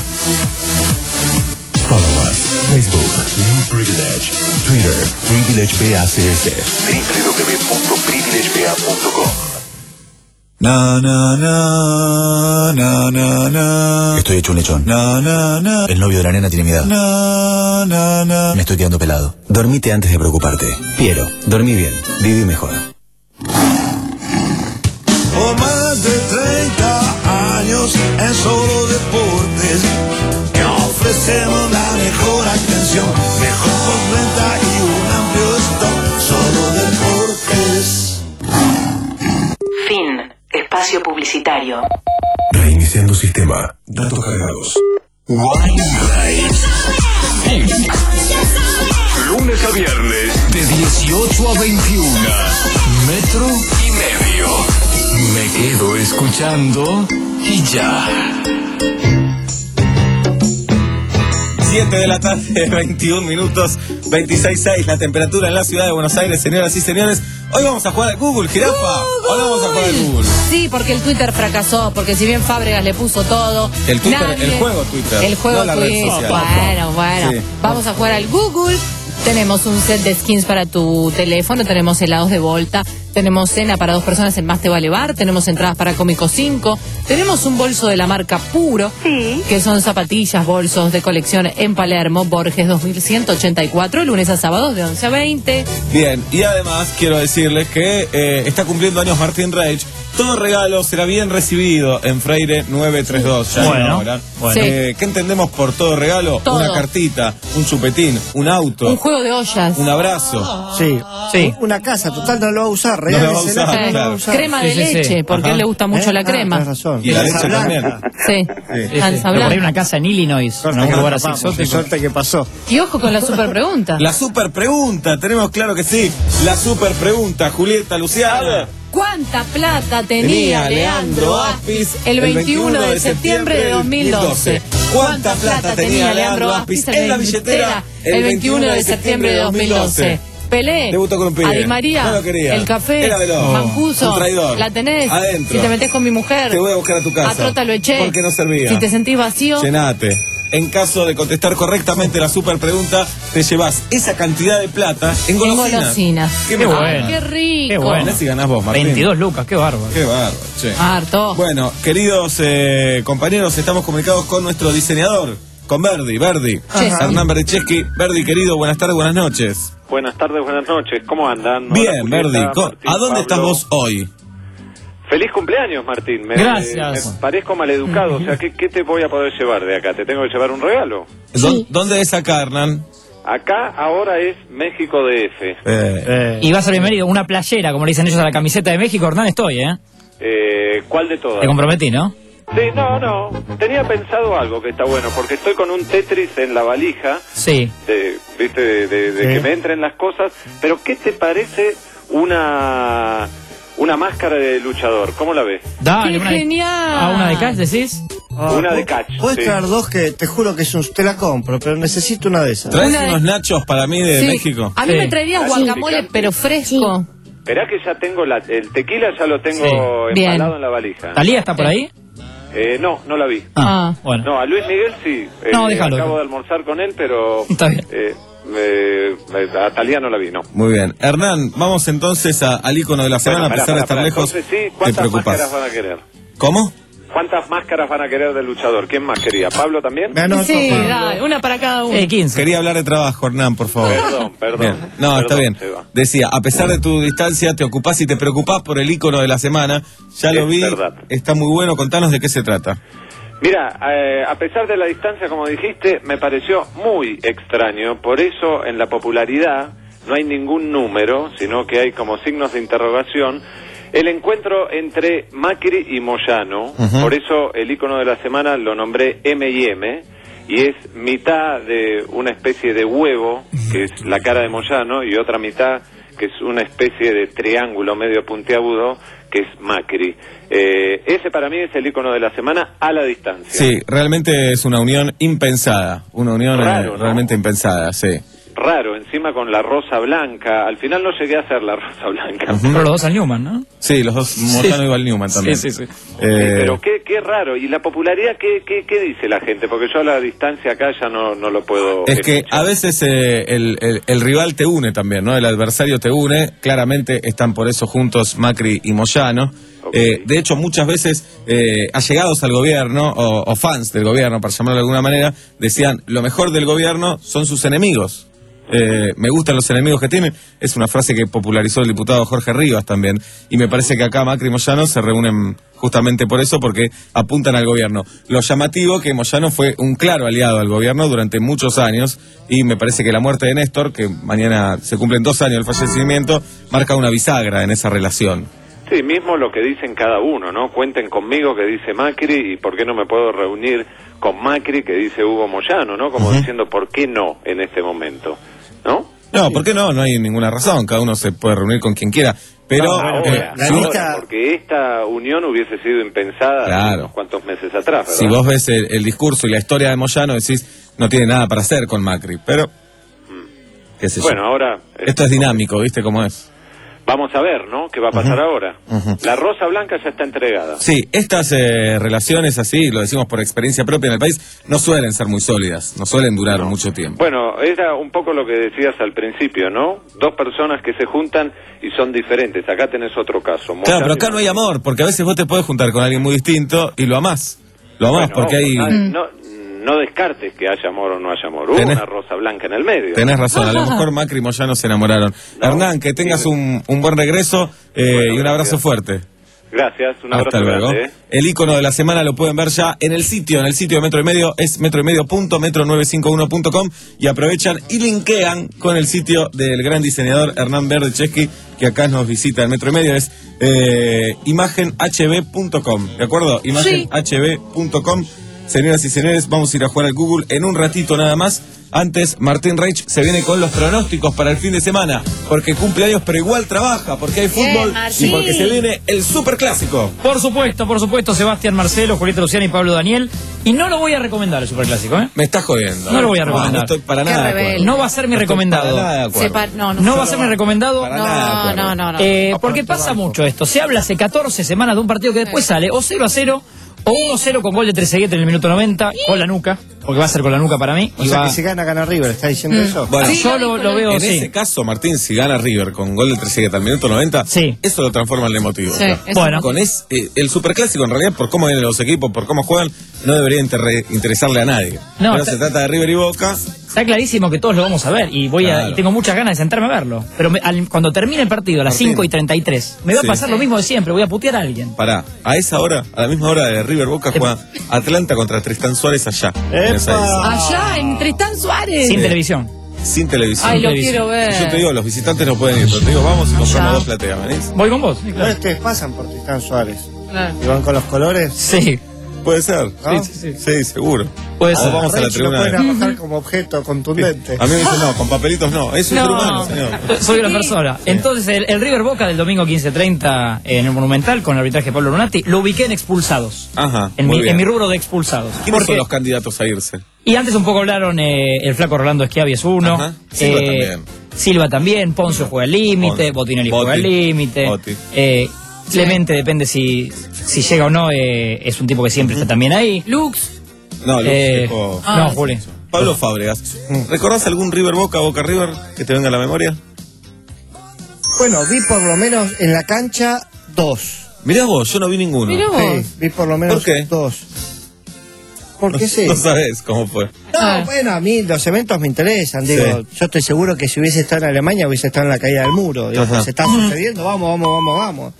Follow us. Facebook, New Privilege. Twitter, Privilege B A C S. doble u doble u doble u punto privilege b a punto com. Na, na, na, na, na, na. Estoy hecho un lechón. Na, na, na. El novio de la nena tiene mi edad. Na, na, na. Me estoy quedando pelado. Dormite antes de preocuparte. Piero, dormí bien. Viví mejor. Por más de treinta años en Solo Deportes, que ofrecemos la mejor atención, mejor postventa y un amplio stock. Solo Deportes. Fin. Espacio publicitario. Reiniciando sistema. Datos cargados. Lunes a viernes de dieciocho a veintiuno. Metro y medio. Me quedo escuchando y ya. siete de la tarde, veintiún minutos, veintiséis seis la temperatura en la ciudad de Buenos Aires, señoras y señores. Hoy vamos a jugar al Google, Jirafa. Hoy vamos a jugar al Google. Sí, porque el Twitter fracasó, porque si bien Fábregas le puso todo. El Twitter, nadie, el juego Twitter. El juego no la red Twitter. social. Bueno, bueno. Sí. Vamos a jugar al Google. Tenemos un set de skins para tu teléfono, tenemos helados de Volta, tenemos cena para dos personas en Más Te Vale Bar, tenemos entradas para Cómico cinco, tenemos un bolso de la marca Puro, sí, que son zapatillas, bolsos de colección en Palermo, Borges dos mil ciento ochenta y cuatro, lunes a sábados de once a veinte. Bien, y además quiero decirles que eh, está cumpliendo años Martín Reich. Todo regalo será bien recibido en Freire nueve treinta y dos. Ya Bueno, ahora. bueno. Eh, ¿Qué entendemos por todo regalo? Todo. Una cartita, un chupetín, un auto, Un juego de ollas. un abrazo. Sí. Sí. Una casa, total no lo va a usar. No lo va a Regálesela, usar, no lo va a claro. usar. Crema Sí, de sí, sí. leche, porque a él le gusta mucho ¿Eh? la Ah, crema. tenés razón. Y la leche Salsa también. blanca. Sí, Sí, salsa sí. Por ahí blanca. una casa en Illinois, en Suerte algún que lugar la así tapamos, exótico. suerte que pasó. Y ojo con la super pregunta. La super pregunta, tenemos claro que sí. La super pregunta, Julieta Luciana. ¿Cuánta plata tenía, Tenía Leandro Aspis el veintiuno de septiembre de dos mil doce? ¿Cuánta plata tenía Leandro Aspis en la billetera el veintiuno de septiembre de dos mil doce? Pelé, Debutó con un pibe. a Di María, No lo quería. el café, Era veloz. Mancuso, Un traidor. la tenés, Adentro. si te metés con mi mujer, Te voy a buscar a tu casa. a Trota lo eché, Porque no servía. si te sentís vacío, Llenate. En caso de contestar correctamente la super pregunta, te llevas esa cantidad de plata en en golosinas. golosinas. Qué Qué bueno. bueno. Qué rico. Qué bueno. Mirá si ganás vos, Martín. veintidós lucas, qué bárbaro. Qué bárbaro, che. Harto. Bueno, queridos eh, compañeros, estamos comunicados con nuestro diseñador, con Verdi, Verdi. Chesky. Hernán Berdichesky. Verdi, querido, buenas tardes, buenas noches. Buenas tardes, buenas noches. ¿Cómo andan? Hola, Bien, Julieta, Verdi. Co- Martín, ¿A dónde estás Pablo. vos hoy? Feliz cumpleaños, Martín. Me, Gracias. Me parezco maleducado. O sea, ¿qué, ¿qué te voy a poder llevar de acá? ¿Te tengo que llevar un regalo? ¿Dó- ¿Dónde es acá, Hernán? Acá ahora es México D F. Eh, Eh, y va a ser bienvenido una playera, como le dicen ellos a la camiseta de México. Hernán, estoy, ¿eh? Eh, ¿Cuál de todas? Te comprometí, ¿no? Sí, no, no. Tenía pensado algo que está bueno, porque estoy con un Tetris en la valija, Sí. de, ¿viste? De, de- de Sí. que me entren las cosas. Pero ¿qué te parece una una máscara de luchador. ¿Cómo la ves? Dale, ¡Qué una genial! ¿A una de Catch decís? Ah, Una de ¿puedo- Catch, Puedes sí. traer dos que te juro que es un, te la compro, pero necesito una de esas. ¿Traes Una de- unos nachos para mí de Sí. México? A mí Sí. me traerías Ah, guacamole, sí. pero fresco. Esperá que ya tengo la, el tequila, ya lo tengo Sí. Bien. empalado en la valija. ¿Talía está por ahí? Eh, no, no la vi. Ah. Bueno. No, a Luis Miguel sí. Eh, No, déjalo. Acabo de almorzar con él, pero Está bien. eh, eh, a Talía no la vi, no. Muy bien. Hernán, vamos entonces a- al ícono de la semana, Bueno, a pesar pará, de estar pará, lejos. Entonces, sí, te ¿cuántas preocupás. máscaras van a querer? ¿Cómo? ¿Cuántas máscaras van a querer del luchador? ¿Quién más quería? ¿Pablo también? Me anoto, Sí, Pablo. dale, una para cada uno. Eh, quince. Quería hablar de trabajo, Hernán, por favor. Perdón, perdón. Bien. No, Perdón, está bien. Seba. Decía, a pesar de tu distancia, te ocupás y te preocupás por el ícono de la semana. Ya lo Es vi. verdad. Está muy bueno. Contanos de qué se trata. Mira, eh, a pesar de la distancia, como dijiste, me pareció muy extraño. Por eso, en la popularidad, no hay ningún número, sino que hay como signos de interrogación. El encuentro entre Macri y Moyano, Ujú. por eso el ícono de la semana lo nombré M y M, y es mitad de una especie de huevo, que es la cara de Moyano, y otra mitad, que es una especie de triángulo medio puntiagudo, que es Macri. Eh, ese para mí es el ícono de la semana a la distancia. Sí, realmente es una unión impensada. Una unión eh, Raro, ¿no? realmente impensada, sí. Raro, encima con la rosa blanca. Al final no llegué a hacer la rosa blanca. Ujú. Pero los dos al Newman, ¿no? Sí, los dos, Moyano y Val Newman también. Sí, sí, sí. Sí, Eh, pero qué, qué raro. ¿Y la popularidad qué, qué, qué dice la gente? Porque yo a la distancia acá ya no, no lo puedo Es que escuchar. a veces eh, el, el- el rival te une también, ¿no? El adversario te une. Claramente están por eso juntos Macri y Moyano. Ok. Eh, de hecho, muchas veces eh, allegados al gobierno o, o fans del gobierno, para llamarlo de alguna manera, decían, lo mejor del gobierno son sus enemigos. Eh, me gustan los enemigos que tienen. Es una frase que popularizó el diputado Jorge Rivas también. Y me parece que acá Macri y Moyano se reúnen justamente por eso, porque apuntan al gobierno. Lo llamativo que Moyano fue un claro aliado al gobierno durante muchos años, y me parece que la muerte de Néstor, que mañana se cumplen dos años del fallecimiento, marca una bisagra en esa relación. Sí, mismo lo que dicen cada uno, ¿no? Cuenten conmigo, que dice Macri, y por qué no me puedo reunir con Macri, que dice Hugo Moyano, ¿no? Como Ujú. diciendo, ¿por qué no en este momento? ¿No? No, ¿por qué no? No hay ninguna razón. Cada uno se puede reunir con quien quiera. Pero, Ahora, eh, la si, vos, lista- porque esta unión hubiese sido impensada Claro. unos cuantos meses atrás, ¿verdad? si vos ves el, el discurso y la historia de Moyano, decís, no tiene nada para hacer con Macri. Pero, qué sé yo. Bueno, ahora eh, Esto es dinámico, ¿viste cómo es? vamos a ver, ¿no? ¿Qué va a pasar ahora? Ujú. La rosa blanca ya está entregada. Sí, estas eh, relaciones así, lo decimos por experiencia propia en el país, no suelen ser muy sólidas, no suelen durar mucho tiempo. Bueno, era un poco lo que decías al principio, ¿no? Dos personas que se juntan y son diferentes. Acá tenés otro caso. Claro, pero acá no hay amor, porque a veces vos te podés juntar con alguien muy distinto y lo amás. Lo amás Bueno, porque hay... no, no, no descartes que haya amor o no haya amor. Hubo Tenés- una rosa blanca en el medio. Tenés razón, a lo mejor Macri y Moyano se enamoraron. Hernán, que tengas un, un buen regreso eh, Bueno, y un abrazo gracias. fuerte. Gracias, un abrazo Hasta luego. grande, ¿eh? El icono de la semana lo pueden ver ya en el sitio, en el sitio de Metro y Medio, es metro y medio punto metro nueve cinco uno punto com, y aprovechan y linkean con el sitio del gran diseñador Hernán Berdecheski, que acá nos visita en Metro y Medio, es eh, imagen h b punto com, ¿de acuerdo? imagen h b punto com. Señoras y señores, vamos a ir a jugar al Google en un ratito nada más. Antes, Martín Reich se viene con los pronósticos para el fin de semana, porque cumple años pero igual trabaja, porque hay fútbol y porque se viene el Superclásico. Por supuesto, por supuesto, Sebastián Marcelo, Julieta Luciana y Pablo Daniel. Y no lo voy a recomendar el Superclásico, ¿eh? Me estás jodiendo. No lo voy a recomendar. No, no estoy para Qué nada de rebelde. acuerdo. No va a ser mi No estoy recomendado. para nada de acuerdo. Sepa- no, no, No no va a ser mi recomendado. Para nada de acuerdo. no, no, no. Eh, porque pasa mucho esto. Se habla hace catorce semanas de un partido que después sale o cero a cero o uno a cero con gol de Trezeguet en el minuto noventa, con la nuca, porque va a ser con la nuca para mí. O y sea va- que si gana, gana River, ¿está diciendo eso? Bueno, Sí, yo lo, lo veo, en sí. ese caso, Martín, si gana River con gol de Trezeguet al minuto noventa, Sí. eso lo transforma en emotivo. Sí, ¿no? eso Bueno. Con es, eh, el Superclásico, en realidad, por cómo vienen los equipos, por cómo juegan, no debería inter- interesarle a nadie. No, Pero está- se trata de River y Boca. Está clarísimo que todos lo vamos a ver y voy a Claro. y tengo muchas ganas de sentarme a verlo. Pero me- al- cuando termine el partido a las Martín. cinco y treinta y tres, me va Sí. a pasar lo mismo de siempre, voy a putear a alguien. Pará, a esa hora, a la misma hora de River Boca, juega Atlanta contra Tristán Suárez allá. en esa isla. Allá, en Tristán Suárez. Sin televisión. Sin televisión. Ay, lo televisión. quiero ver. Yo te digo, los visitantes no pueden ir, pero te digo, vamos y compramos Allá. dos plateas, ¿venís? Voy con vos. Sí, ¿No claro. ustedes pasan por Tristán Suárez? Claro. ¿Y van con los colores? Sí. Puede ser. ¿No? Sí, sí, sí. Sí, seguro. Puede O ser. vamos a la Rich lo tribuna. pueden de- arrojar como objeto contundente. A mí me dicen no, con papelitos no. Es un No. ser humano, señor. Soy una persona. Entonces, el, el River Boca del domingo quince treinta en el Monumental con el arbitraje de Pablo Lunati, lo ubiqué en expulsados. Ajá. En muy mi, bien. en mi rubro de expulsados. ¿Quiénes Porque- son los candidatos a irse? Y antes un poco hablaron, eh, el flaco Rolando Schiavi es uno. Ajá. Silva eh, también. Silva también, Poncio juega al límite, Ponce. Botinelli Botti. juega al límite. Botti. Eh, Clemente depende si, si llega o no, eh, es un tipo que siempre está también ahí. Lux. No, Lux Eh, dejó- no, Juli. Pablo Fábregas. ¿Recordás algún River Boca, Boca River que te venga a la memoria? Bueno, vi por lo menos en la cancha dos. Mirá vos, yo no vi ninguno. Mirá vos. Sí, vi por lo menos ¿Por qué? dos. Porque sí. No sabés cómo fue. No, Ah. bueno, a mí los eventos me interesan. Digo, Sí. yo estoy seguro que si hubiese estado en Alemania hubiese estado en la caída del muro. Digo, Ajá. pues, se está sucediendo, vamos, vamos, vamos, vamos.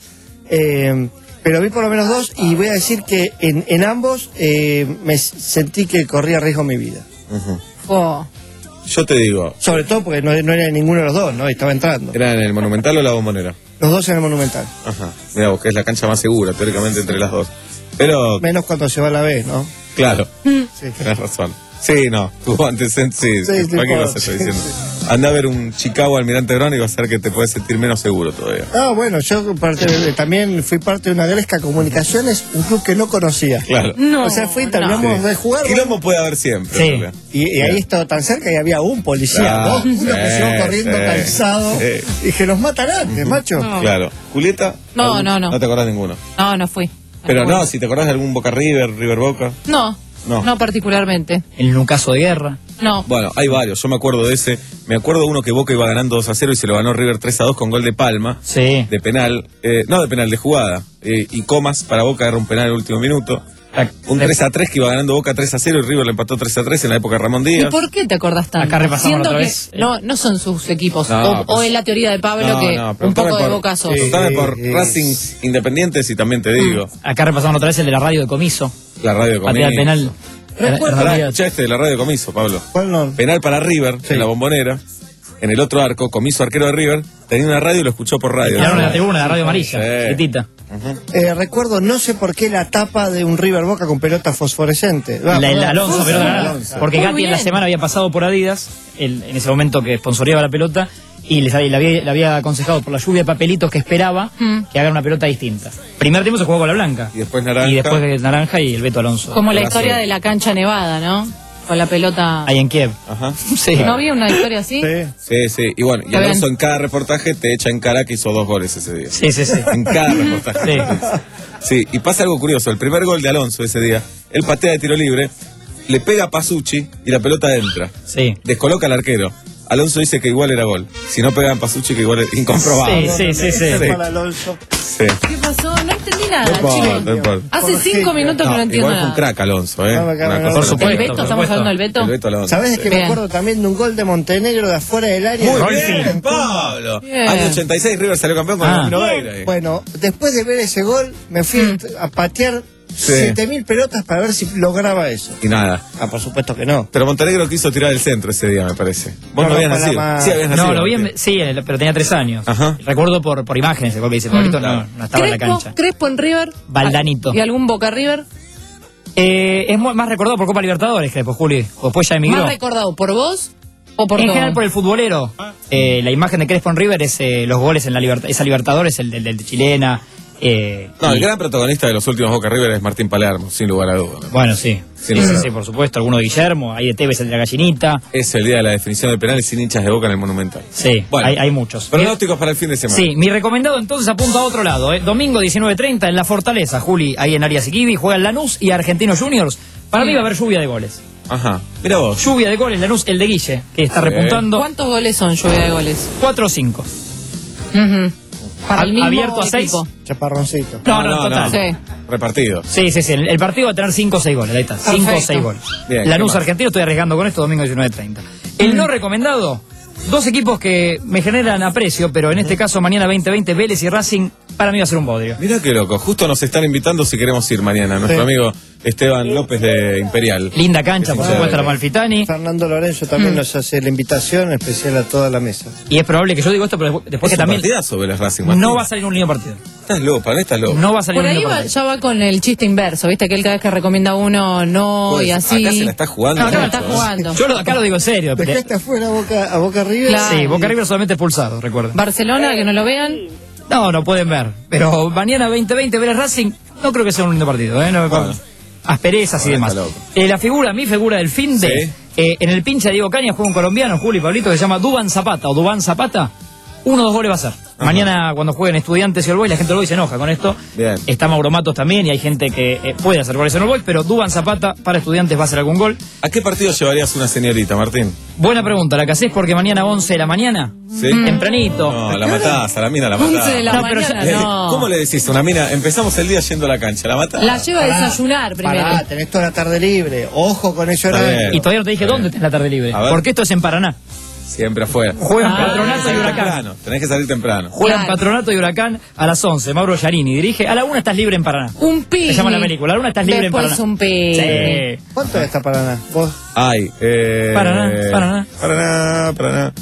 Eh, pero vi por lo menos dos y voy a decir que en, en ambos eh, me s- sentí que corría riesgo mi vida. Ujú. Oh. Yo te digo, Sobre todo porque no, no era ninguno de los dos, ¿no? Estaba entrando. ¿era en el Monumental o la Bombonera? Los dos en el Monumental. Ajá. Mirá vos, que es la cancha más segura, teóricamente, entre las dos. Pero, Menos cuando se va a la B, ¿no? claro, Sí. tenés razón. Sí, no, tuvo antecedentes, sí, Sí, sí, cualquier por- cosa estoy sí, diciendo. Anda a ver un Chicago Almirante Brown y va a ser que te puedes sentir menos seguro todavía. Ah, bueno, yo parte de- también fui parte de una Gresca Comunicaciones, un club que no conocía. Claro. No. O sea, fui, terminamos Sí. de jugar. Quilombo puede haber siempre. Sí. en realidad. Y, y ahí estaba tan cerca y había un policía, Ah, dos, uno que sí, llegó corriendo sí, cansado. sí. Y dije, nos matarán, ¿qué, macho? No. Claro. Julieta. No, ¿algún- no, no. No te acordás ninguno. No, no fui. Pero no, si te acordás de algún Boca River, River Boca. No. No. No particularmente. El Nucaso de Guerra. No. Bueno, hay varios. Yo me acuerdo de ese. Me acuerdo uno que Boca iba ganando dos a cero y se lo ganó River tres a dos con gol de Palma. Sí. De penal. Eh, no de penal, de jugada. Eh, y Comas para Boca era un penal en el último minuto. Un tres a tres que iba ganando Boca tres a cero y River le empató tres a tres en la época de Ramón ¿Y Díaz. por qué te acordás tanto? Acá repasamos Siento otra que vez. no, no son sus equipos. No, o, pues- o es la teoría de Pablo No, que no, un preguntame poco de por- boca sos. Preguntame por Sí. Racing Independientes y también te Mm. digo. Acá repasamos otra vez el de la radio de Comiso. La radio de Patea Comiso. el penal. Recuerdo- Pará, Realidad. escuchá este de la radio de Comiso, Pablo. ¿Cuál no? Penal para River, en la Bombonera. En el otro arco, Comiso, arquero de River, tenía una radio y lo escuchó por radio. Quedaron en la tribuna, la radio amarilla, Sí. chiquitita. Eh, recuerdo, no sé por qué la tapa de un River Boca con pelota fosforescente. Ah, La, el perdón. Alonso, pero Alonso. porque Muy Gatti en la bien. semana había pasado por Adidas, el- en ese momento que sponsoreaba la pelota, y les había- le, había, le había aconsejado por la lluvia de papelitos que esperaba Mm. que hagan una pelota distinta. Primer tiempo se jugó con la blanca. Y después naranja. Y después el naranja y el Beto Alonso. Como la Abrazo. historia de la cancha nevada, ¿no? Con la pelota. Ahí en Kiev. Ajá. Sí. ¿No había una historia así? Sí. Sí, sí. Y bueno, y Está Alonso bien. en cada reportaje te echa en cara que hizo dos goles ese día. Sí, sí, sí. En cada reportaje. Sí, y pasa algo curioso. El primer gol de Alonso ese día, él patea de tiro libre, le pega a Pasucci y la pelota entra. Sí. Descoloca al arquero. Alonso dice que igual era gol. Si no pegaban Pasucci, que igual era incomprobable. Sí, sí, sí, sí. Ese para Alonso. Sí. ¿Qué pasó? No entendí nada, No importa, chicos. no importa. Hace cinco minutos que no entiendo igual fue un nada. crack Alonso, ¿eh? No, me cago Una en cosa- Por supuesto, ¿El Beto? por ¿Estamos supuesto. hablando del Beto? El Beto Alonso. ¿Sabes sí. que me Bien. acuerdo también de un gol de Montenegro de afuera del área? Muy Rolfi. bien, Pablo. Bien. Año ochenta y seis, River salió campeón con Ah. el Ramiro Veira. eh. Bueno, después de ver ese gol, me fui Mm. a patear Sí. siete mil pelotas para ver si lograba eso. Y nada. Ah, por supuesto que no. Pero Montenegro quiso tirar el centro ese día, me parece. Vos no, No, habías no, para nacido. más- Sí, habías nacido. No, lo vi en, Martín. sí, el- pero tenía tres años. Ajá. Recuerdo por, por imágenes, el gol que dice Pablito, no, no estaba en la Crespo, cancha. Crespo en River. Valdanito. ¿Y algún Boca River? Eh, es mu- más recordado por Copa Libertadores, que después Juli, o después ya emigró. ¿Más recordado por vos o por En todo? general por el futbolero. Eh, la imagen de Crespo en River es eh, los goles en la libertad, esa Libertadores, el del, del de Chilena. Eh, No, y- el gran protagonista de los últimos Boca River es Martín Palermo, sin lugar a dudas. ¿no? Bueno, sí. Sí, Sí, sí, no. sí, por supuesto. Alguno de Guillermo, ahí de Tevez, el de la gallinita. Es el día de la definición de penales sin hinchas de Boca en el Monumental. Sí, Bueno. hay, hay muchos. Pronósticos para el fin de semana. Sí, mi recomendado entonces apunta a otro lado. ¿eh? Domingo diecinueve treinta en La Fortaleza, Juli, ahí en Arias Iquibi, juegan Lanús y Argentinos Juniors. Para mí va a haber lluvia de goles. Ajá. Mira vos. Lluvia de goles, Lanús, el de Guille, que está Sí. repuntando. ¿Cuántos goles son lluvia de goles? cuatro o cinco. Ujú. Para el A- mismo abierto a seis. equipo. Chaparroncito. No, no, total. Sí. Repartido. Sí, sí, sí. El, el partido va a tener cinco o seis goles. Ahí está. cinco o Perfecto. seis goles. Bien, Lanús ¿qué más? Argentino, estoy arriesgando con esto, domingo diecinueve treinta. El no recomendado, dos equipos que me generan aprecio, pero en este caso mañana veinte veinte, Vélez y Racing, para mí va a ser un bodrio. Mirá qué loco. Justo nos están invitando si queremos ir mañana. Nuestro Sí. amigo Esteban López de Imperial. Linda cancha, por Sí, supuesto, sí. la Malfitani. Fernando Lorenzo también Mm. nos hace la invitación especial a toda la mesa. Y es probable que yo digo esto, pero después, después Es que un también partidazo Vélez Racing, Martín. no va a salir un lindo partido. Estás loco, para mí estás loco. No va a salir Por un ahí lindo va, partido. ya va con el chiste inverso, ¿viste? Que él cada vez que recomienda uno, no, Pues, y así. acá se la está jugando No, acá la mucho, está ¿eh? jugando. Yo lo, acá lo digo en serio. pero- Dejaste afuera a Boca, a Boca River. Claro. Sí, Boca River solamente expulsado, recuerden. Barcelona, que no lo vean. No, no pueden ver. Pero mañana veinte veinte Vélez Racing, no creo que sea un lindo partido, ¿eh? No, Bueno. asperezas y Bueno, demás. está loco. Eh, la figura, mi figura del fin de. Sí. eh, en el pincha de Diego Caña juega un colombiano, Juli Pablito, que se llama Dubán Zapata o Dubán Zapata. Uno o dos goles va a ser. Ajá. Mañana, cuando jueguen Estudiantes y All Boys, la gente del Boys se enoja con esto. Bien. Está Mauro Matos también y hay gente que eh, puede hacer goles en All Boys, pero Dubán Zapata para Estudiantes va a hacer algún gol. ¿A qué partido llevarías una señorita, Martín? Buena pregunta, la que hacés porque mañana once de la mañana, ¿Sí? tempranito. No, la matás, a la mina la matás. once de la No, pero mañana, ya- Eh, no. ¿Cómo le decís a una mina? Empezamos el día yendo a la cancha, ¿la matás? La lleva a desayunar primero. Pará, tenés toda la tarde libre. Ojo con ese Está horario. bien. Y todavía no te dije Está dónde bien. tenés la tarde libre. A ver. Porque esto es en Paraná. Siempre afuera. Juegan Ah, Patronato y Salir Huracán. temprano, tenés que salir temprano. Juegan Claro. Patronato y Huracán a las once. Mauro Giarini dirige. A la una estás libre en Paraná. Un picnic. Se llama la película. A la una estás libre Después en Paraná. un picnic. Sí. ¿Cuánto está Paraná? ¿Vos? Hay, eh... Paraná, Paraná. Paraná, Paraná.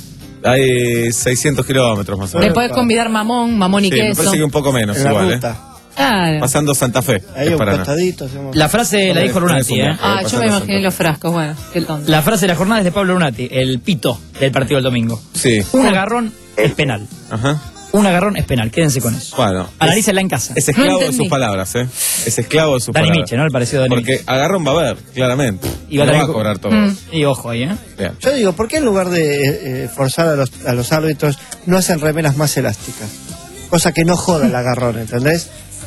Hay seiscientos kilómetros más o Le menos. podés convidar mamón, mamón y Sí, me queso. parece que un poco menos En la igual, ruta. ¿eh? Claro. Pasando Santa Fe, Ahí es un Paraná. costadito. Hacemos... La frase la dijo Lunati, ¿eh? Ah, yo pasando me imaginé Santa los frascos, bueno, qué tonto. La frase de la jornada es de Pablo Lunati, el pito del partido del domingo. Sí, Un agarrón es penal. ajá. Un agarrón es penal, quédense con eso. Bueno, Analícenla en casa. es esclavo No de entendí. sus palabras, ¿eh? Es esclavo de sus Dani palabras. Miche, ¿no? El parecido de Dani Porque agarrón va a haber, claramente. Y va a No tener va a que- cobrar todo. Mm. Miche. Y ojo ahí, ¿eh? Bien. Yo digo, ¿por qué en lugar de eh, forzar a los, a los árbitros no hacen remeras más elásticas? Cosa que no joda el agarrón, ¿entendés?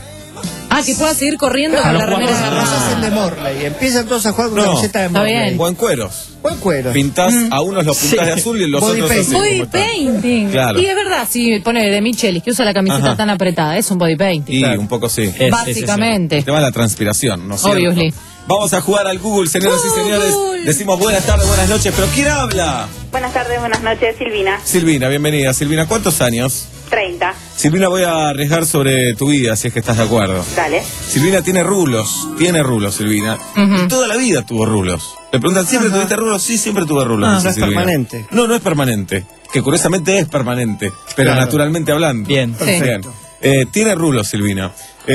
Ah, que pueda seguir corriendo Claro, con la no remera puedo- de Vos Garrón. hacen de Morley, empiezan todos a jugar con No, una camiseta de está Morley. bien. O en cueros. Buen cuero. Pintás, a unos los pintás Sí. de azul y los Body otros painting. así. Body como están. painting. Claro. Y es verdad, si pone de Michelis, que usa la camiseta Ajá. tan apretada, es un body painting. Y un poco sí. Es- es- Básicamente. El tema de la transpiración, ¿no es cierto? Obviously. Vamos a jugar al Google, señoras y señores. Google. Decimos buenas tardes, buenas noches, pero ¿quién habla? Buenas tardes, buenas noches, Silvina. Silvina, bienvenida. Silvina, ¿cuántos años? treinta. Silvina, voy a arriesgar sobre tu vida, si es que estás de acuerdo. Dale. Silvina tiene rulos, tiene rulos, Silvina. Y toda la vida tuvo rulos. Le preguntan, ¿siempre tuviste rulos? Sí, siempre tuve rulos. Ah, dice no es Silvina. permanente. No, no es permanente. Que curiosamente es permanente, pero Claro. naturalmente hablando. Bien. Perfecto. Eh, tiene rulos, Silvina.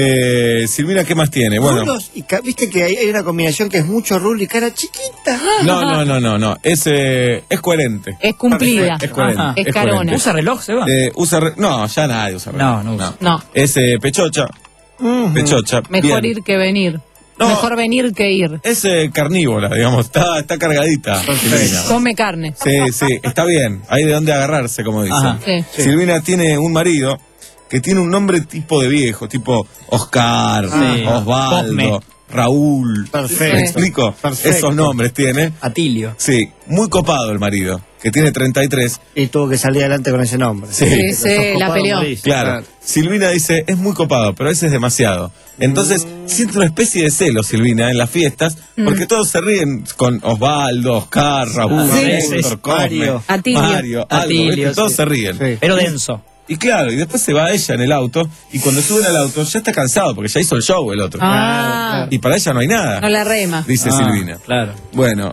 Eh, Silvina, ¿qué más tiene? Bueno, Rulos y ca- viste que hay, hay una combinación que es mucho rulo y cara chiquita. no, no, no, no, no. Es, eh, es coherente. Es cumplida. Es coherente. Ajá. Es es carona. coherente. ¿Usa reloj, Seba? Eh, usa re- no, ya nadie usa reloj. No, no usa. No. Es eh, pechocha. Pechocha. Mejor Bien. ir que venir. No. Mejor venir que ir. Es eh, carnívora, digamos. Está, está cargadita. Silvina. Come carne. Sí, sí, está bien. Hay de dónde agarrarse, como dicen. Ajá. Sí. Silvina tiene un marido que tiene un nombre tipo de viejo, tipo Oscar, Sí. Osvaldo, Raúl. Perfecto. ¿Me explico? Perfecto. Esos nombres tiene. Atilio. Sí, muy copado el marido, que tiene treinta y tres. Y tuvo que salir adelante con ese nombre. Sí. Sí, sí, Sos la copado, peleó. morís. Claro. Silvina dice, es muy copado, pero a veces es demasiado. Entonces, siente una especie de celo, Silvina, en las fiestas, porque todos se ríen con Osvaldo, Oscar, Raúl, Sí, Héctor, sí, Cosme, Mario. Atilio. Mario, algo, Atilio, ¿viste? Todos sí. se ríen. Sí. Pero denso. Y claro, y después se va ella en el auto, y cuando suben al auto ya está cansado, porque ya hizo el show el otro. Ah, Y para ella no hay nada, no la rema. dice Ah, Silvina. Claro. Bueno,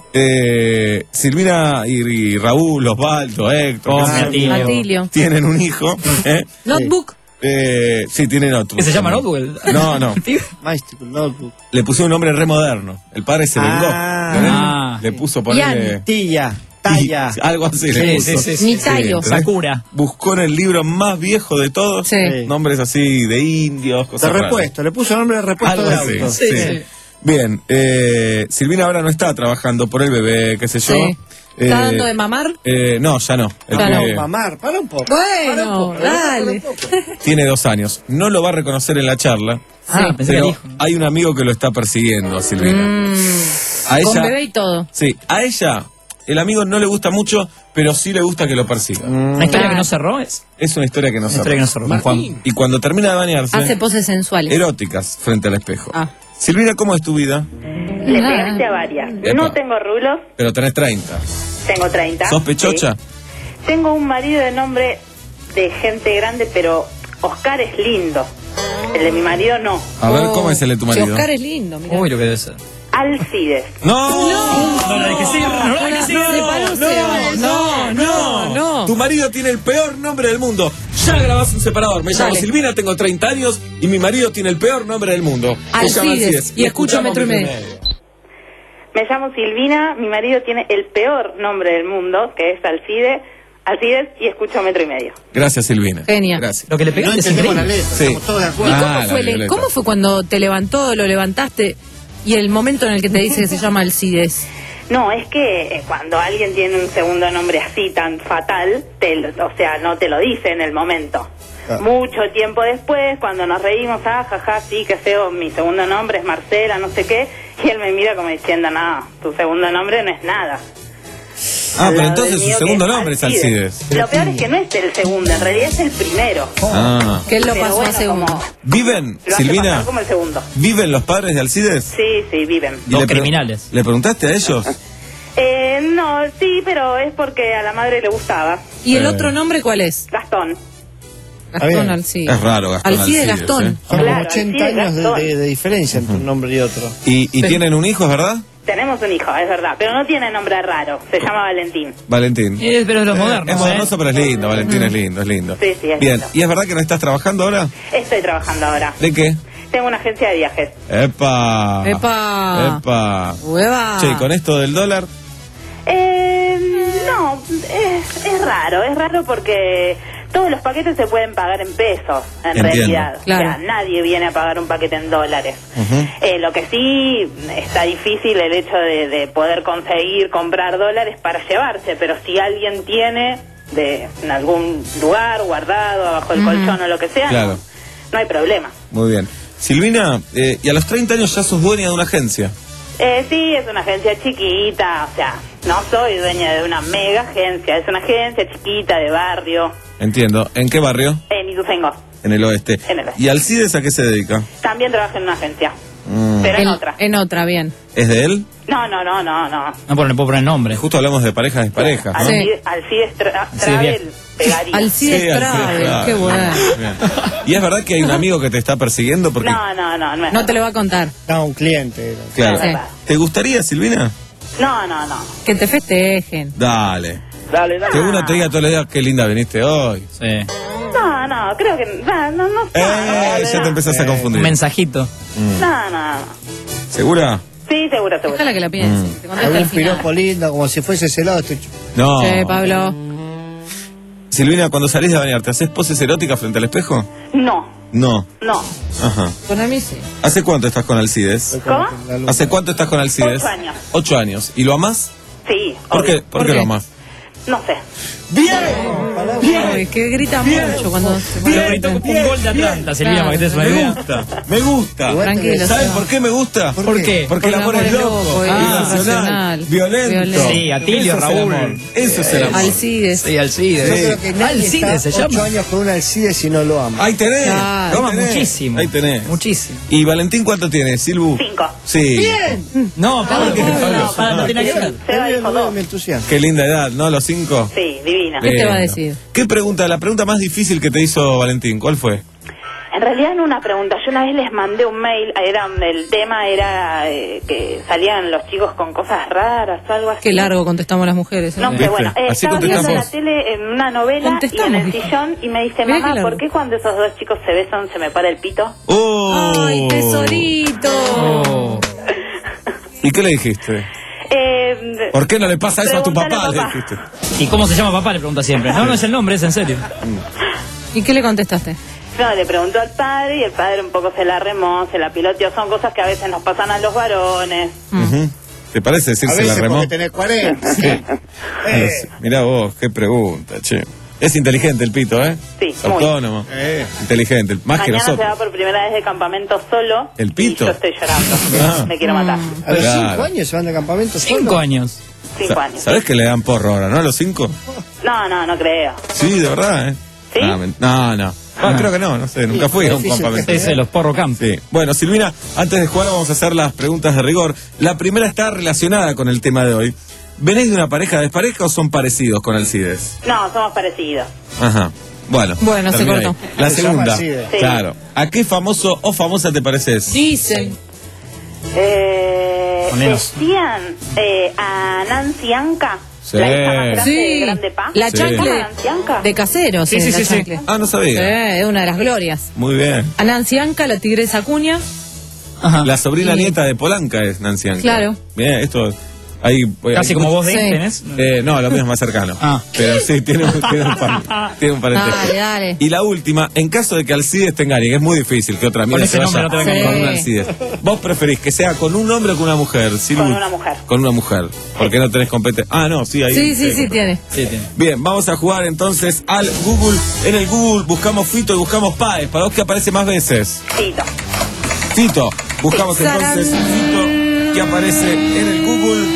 eh, Silvina y, y Raúl, Osvaldo, Héctor, Cosme, qué sé yo, Atilio. Atilio. tienen un hijo. ¿eh? Notebook. Eh, sí, tiene notebook. ¿Qué se llama también. Notebook? No, no. Mystical Notebook. Le puso un nombre re moderno. El padre se vengó. Ah. ¿entendés? Ah. Le puso ponerle... Tilla, talla. Algo así Sí, le sí, puso. sí, sí. Ni tallo. ¿entendés? Sakura. Buscó en el libro más viejo de todos Sí. nombres así de indios, De cosas raras. repuesto, le puso nombre de repuesto Algo de así, auto. sí. Sí. Bien, eh, Silvina ahora no está trabajando por el bebé, qué sé yo. Sí. Eh, ¿Está dando de mamar? eh, no, ya no. El Ya no. pibe Mamar, para un poco. Para un Bueno, poco, para dale. un poco. tiene dos años. No lo va a reconocer en la charla. Ah, pensé que Pero dijo. hay un amigo que lo está persiguiendo a Silvina. Mm, A con ella, bebé y todo. sí, a ella el amigo no le gusta mucho, pero sí le gusta que lo persiga. ¿Una historia que no cerró es? Es una historia que no Una se historia que no cerró. Con Juan. Y cuando termina de bañarse, Hace poses sensuales. eróticas frente al espejo. Ah. Silvina, ¿cómo es tu vida? Le Nada. pegaste a varias. Epa. No tengo rulos, Pero tenés treinta. tengo treinta. ¿Sos pechocha? Sí. Tengo un marido de nombre de gente grande, pero Oscar es lindo. El de mi marido no. A ver, ¿cómo es el de tu Si marido? Oscar es lindo, mira. Uy, lo que debe ser. Alcides. ¡No! No, no, hay que seguir, no, hay que seguir. No, no, no, no. Tu marido tiene el peor nombre del mundo. Ya grabás un separador. Me llamo Dale. Silvina, tengo treinta años y mi marido tiene el peor nombre del mundo. Se llama Alcides. Y escucho Metro y Medio. Me llamo Silvina, mi marido tiene el peor nombre del mundo, que es Alcides, Alcides, y escucho Metro y Medio. Gracias, Silvina. Genia. Gracias. Lo que le pegaste es increíble. Sí. ¿Y cómo fue, el- cómo fue cuando te levantó, lo levantaste y el momento en el que te dice que se llama Alcides? No, es que eh, cuando alguien tiene un segundo nombre así tan fatal, te, lo- o sea, no te lo dice en el momento. Ah. Mucho tiempo después, cuando nos reímos, ah, jaja, sí, qué feo, mi segundo nombre es Marcela, no sé qué, y él me mira como diciendo, no, tu segundo nombre no es nada. Ah, Al pero lado entonces del su mío, segundo que es nombre es Alcides. Alcides. Lo peor es que no es el segundo, en realidad es el primero. Ah. Que él lo Pero pasó bueno, a segundo. como ¿Viven, lo hace Silvina? pasar como el segundo. ¿Viven los padres de Alcides? Sí, sí, viven. ¿Y le pre- criminales. ¿Le preguntaste a ellos? Eh, no, sí, pero es porque a la madre le gustaba. ¿Y el Eh. otro nombre cuál es? Gastón. Gastón bien. Alcides. Es raro, Gastón Alcides Alcides, Gastón. ¿eh? Son como Claro, ochenta Alcides años de, Gastón. de- de diferencia entre un nombre y otro. ¿Y, y tienen un hijo, es verdad? Tenemos un hijo, es verdad, pero no tiene nombre raro, se llama Valentín. Valentín. Eh, pero es los Eh, modernos, Es modernoso, ¿eh? pero es lindo. Valentín es lindo, es lindo. Sí, sí, es Bien, lindo. ¿y es verdad que no estás trabajando ahora? Estoy trabajando ahora. ¿De qué? Tengo una agencia de viajes. ¡Epa! Epa. ¡Epa! Hueva. Che, ¿con esto del dólar? Eh, no, es, es raro, es raro porque todos los paquetes se pueden pagar en pesos, en Entiendo. realidad. Claro. O sea, nadie viene a pagar un paquete en dólares. Eh, lo que sí está difícil el hecho de, de poder conseguir comprar dólares para llevarse, pero si alguien tiene de en algún lugar guardado, abajo el Ujú. colchón o lo que sea, Claro. no, no hay problema. Muy bien. Silvina, eh, y a los treinta años ya sos dueña de una agencia. Eh, sí, es una agencia chiquita, o sea, no soy dueña de una mega agencia, es una agencia chiquita de barrio, Entiendo. ¿En qué barrio? en Ituzaingó. En el oeste. En el oeste. ¿Y Alcides a qué se dedica? También trabajo en una agencia, Mm. pero en En- otra. En otra, bien. ¿Es de él? No, no, no, no, no. No, pero le puedo poner nombre. Justo hablamos de parejas desparejas, ¿no? Alcides, Alcides Tra- Sí, Travel bien. pegaría. Alcides Sí, Alcides Travel, Travel. qué bueno. Bien. ¿Y es verdad que hay un amigo que te está persiguiendo? Porque, No, no, no, no es No te lo va a contar. No, un cliente. era. claro. Sí. ¿Te gustaría, Silvina? No, no, no. Que te festejen. Dale. Dale, dale. Que uno te diga todos los días qué linda viniste hoy. Sí. No, no, creo que... No, no, no. Eh, ya te empezás a Un confundir. mensajito. Mm. No, no, no. ¿Segura? Sí, seguro, seguro. Déjala que la piense. Mm. Te contesta Algún al final. piropo lindo, como si fuese celado. Estoy... No. Che, Pablo. Silvina, cuando salís de bañarte, ¿haces poses eróticas frente al espejo? No, No. no. Ajá. Con a mí sí. ¿Hace cuánto estás con Alcides? ¿Cómo? ¿Hace cuánto estás con Alcides? Ocho años. Ocho años. ¿Y lo amás? Sí, ¿Por obvio. qué, ¿Por qué lo amás? No sé. Ay, que grita mucho cuando se Lo gritó como un gol de Atlanta, Silvina, para que te des una Me idea. gusta, me gusta. Tranquilo, ¿Saben Seba. por qué me gusta? ¿Por qué? Porque el amor es loco, es irracional, irracional, violento. violento. Sí, Atilio, Eso es el Raúl. amor. Eso es el amor. Alcides. Sí, Alcides. Yo creo que nadie Alcides se está ocho llama. años con un Alcides y no lo ama. Ahí tenés. Claro. ahí Toma tenés, muchísimo. Ahí tenés. Muchísimo. ¿Y Valentín cuánto tiene, Silvu? Cinco. Sí. No, Pablo, que Pablo, no, no tiene que ver. Seba dijo dos. Me entusiasma. Qué linda edad, ¿no? Los cinco. Sí, divina. ¿Qué te va a Lindo. decir? ¿Qué pregunta? La pregunta más difícil que te hizo Valentín, ¿cuál fue? En realidad no una pregunta, yo una vez les mandé un mail, era donde el tema era eh, que salían los chicos con cosas raras o algo así. Qué largo contestamos las mujeres. ¿eh? No sé, ¿Viste? bueno, eh, Así estaba viendo la contestamos. tele en una novela y en Contestamos, el dijo. sillón y me dice, Mirá mamá, qué ¿por largo. qué cuando esos dos chicos se besan se me para el pito? ¡Oh! ¡Ay, tesorito! Oh. ¿Y qué le dijiste? Eh, ¿Por qué no le pasa eso a tu Pregúntale papá? a Le papá. dijiste. ¿Y cómo se llama papá? Le pregunta siempre. No, no es el nombre, es en serio. ¿Y qué le contestaste? no, le preguntó al padre y el padre un poco se la remó, se la piloteó. Son cosas que a veces nos pasan a los varones. Ujú. ¿Te parece A decirse la veces remó? porque tenés cuarenta. Eh, Mirá vos, qué pregunta, che. Es inteligente el pito, ¿eh? Sí, Es muy. autónomo. Inteligente, más que Mañana se nosotros. va por primera vez de campamento solo. ¿El pito? Y yo estoy llorando. Ah. Me quiero matar. A los Claro. cinco años se van de campamento Cinco solo. años. Cinco Sa- años. ¿Sabés que le dan porro ahora, no? A los cinco. No, no, no creo. Sí, de verdad, ¿eh? ¿Sí? Ah, men- no, no. Ah, creo que no, no sé, nunca fui a un difícil campamento. Ese, los porro camp. Sí. Bueno, Silvina, antes de jugar vamos a hacer las preguntas de rigor. La primera está relacionada con el tema de hoy. ¿Venés de una pareja despareja o son parecidos con Alcides? No, somos parecidos. Ajá. Bueno, Bueno, se termina cortó. ahí. La Se llama segunda, Alcide. Sí. claro. ¿A qué famoso o famosa te pareces? Dicen. Eh, Con menos. decían eh, a Nancy Anca, Sí. la hija más grande de Sí, Grande Pa. la Sí. chancle Nancy Anca. de Caseros. Sí, es sí, la sí, sí. chancle. Ah, no sabía. Sí, es una de las glorias. Muy bien. A Nancy Anca, la tigresa Acuña. Ajá. La sobrina Y- nieta de Polanca es Nancy Anca. Claro. Bien, esto... Ahí, Casi ahí- como vos de Sí. tenés. Eh, no, lo mío es más cercano. Ah. Pero sí, tiene, un- tiene un, par- tiene un parentesco. Dale, dale. Y la última, en caso de que Alcides te engañe, que es muy difícil que otra Con amiga ese se nombre vaya no te va a engañar. con un Sí. Alcides. ¿Vos preferís que sea con un hombre o con una mujer? Sin Con luz. una mujer. Con una mujer. Porque no tenés competencia. Ah, no, sí, ahí. Sí, sí, sí, tiene. Sí, tiene. Bien, vamos a jugar entonces al Google. En el Google buscamos Fito y buscamos Páez. ¿Para vos qué aparece más veces? Tito. Fito. Buscamos Sarán. entonces Fito, que aparece en el Google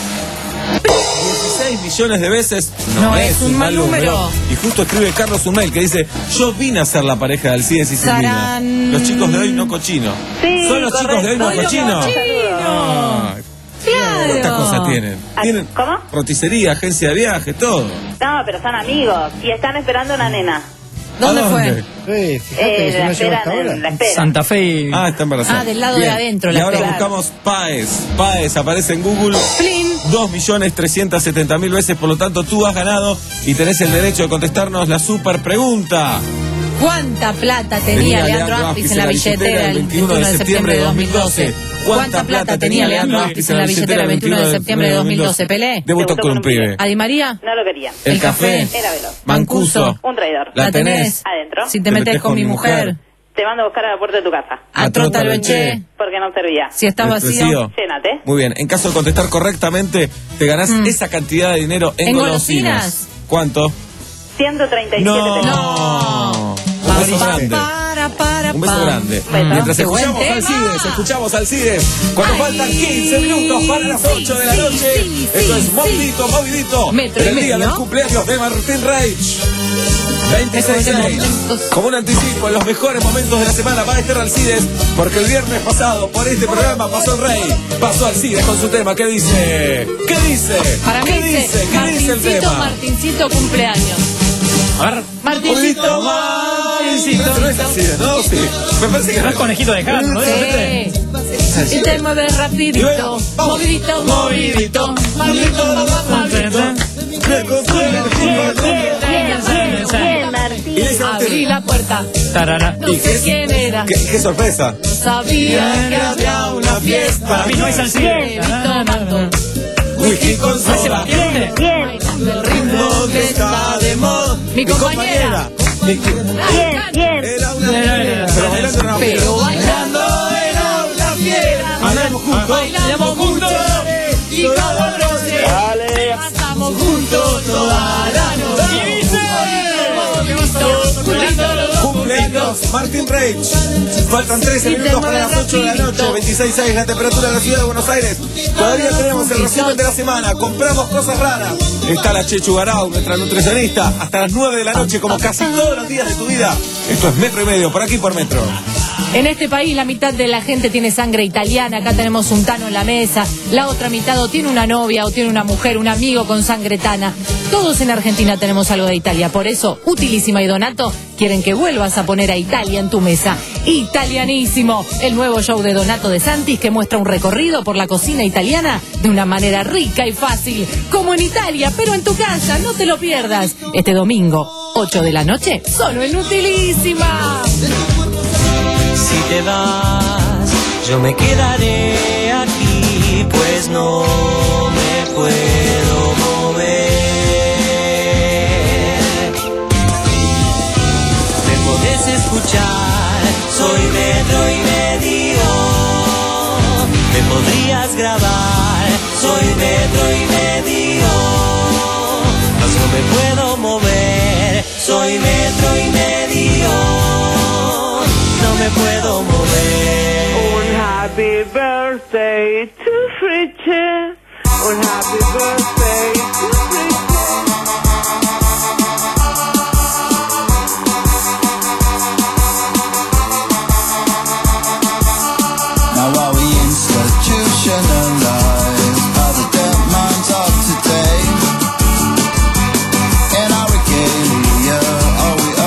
dieciséis millones de veces. No es un mal número. Y justo escribe Carlos un mail que dice: yo vine a ser la pareja de Alcides y Silvina. Sarán. Los chicos de hoy no cochino. Sí, ¿Son los chicos de hoy no correcto. cochino? Ah, Claro. ¿cuántas cosas tienen? Tienen ¿Cómo? roticería, agencia de viaje, todo. No, pero son amigos y están esperando una nena. ¿Dónde ¿A fue? Sí, fíjate Eh, que si la no llegó hasta esperan ahora. en la espera. Santa Fe y... Ah, está embarazada. Ah, del lado de Bien. adentro, Y la ahora espera. buscamos Páez. Páez aparece en Google Plin. dos millones trescientos setenta mil veces, por lo tanto tú has ganado y tenés el derecho de contestarnos la super pregunta. ¿Cuánta plata tenía Leandro Aspis en la billetera el veintiuno de septiembre de dos mil doce? ¿Cuánta plata tenía Leandro Aspis en la billetera el veintiuno de septiembre de dos mil doce? ¿Pelé? Debutó con un pibe. ¿A Di María? No lo quería. El, El café. café. Era veloz. Mancuso. Un traidor. La tenés. Adentro. Si te metes con mi mujer. Te mando a buscar a la puerta de tu casa. A Trótalo Eché. Porque no servía. Si está vacío. Vacío. Llénate. Muy bien, en caso de contestar correctamente, te ganás esa cantidad de dinero en, ¿En golosinas. golosinas? ¿Cuánto? ciento treinta y siete No. pesos. No. Un beso Pa, grande. para, para, Un beso pa. grande. Bueno, Mientras qué buen escuchamos al tema. Cides, escuchamos al Cides. Cuando Ay, faltan quince minutos para las sí, ocho de la sí, noche. sí, Esto sí, es movidito, movidito. Metro y el día medio. del cumpleaños de Martín Reich. veintiséis seis. Como un anticipo, en los mejores momentos de la semana va a estar Alcides, porque el viernes pasado por este programa pasó el Rey, pasó Alcides con su tema. ¿Qué dice? ¿Qué dice? Para mí ¿Qué dice, dice? ¿Qué dice el Martincito, tema? Martincito cumpleaños. A ver. Martincito, Martincito. Martincito. No es Alcides, ¿no? Sí. Me parece que No es conejito de casa, ¿no? Sí. Y te mueves rapidito, movidito, movidito, movidito, Bien, Martín. abrí la puerta, Tarara. no sé quién era, ¿Qué, qué sorpresa? sabía que había una fiesta. Para mí no es Alcides. Bien, tomando Whisky con soda. Bien. el ritmo que está de moda. Mi compañera, Mi- Bien, bien. Era una pero bailando era una pero bailando era una fiera. Bailamos juntos. Bailamos juntos y cada noche pasamos juntos toda la noche. Cumpleaños, Martín Reich. Faltan trece minutos para las ocho de la noche. veintiséis seis la temperatura de la ciudad de Buenos Aires. Todavía tenemos el resumen de la semana. Compramos cosas raras. Está la Chechu Garau, nuestra nutricionista, hasta las nueve de la noche, como casi todos los días de tu vida. Esto es Metro y Medio, por aquí por Metro. En este país la mitad de la gente tiene sangre italiana, acá tenemos un tano en la mesa, la otra mitad o tiene una novia o tiene una mujer, un amigo con sangre tana. Todos en Argentina tenemos algo de Italia, por eso Utilísima y Donato quieren que vuelvas a poner a Italia en tu mesa. Italianísimo, el nuevo show de Donato De Santis que muestra un recorrido por la cocina italiana de una manera rica y fácil, como en Italia, pero en tu casa, no te lo pierdas. Este domingo, ocho de la noche, solo en Utilísima. Si te vas, yo me quedaré aquí, pues no me puedo mover. Me podés escuchar, soy metro y medio. Me podrías grabar, soy metro y medio. Mas no me puedo mover, soy metro y medio. No me puedo mover. Un happy birthday to Fritche. Un happy birthday to Fritche. Now are we institutionalized? Are the dead minds of today? In our regalia, are we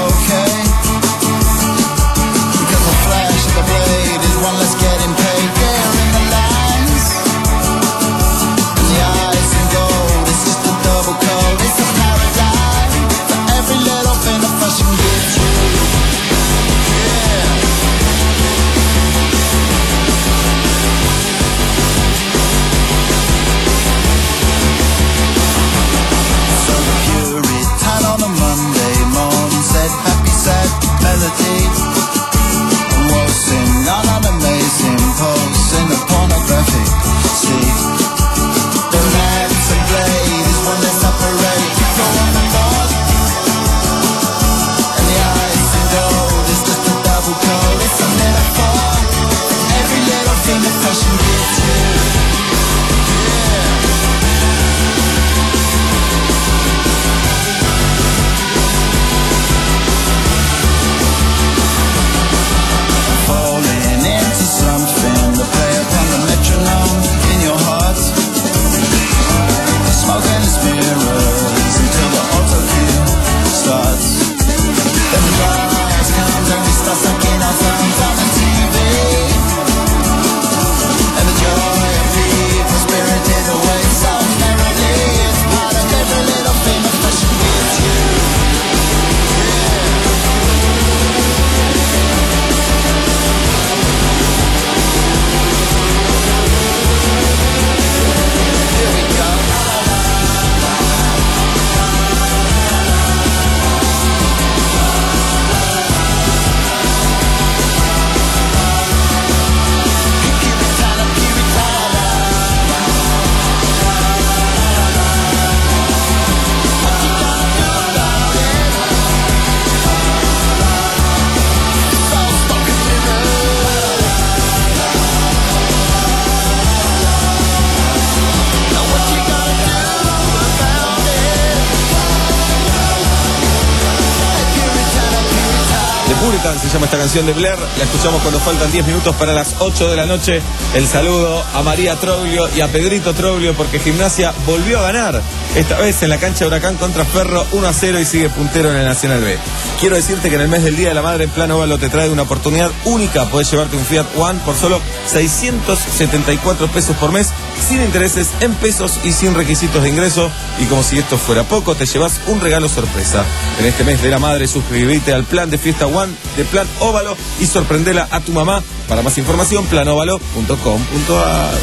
Violeta, se llama esta canción de Blair. La escuchamos cuando faltan diez minutos para las ocho de la noche. El saludo a María Troglio y a Pedrito Troglio porque Gimnasia volvió a ganar. Esta vez en la cancha de Huracán contra Ferro uno a cero y sigue puntero en el Nacional B. Quiero decirte que en el mes del Día de la Madre en Plan Óvalo te trae una oportunidad única. Podés llevarte un Fiat One por solo seiscientos setenta y cuatro pesos por mes, sin intereses, en pesos y sin requisitos de ingreso. Y como si esto fuera poco, te llevas un regalo sorpresa. En este mes de la Madre suscribite al plan de Fiesta One de Plan Óvalo y sorprendela a tu mamá. Para más información, plan óvalo punto com punto a r.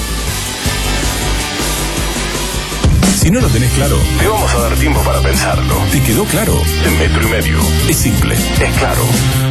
Si no lo tenés claro, te vamos a dar tiempo para pensarlo. ¿Te quedó claro? En Metro y Medio. Es simple, es claro.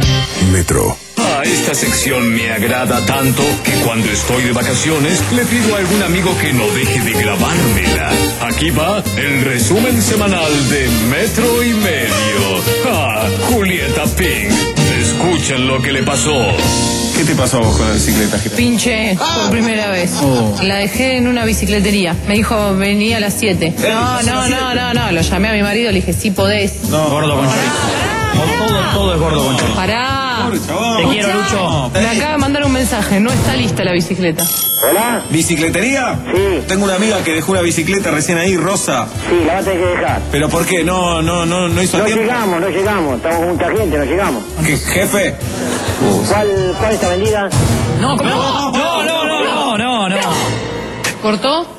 Metro. A esta sección me agrada tanto que cuando estoy de vacaciones le pido a algún amigo que no deje de grabármela. Aquí va el resumen semanal de Metro y Medio. Ah, Julieta Pink. Escuchen lo que le pasó. ¿Qué te pasó a vos con la bicicleta, Gira? Pinché por primera vez. Oh. La dejé en una bicicletería. Me dijo, venía a las siete. No, no, no, no, no. Lo llamé a mi marido, le dije, sí podés. No, gordo con chorizo. Todo, todo es gordo con chorizo. Pará. Te quiero, Lucho. Me acaba de mandar un mensaje, no está lista la bicicleta. ¿Hola? ¿Bicicletería? Sí. Tengo una amiga que dejó una bicicleta recién ahí, rosa. Sí, la vas a tener que dejar. ¿Pero por qué? No, no, no, no hizo No tiempo. llegamos, no llegamos. Estamos con mucha gente, no llegamos. ¿Qué, jefe? ¿Cuál, cuál está vendida? No, No, no, no, no, no, no. ¿Cortó?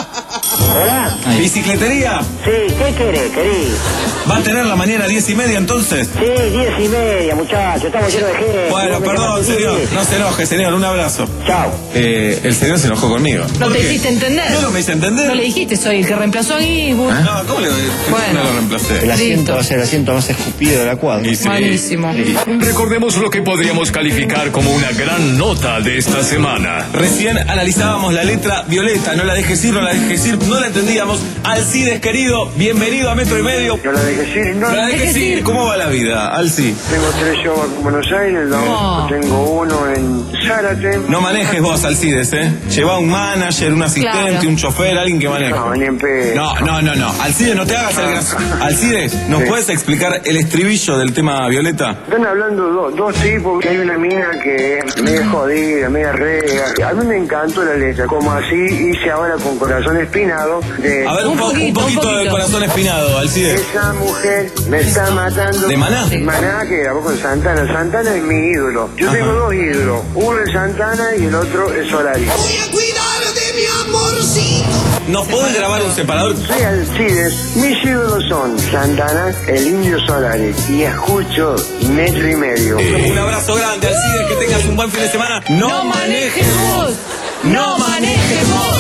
¿Hola? ¿Bicicletería? Sí, ¿qué querés, querido? ¿Va a tener la mañana diez y media entonces? Sí, diez y media, muchachos. Estamos llenos de gente. Bueno, No me perdón, llamas señor. diez. No se enoje, señor. Un abrazo. Chao. Eh, el señor se enojó conmigo. No ¿Por te qué? hiciste entender. Yo no me hice entender. No le dijiste, soy el que reemplazó a Guibu. No, ¿cómo le Bueno. no lo reemplacé? El asiento Listo. va a ser el asiento más escupido de la cuadra. Y sí. Malísimo. Recordemos lo que podríamos calificar como una gran nota de esta semana. Recién analizábamos la letra Violeta. No la dejes ir, no la dejes ir. No la entendíamos. Alcides, querido, bienvenido a Metro y Medio. No la dejes ir, no. No la dejes ir. ¿Cómo va la vida, Alci? Tengo tres shows en Buenos Aires, No. tengo uno en Zárate. No manejes vos, Alcides, ¿eh? Lleva un manager, un asistente, Claro. un chofer, alguien que maneje. No, ni en pedo. No, no, no, no. Alcides, no te hagas el gracioso. Alcides, ¿nos Sí. puedes explicar el estribillo del tema Violeta? Están hablando do- dos tipos, que hay una mina que es media jodida, media rega. A mí me encantó la letra, como así hice ahora con Corazón Espinado. De, A ver, un, Un po- un poquito, poquito, un poquito. de corazón espinado, Alcides. Esa mujer me está matando. ¿De Maná? Maná, que grabó con Santana. Santana es mi ídolo. Yo Ajá. tengo dos ídolos. Uno es Santana y el otro es Solari. Voy a cuidar de mi amorcito. ¿Nos podés grabar un separador? Soy Alcides. Mis ídolos son Santana, el Indio Solari. Y escucho Metro y Medio. Un abrazo grande, Alcides, que tengas un buen fin de semana. No, No manejes vos. No manejes vos.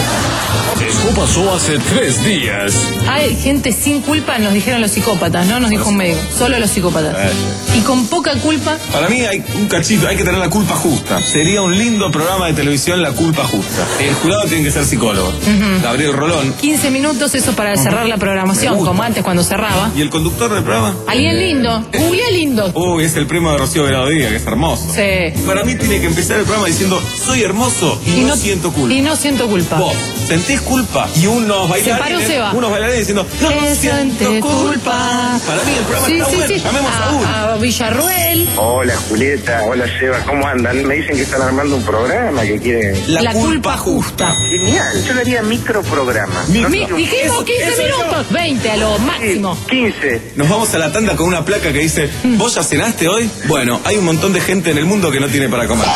Esto pasó hace tres días. Hay gente sin culpa, nos dijeron los psicópatas, no nos dijo un médico, solo los psicópatas. Eh. Y con poca culpa, Para mí hay un cachito, hay que tener la culpa justa. Sería un lindo programa de televisión, La Culpa Justa. El jurado tiene que ser psicólogo. Gabriel Rolón. quince minutos, eso para cerrar la Me programación, gusta. como antes cuando cerraba. ¿Y el conductor del programa? Alguien lindo, Julia lindo. Uy, es el primo de Rocío Grado Díaz, que es hermoso. Sí. Para mí tiene que empezar el programa diciendo, soy hermoso y, no, siento culpa. Y no siento culpa. Vos sentís culpa y unos bailarines, paró, se va. unos bailarines diciendo, no Que siento siente culpa. Para mí el programa Sí, está sí, bueno, sí. llamemos a uno. A, a Villarruel. Hola Julieta, hola Seba, ¿cómo andan? Me dicen que están armando un programa que quieren... La, La culpa, culpa justa. Genial, yo le haría microprograma. Mi- No, dijimos Eso- quince eso yo. minutos, veinte a lo máximo. quince. Nos vamos a la tanda con una placa que dice, ¿vos ya cenaste hoy? Bueno, hay un montón de gente en el mundo que no tiene para comer.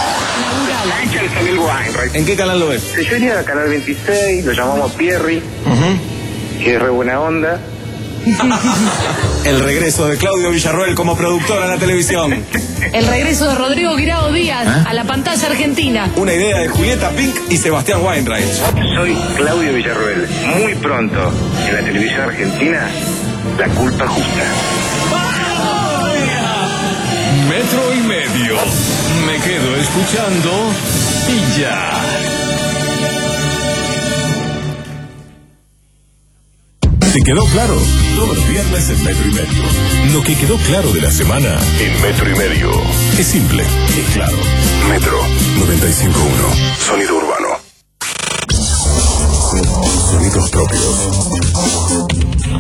¿En qué canal lo ves? Yo iría al canal veintiséis, lo llamamos Pierri, que es re buena onda. El regreso de Claudio Villarroel como productor a la televisión. El regreso de Rodrigo Guirao Díaz a la pantalla argentina. Una idea de Julieta Pink y Sebastián Weinreich. Soy Claudio Villarroel. Muy pronto, en la televisión argentina, La Culpa Justa. Metro y Medio. Me quedo escuchando y ya. ¿Te quedó claro? Todos los viernes en Metro y Medio. Lo que quedó claro de la semana en Metro y Medio. Es simple, es claro. Metro noventa y cinco punto uno. Sonido urbano. Sonidos propios.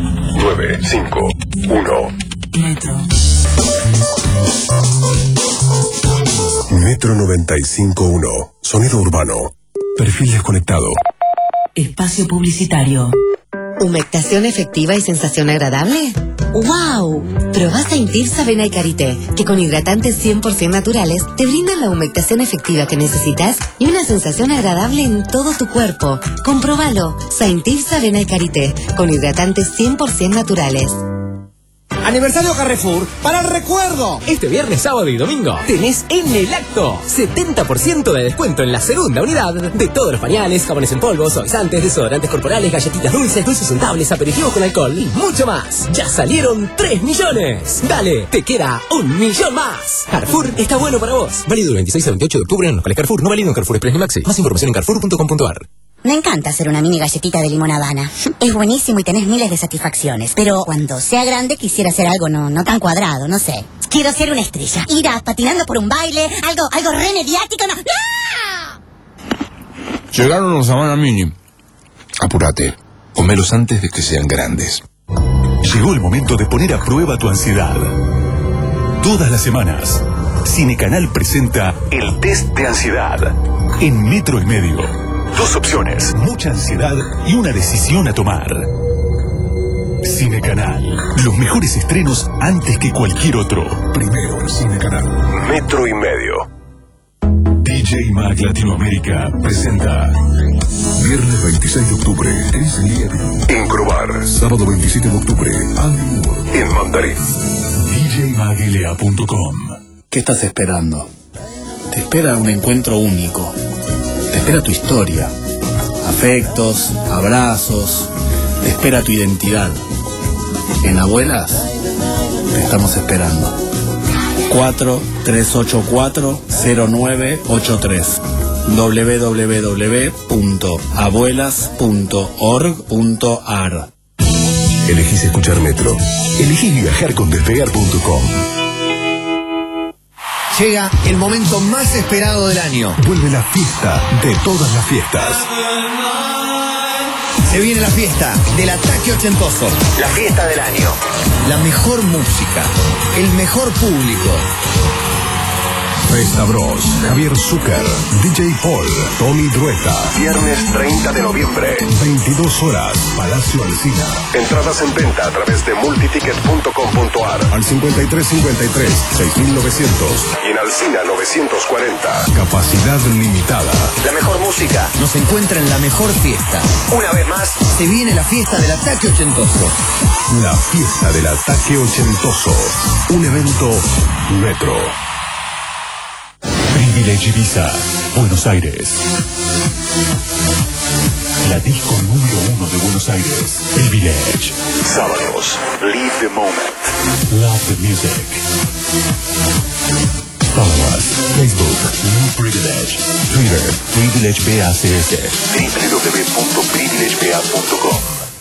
nueve cinco uno. Metro. Metro noventa y cinco punto uno. Sonido urbano. Perfil desconectado. Espacio publicitario. ¿Humectación efectiva y sensación agradable? ¡Wow! Probá Saintifsa Avena y Karité, que con hidratantes cien por ciento naturales te brindan la humectación efectiva que necesitas y una sensación agradable en todo tu cuerpo. Comprobalo. Saintifsa Avena y Karité, con hidratantes cien por ciento naturales. Aniversario Carrefour para el recuerdo. Este viernes, sábado y domingo tenés en el acto setenta por ciento de descuento en la segunda unidad de todos los pañales, jabones en polvo, suavizantes, desodorantes corporales, galletitas dulces, dulces untables, aperitivos con alcohol y mucho más. Ya salieron tres millones. Dale, te queda un millón más. Carrefour está bueno para vos. Válido del veintiséis al veintiocho de octubre en locales Carrefour, no válido en Carrefour Express ni Maxi. Más información en carrefour punto com punto a r. Me encanta hacer una mini galletita de limón Habana. Es buenísimo y tenés miles de satisfacciones. Pero cuando sea grande quisiera hacer algo no, no tan cuadrado, no sé. Quiero ser una estrella. Irás patinando por un baile, algo, algo re mediático. ¡No! ¡No! Llegaron los Habana Mini. Apúrate. Comelos antes de que sean grandes. Llegó el momento de poner a prueba tu ansiedad. Todas las semanas, Cinecanal presenta el test de ansiedad en metro y medio. Dos opciones, mucha ansiedad y una decisión a tomar. Cinecanal, los mejores estrenos antes que cualquier otro. Primero en Cinecanal. Metro y medio. D J Mag Latinoamérica presenta viernes veintiséis de octubre, Chris Liebing en Crobar. Sábado veintisiete de octubre, Andy Moore en Mandarín. D J mag L A punto com. ¿Qué estás esperando? Te espera un encuentro único. Te espera tu historia, afectos, abrazos, te espera tu identidad. En Abuelas te estamos esperando. cuatro tres ocho cuatro cero nueve ocho tres w w w punto abuelas punto org punto a r. Elegís escuchar Metro. Elegís viajar con despegar punto com. Llega el momento más esperado del año. Vuelve la fiesta de todas las fiestas. Se viene la fiesta del ataque ochentoso. La fiesta del año. La mejor música. El mejor público. Festa Bros, Javier Zucker, D J Paul, Tommy Drueta. Viernes treinta de noviembre, veintidós horas, Palacio Alsina. Entradas en venta a través de multiticket punto com punto a r al cincuenta y tres cincuenta y tres seis mil novecientos y en Alsina novecientos cuarenta. Capacidad limitada. La mejor música nos encuentra en la mejor fiesta. Una vez más, se viene la fiesta del ataque ochentoso. La fiesta del ataque ochentoso. Un evento retro. Privilege Ibiza, Buenos Aires. La disco número uno de Buenos Aires. Privilege. Sábados. Live the moment. Love the music. Follow us. Facebook. New Privilege. Twitter. Privilege B A C S. w w w punto privilege b a punto com.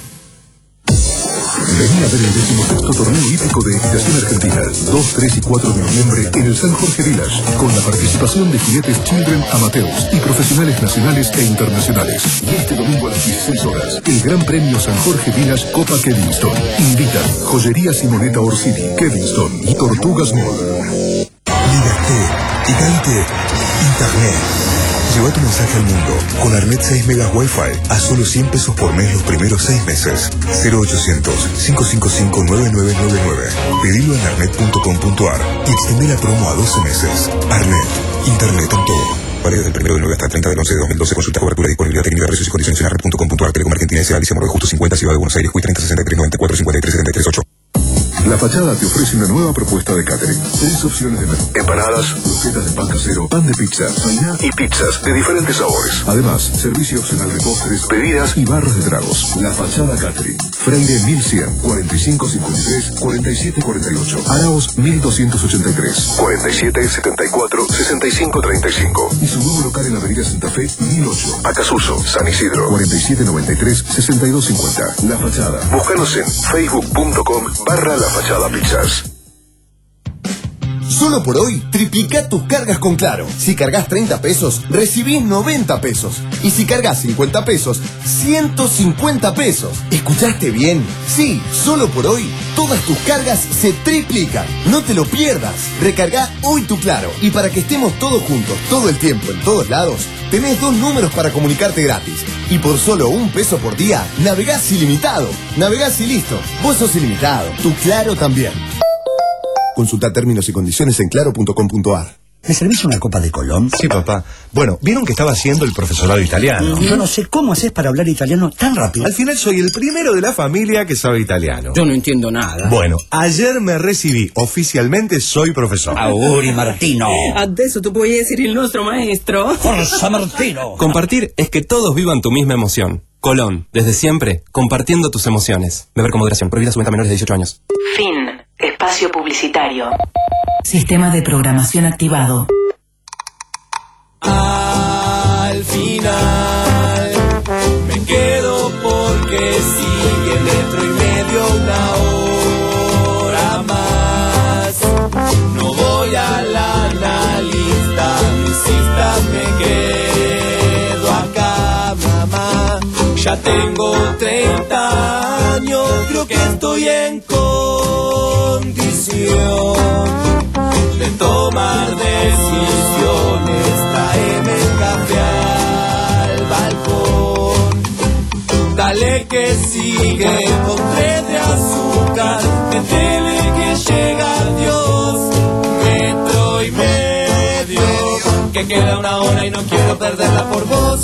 Vení a ver el decimosexto torneo hípico de equitación argentina, dos, tres y cuatro de noviembre en el San Jorge Village, con la participación de jinetes Children amateurs y profesionales nacionales e internacionales. Y este domingo a las dieciséis horas, el Gran Premio San Jorge Village Copa Kevinston. Invitan Joyería Simonetta Orsini, Kevinston y Tortugas Mall. Liberté, égalité, Internet. Lleva tu mensaje al mundo con Arnet seis megas Wi-Fi a solo cien pesos por mes los primeros seis meses. cero ochocientos, cinco cinco cinco, nueve nueve nueve nueve. Pedilo en arnet punto com punto a r y extiende la promo a doce meses. Arnet, Internet en todo. Válido del primero de nueve hasta el treinta del once de dos mil doce. Consulta cobertura, disponibilidad técnica, precios y condiciones en arnet punto com punto a r. Telecom Argentina S A. Alicia Morro de Justo cincuenta, Ciudad de Buenos Aires. Q I treinta sesenta y tres noventa y cuatro cincuenta y tres setenta y tres ocho. La Fachada te ofrece una nueva propuesta de catering. Tres opciones de menú: empanadas, croquetas de pan casero, pan de pizza y pizzas de diferentes sabores. Además, servicio opcional de postres, bebidas y barras de tragos. La Fachada Catering. Freire mil cien, cuarenta y cinco cincuenta y tres, cuarenta y siete cuarenta y ocho. Araos mil doscientos ochenta y tres, cuarenta y siete setenta y cuatro, sesenta y cinco treinta y cinco. Y su nuevo local en la Avenida Santa Fe mil ocho. Acasuso, San Isidro. cuarenta y siete noventa y tres, sesenta y dos cincuenta. La Fachada. Búscanos en facebook punto com barra La Fachada Pizzas. Solo por hoy, triplica tus cargas con Claro. Si cargas treinta pesos, recibís noventa pesos. Y si cargas cincuenta pesos, ciento cincuenta pesos. ¿Escuchaste bien? Sí, solo por hoy, todas tus cargas se triplican. No te lo pierdas. Recarga hoy tu Claro. Y para que estemos todos juntos, todo el tiempo, en todos lados, tenés dos números para comunicarte gratis. Y por solo un peso por día, navegás ilimitado. Navegás y listo. Vos sos ilimitado. Tu Claro también. Consulta términos y condiciones en claro punto com punto a r. ¿Me servís una copa de Colón? Sí, papá. Bueno, vieron que estaba haciendo el profesorado italiano. Yo no sé cómo haces para hablar italiano tan rápido. Al final soy el primero de la familia que sabe italiano. Yo no entiendo nada. Bueno, ayer me recibí. Oficialmente soy profesor. Auguri, Martino. Adesso tu puoi essere il nostro maestro. Forza, Martino. Compartir es que todos vivan tu misma emoción. Colón, desde siempre, compartiendo tus emociones. Beber con moderación. Prohibida su venta a menores de dieciocho años. Fin. Espacio publicitario. Sistema de programación activado. Al final me quedo porque sigue metro y medio una hora más. No voy a la analista, mis citas me quedo acá, mamá. Ya tengo treinta años, creo que estoy en condición de tomar decisiones. Tráeme café al balcón, dale que sigue con tres de azúcar, métele que llega Dios, metro y medio, que queda una hora y no quiero perderla por vos.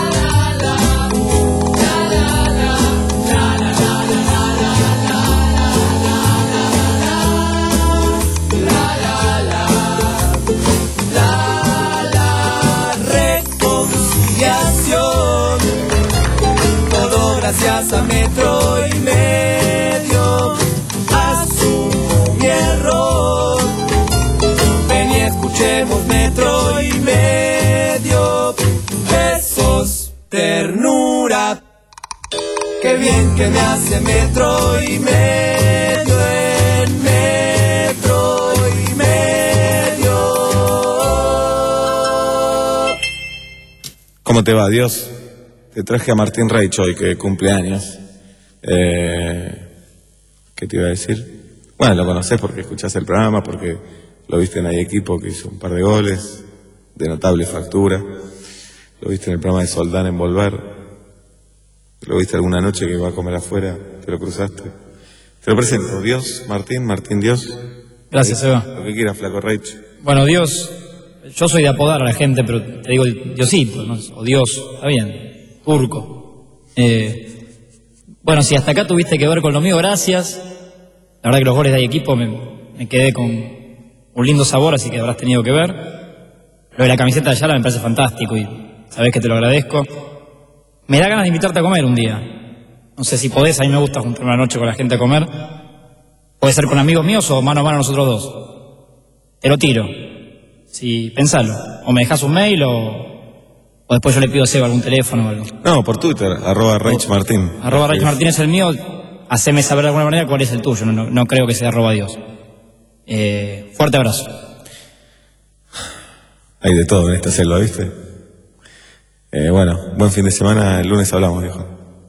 Gracias a metro y medio, asumo mi error. Ven y escuchemos metro y medio. Besos, ternura. Qué bien que me hace metro y medio en metro y medio. ¿Cómo te va, Dios? Te traje a Martín Reich hoy, que cumple años. Eh, ¿Qué te iba a decir? Bueno, lo conocés porque escuchás el programa, porque lo viste en Hay Equipo, que hizo un par de goles, de notable factura. Lo viste en el programa de Soldán en Volver. Lo viste alguna noche que va a comer afuera, te lo cruzaste. Te lo presento, Dios, Martín, Martín Dios. Gracias, Eva. Lo que quieras, Flaco Reich. Bueno, Dios, yo soy de apodar a la gente, pero te digo Diosito, ¿no? O Dios, está bien. Turco. Eh, bueno, si hasta acá tuviste que ver con lo mío, gracias. La verdad que los goles de Hay Equipo me, me quedé con un lindo sabor, así que habrás tenido que ver. Lo de la camiseta de Ayala me parece fantástico y sabés que te lo agradezco. Me da ganas de invitarte a comer un día. No sé si podés, a mí me gusta juntarme una noche con la gente a comer. Puede ser con amigos míos o mano a mano nosotros dos. Te lo tiro. Si, pensalo. O me dejás un mail o... O después yo le pido a Seba algún teléfono o algo. No, por Twitter, arroba Reich Martín. Arroba Reich Martín es el mío. Haceme saber de alguna manera cuál es el tuyo. No, no, no creo que sea arroba Dios. Eh, fuerte abrazo. Hay de todo en esta selva, ¿viste? Eh, bueno, buen fin de semana. El lunes hablamos, viejo.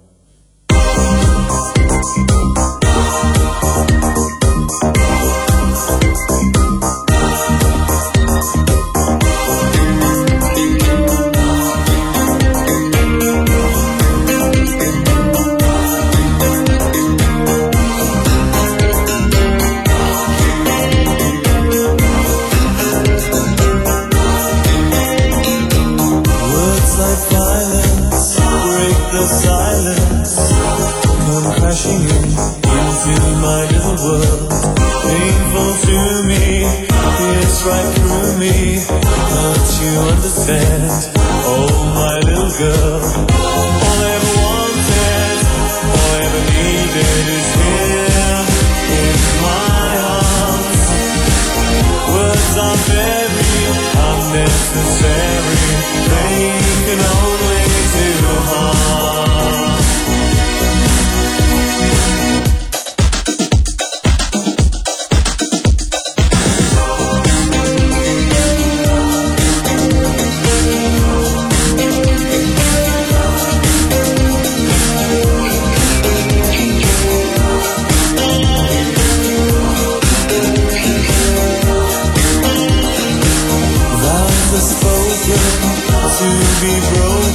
Right through me, don't you understand? Oh, my little girl, all I ever wanted, all I ever needed is here in my arms. Words are very unnecessary, they can only do harm.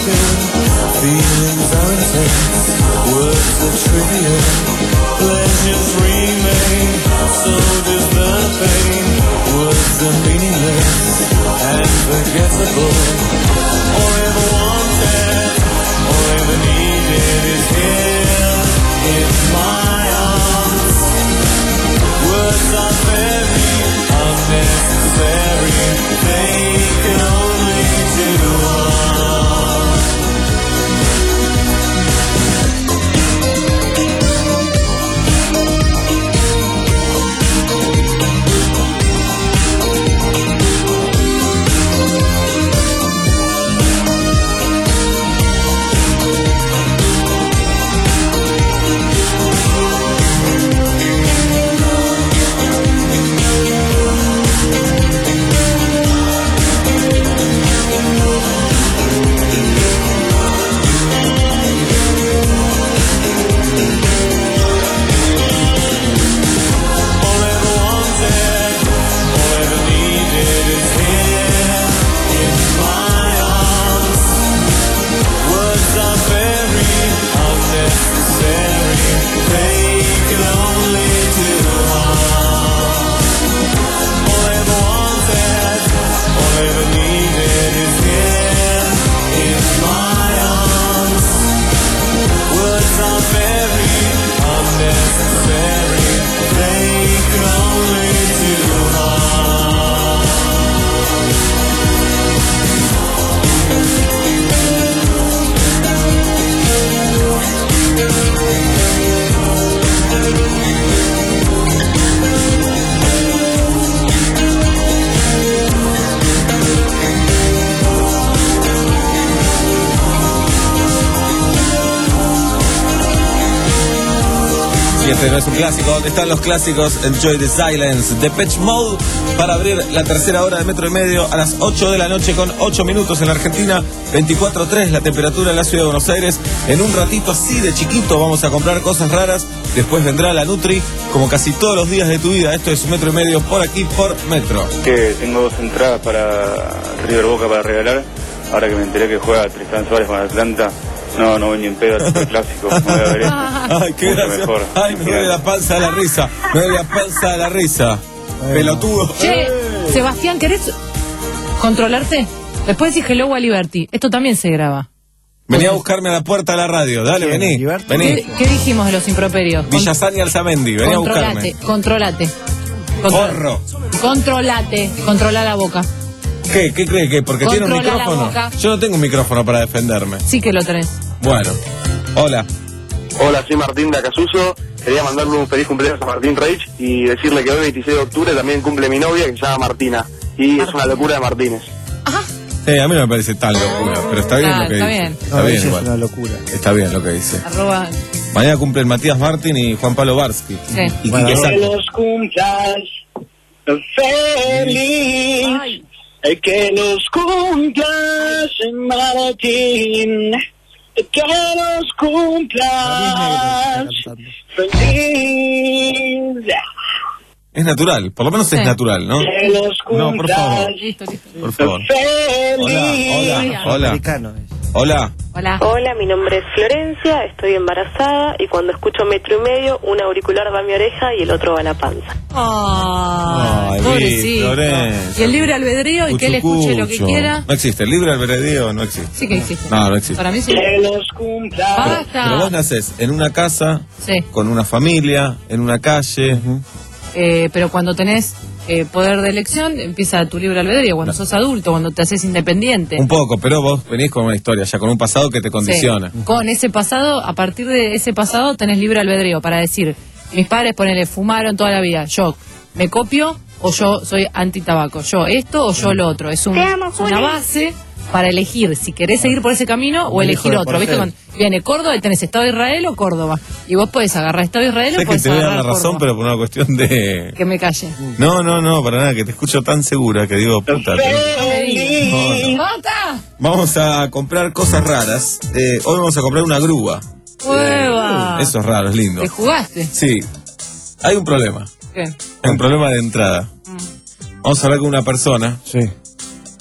broken, feelings are intense, words are trivial, pleasures remain, so does the pain. Words are meaningless and forgettable. All I ever wanted, all I ever needed is here in my arms. Words are very unnecessary, they can only do harm. Y este no es un clásico. ¿Dónde están los clásicos? Enjoy the Silence. Depeche Mode para abrir la tercera hora de Metro y Medio a las ocho de la noche con ocho minutos en la Argentina. veinticuatro tres la temperatura en la ciudad de Buenos Aires. En un ratito así de chiquito vamos a comprar cosas raras. Después vendrá la Nutri, como casi todos los días de tu vida. Esto es Metro y Medio por aquí, por Metro. Que tengo dos entradas para River Boca para regalar. Ahora que me enteré que juega Tristán Suárez con Atlanta. No, no voy ni en pedo al superclásico. No voy a ver esto. Ay, qué Mucho gracia. mejor. Ay, me duele la panza de la risa. Me duele la panza de la risa. Pelotudo. Che, Sebastián, ¿querés controlarte? Después decís hello a Liberty. Esto también se graba. Vení a buscarme a la puerta de la radio. Dale, vení. Vení. ¿Qué, qué dijimos de los improperios? Villazán y Alzamendi. Vení a Controlate, buscarme. controlate. Porro. Controlate, controla la boca. ¿Qué? ¿Qué cree que? Porque tiene un Controla la micrófono. boca. Yo no tengo un micrófono para defenderme. Sí que lo tenés. Bueno. Hola. Hola, soy Martín de Acasuso. Quería mandarle un feliz cumpleaños a Martín Reich y decirle que hoy, veintiséis de octubre, también cumple mi novia, que se llama Martina. Y es una locura de Martínez. Sí, a mí no me parece tan locura, pero está bien Ah, lo que está dice. bien. Está No, bien, ella es igual. una locura. Está bien lo que dice. Arroba. Mañana cumplen Matías Martín y Juan Pablo Barsky. Sí. Y Bueno, Quique que Sacco. los cumplas feliz. Que los cumplas, Martín. Que los cumplas feliz. Es natural, por lo menos es Sí. natural, ¿no? Que los No, por favor. cumplas Listo, listo. Por favor. feliz. Hola, hola. Hola. Hola. Hola, mi nombre es Florencia, estoy embarazada y cuando escucho Metro y Medio, un auricular va a mi oreja y el otro va a la panza. Ay, Ay, pobrecito. Florencia. Y el libre albedrío y que él escuche lo que Cuchucucho. quiera. No existe, el libre albedrío no existe. Sí que existe. No, no existe. Para mí sí. Que los cumplas. Basta. Pero vos nacés en una casa, Sí. con una familia, en una calle. Eh, pero cuando tenés eh, poder de elección, empieza tu libre albedrío. Cuando sos adulto, cuando te haces independiente. Un poco, pero vos venís con una historia, ya con un pasado que te condiciona. Sí. Con ese pasado, a partir de ese pasado, tenés libre albedrío para decir, mis padres, ponele, fumaron toda la vida. Yo me copio o yo soy anti-tabaco. Yo esto o yo lo otro. Es, un, Te amo, es una Juli. base para elegir si querés seguir por ese camino o Un hijo elegir de otro. ¿Viste? Porcel. Cuando viene Córdoba y tenés Estado de Israel o Córdoba. Y vos podés agarrar Estado de Israel o Sé que podés te voy a dar agarrar la razón, Córdoba. pero por una cuestión de... Que me calle. No, no, no, para nada, que te escucho tan segura que digo, puta. te- No, no. ¡Bota! Vamos a comprar cosas raras. Eh, hoy vamos a comprar una grúa. ¡Hueva! Eso es raro, es lindo. ¿Te jugaste? Sí. Hay un problema. ¿Qué? Hay un problema de entrada. Vamos a hablar con una persona. Sí.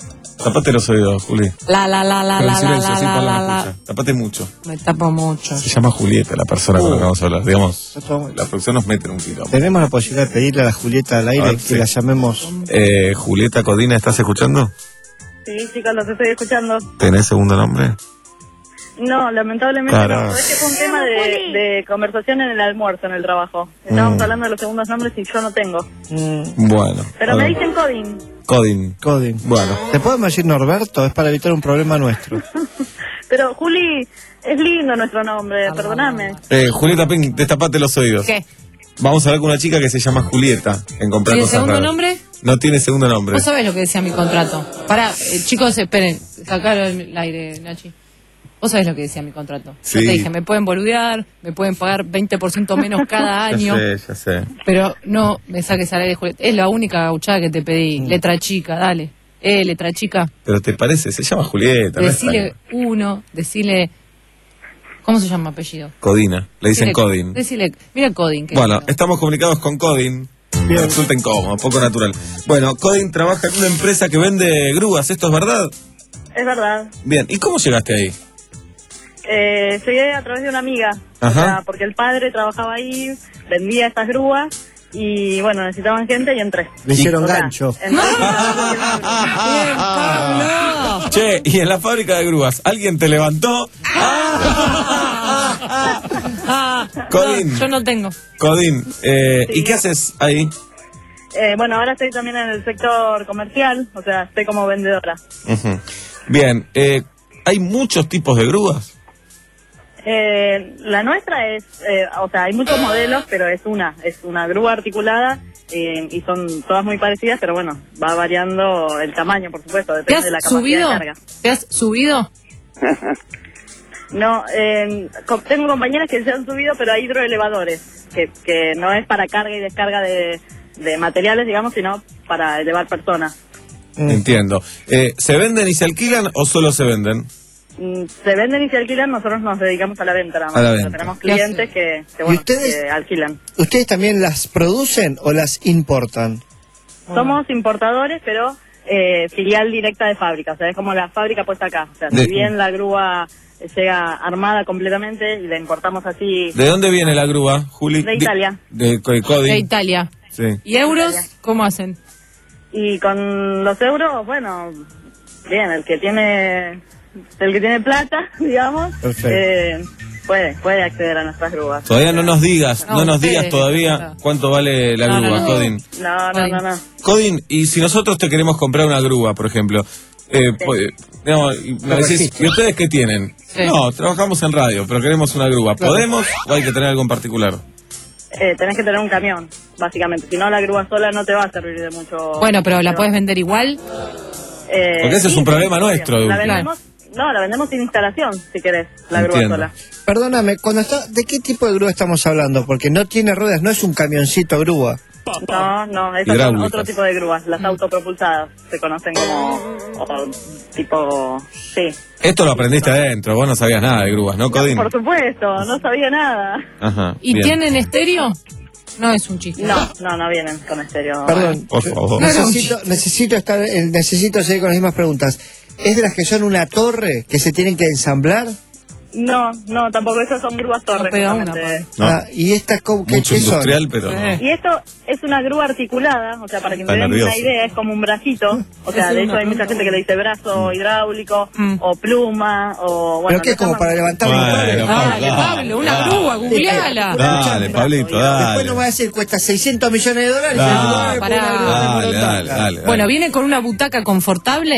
Tapate los oídos, Juli. La, la, la, la, Pero en la, silencio, la, así la, Paula la, no la. escucha. Tapate mucho. Me tapo mucho. Se llama Julieta, la persona con la que vamos a hablar. Digamos, Esto- la producción nos mete en un tiro. Tenemos la posibilidad de pedirle a la Julieta al aire Ah, que sí. la llamemos. Eh, Julieta Codina, ¿estás escuchando? Sí, chicos, los estoy escuchando. ¿Tenés segundo nombre? No, lamentablemente Carajo. no. Es que fue un tema de, de conversación en el almuerzo, en el trabajo. Estábamos Mm. hablando de los segundos nombres y yo no tengo. Bueno. Pero a me ver. dicen Codin. Codin. Codin. Bueno. ¿Te podemos decir Norberto? Es para evitar un problema nuestro. Pero Juli, es lindo nuestro nombre, perdóname. Eh, Julieta Pink, destapate los oídos. ¿Qué? Vamos a hablar con una chica que se llama Julieta en comprar ¿Tiene cosas segundo raras. nombre? No tiene segundo nombre. Vos sabés lo que decía mi contrato. Pará, eh, chicos, esperen. Sacaron el aire, Nachi. Vos sabés lo que decía mi contrato. Sí. Yo te dije, me pueden boludear, me pueden pagar veinte por ciento menos cada año. Ya sé, ya sé. Pero no me saques al aire, Julieta. Es la única gauchada que te pedí. Letra chica, dale. Eh, letra chica. Pero te parece, se llama Julieta. no es Decile uno, decile... ¿Cómo se llama apellido? Codina, le dicen Decile- Codin. Decile, mira Codin. que- Bueno, estamos comunicados con Codin. Me resulta incómodo, poco natural. Bueno, Codin trabaja en una empresa que vende grúas, ¿esto es verdad? Es verdad. Bien, ¿y cómo llegaste ahí? Eh, llegué a través de una amiga. O Ajá. sea, porque el padre trabajaba ahí, vendía estas grúas y bueno, necesitaban gente y entré. Le hicieron O sea, gancho. entré- Che, y en la fábrica de grúas, ¿alguien te levantó? Ah, Codin. no, yo no tengo. Codin, eh, ¿y qué haces ahí? Eh, bueno, ahora estoy también en el sector comercial, o sea, estoy como vendedora. Ujú. Bien, eh, ¿hay muchos tipos de grúas? Eh, la nuestra es, eh, o sea, hay muchos modelos, pero es una, es una grúa articulada eh, y son todas muy parecidas, pero bueno, va variando el tamaño, por supuesto, ¿Te depende has de la capacidad subido? de carga. ¿Te has subido? No, eh, co- tengo compañeras que se han subido, pero a hidroelevadores, que, que no es para carga y descarga de, de materiales, digamos, sino para elevar personas. Entiendo. Eh, ¿Se venden y se alquilan o solo se venden? Mm, Se venden y se alquilan, nosotros nos dedicamos a la venta, nada más. A la O sea, venta. tenemos clientes que, que, ¿Y bueno, ustedes? que alquilan. ¿Ustedes también las producen o las importan? Somos importadores, pero eh, filial directa de fábrica, o sea, es como la fábrica puesta acá. O sea, De- si bien la grúa eh, llega armada completamente y la importamos así ¿De dónde viene la grúa, Juli? de Italia. De, de De Codin. Italia. Sí. ¿Y euros? ¿Cómo hacen? Y con los euros, bueno, bien, el que tiene el que tiene plata, digamos, Perfecto. eh, puede puede acceder a nuestras grúas. Todavía no nos digas, no, No, nos ustedes, digas todavía cuánto vale la No, grúa, no, no. Codin. No, no, no, no. Codin, y si nosotros te queremos comprar una grúa, por ejemplo, eh, pues, no, y me decís, ¿y ustedes qué tienen? Sí. No, trabajamos en radio, pero queremos una grúa. ¿Podemos o hay que tener algo en particular? Eh, tenés que tener un camión, básicamente. Si no, la grúa sola no te va a servir de mucho. Bueno, pero ¿la mucho. puedes vender igual? Eh, Porque ese es sí, un problema sí, nuestro, de La última. vendemos, no, la vendemos sin instalación, si querés, la grúa Entiendo. sola. Perdóname, cuando está, ¿de qué tipo de grúa estamos hablando? Porque no tiene ruedas, no es un camioncito grúa. No, no, esas son Hidráulicas. otro tipo de grúas, las autopropulsadas, se conocen como o, tipo, sí. Esto lo aprendiste adentro, vos no sabías nada de grúas, ¿no, Codin? Por supuesto, no sabía nada. Ajá. ¿Y bien. tienen estéreo? No es un chiste. No, no, no vienen con estéreo. Perdón, Por favor. necesito, necesito estar, eh, necesito seguir con las mismas preguntas. ¿Es de las que son una torre que se tienen que ensamblar? No, no, tampoco, esas son grúas torres. pega una, justamente. No. Ah, ¿y estas cómo qué, Mucho qué son? industrial, pero no. Y esto es una grúa articulada, o sea, para que Está me den nervioso. una idea, es como un bracito. O sea, Es de una- hecho hay mucha gente que le dice brazo hidráulico, o pluma, o bueno. ¿Pero qué le es como llaman- para levantar un Bueno, mueble? Dale, Pablo, una grúa, googleala. Dale, Pablito, Después dale. nos va a decir cuesta seiscientos millones de dólares. Dale. Ah, Pará. Dale, dale, dale. Bueno, ¿viene con una butaca confortable?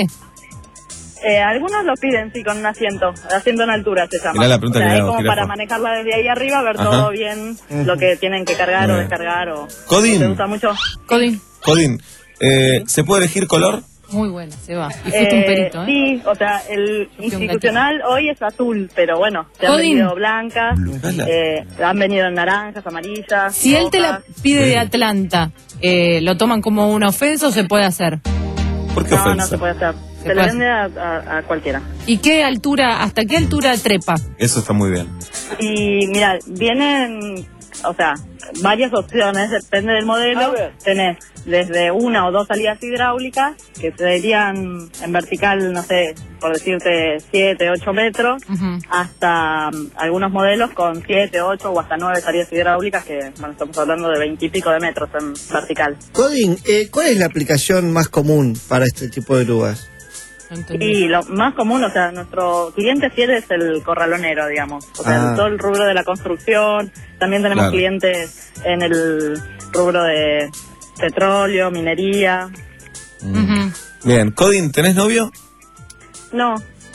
Eh, algunos lo piden, sí, con un asiento, asiento en altura se llama. Mirá la pregunta o sea, que le es hago, como jirafa. para manejarla desde ahí arriba, ver Ajá. todo bien, lo que tienen que cargar Muy o bien. descargar o... Codin. ¿Te gusta mucho? Codin. Codin, eh, ¿se puede elegir color? Muy buena, se va. Y fuiste un Eh, perito, ¿eh? Sí, o sea, el institucional hoy es azul, pero bueno, se han Codin. venido blancas, eh, han venido en naranjas, amarillas. Si él te la rojas. pide de Atlanta, eh, ¿lo toman como una ofensa o se puede hacer? ¿Por qué No, no ofensa? se puede hacer. Se, le puede vende a, a- a cualquiera. ¿Y qué altura, hasta qué altura trepa? Eso está muy bien. Y mira, vienen, o sea, varias opciones, depende del modelo. Tenés desde una o dos salidas hidráulicas, que serían en vertical, no sé, por decirte siete, ocho metros, Ujú. hasta um, algunos modelos con siete, ocho o hasta nueve salidas hidráulicas, que bueno, estamos hablando de veinte y pico de metros en vertical. Codin, eh, ¿cuál es la aplicación más común para este tipo de grúas? Y lo más común, o sea, nuestro cliente fiel es el corralonero, digamos. O sea, Ah. todo el rubro de la construcción. También tenemos Claro. clientes en el rubro de petróleo, minería. Mm. Bien, Codin, ¿tenés novio? No,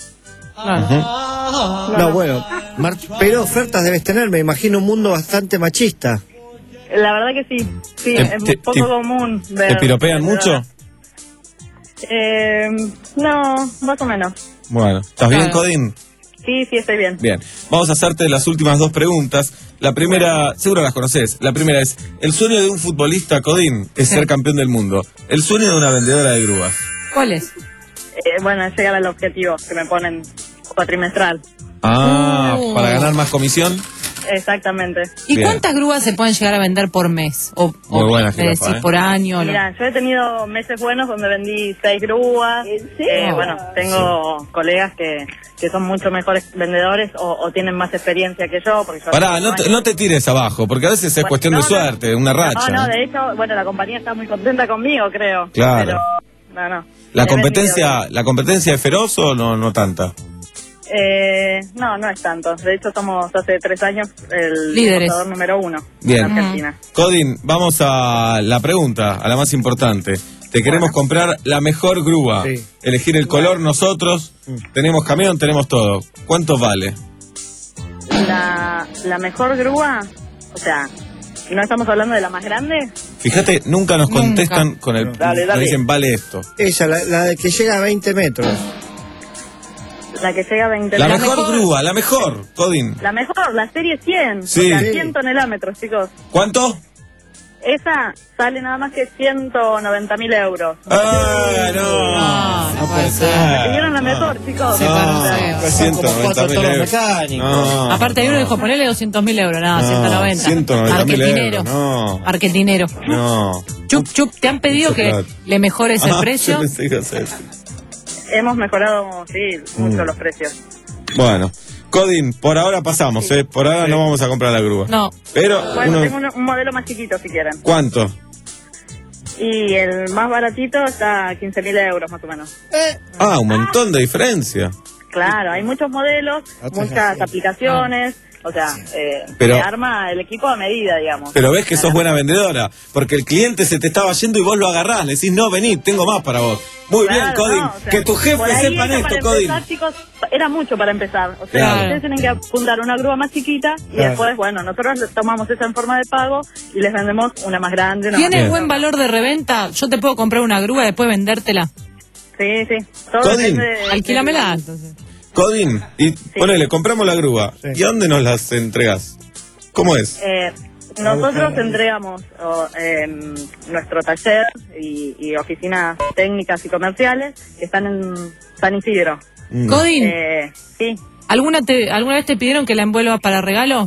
Ujú. No, bueno, Mar- pero ofertas debes tener, me imagino un mundo bastante machista. la verdad que sí. Sí, ¿Te- es te- poco te- común ver. ¿Te piropean mucho? Eh, no, más o menos. Bueno, ¿estás bien, Claro. Codin? Sí, sí, estoy bien. Bien, vamos a hacerte las últimas dos preguntas. La primera, seguro las conoces. La primera es, el sueño de un futbolista, Codin, es Sí. ser campeón del mundo. El sueño de una vendedora de grúas. ¿Cuál es? Eh, bueno, es llegar al objetivo que me ponen cuatrimestral. Ah, Uh. para ganar más comisión. Exactamente. ¿Y Bien. cuántas grúas se pueden llegar a vender por mes? O, Muy o, buena, es jirafa, decir, ¿eh? por año. lo- Mira, yo he tenido meses buenos donde vendí seis grúas. Eh, bueno, tengo colegas que, que son mucho mejores vendedores o, o tienen más experiencia que yo. Porque yo Pará, hace no te, años- no te tires abajo, porque a veces es Bueno, cuestión no, de no. suerte, una racha. No, no, ¿eh? de hecho, bueno, la compañía está muy contenta conmigo, creo. Claro. Pero, no, no. ¿La He competencia, vendido- ¿La competencia es feroz o no, no tanta? Eh, no, no es tanto. De hecho, somos hace tres años el Líderes. importador número uno Bien. en Argentina. Codin, vamos a la pregunta, a la más importante. Te queremos comprar la mejor grúa. Sí. Elegir el color nosotros. Tenemos camión, tenemos todo. ¿Cuánto vale? La, la mejor grúa, o sea, ¿no estamos hablando de la más grande? Fíjate, nunca nos Nunca. contestan con el... Dale, nos dale. dicen, vale esto. Esa, la, la de que llega a veinte metros. La que llega a veinte La metros. mejor grúa, la mejor, Codin. La mejor, la serie cien. Sí. O sea, Sí. cien tonelómetros, chicos. ¿Cuánto? Esa sale nada más que ciento noventa mil euros. Ah, no. No, no puede ser. Ah, Pidieron la mejor, chicos. Sí, O para sea, feo. ciento noventa mil euros. No. Aparte hay uno que dijo, ponele doscientos mil euros. No, No, ciento noventa. ciento noventa mil Marketinero. euros. No. Marketinero. No. Chup, chup, ¿te han pedido Mucho que plata. le mejores el Ah, precio? yo pensé que ibas a decir. hemos mejorado, sí, mucho Mm. los precios. Bueno, Codin, por ahora pasamos, ¿eh? Por ahora no vamos a comprar la grúa. No. Pero, Bueno, uno- tengo un, un modelo más chiquito si quieren. ¿cuánto? Y el más baratito está a quince mil euros más o menos. Ah, un montón de diferencia. Claro, hay muchos modelos, Otras muchas aplicaciones. O sea, eh, Pero- se arma el equipo a medida, digamos. Pero ves que sos buena vendedora, porque el cliente se te estaba yendo y vos lo agarrás, le decís, no, vení, tengo más para vos. Muy Claro, bien, Codin, no, o sea, que tus por jefes ahí sepan eso esto, para Codin. empezar, chicos, era mucho para empezar. O sea, Claro. ustedes tienen que apuntar una grúa más chiquita y Claro. después, bueno, nosotros les tomamos esa en forma de pago y les vendemos una más grande. Una ¿Tiene más buen valor de reventa? Yo te puedo comprar una grúa y después vendértela. Sí, sí. Todo Codin. depende de- Alquílamela, entonces. Codin, y ponele, compramos la grúa, ¿y a dónde nos las entregas? ¿Cómo es? Eh, nosotros entregamos o, em, nuestro taller y, y oficinas técnicas y comerciales que están en San Isidro. Mm. Codin, Eh, sí. ¿alguna, te, ¿alguna vez te pidieron que la envuelva para regalo?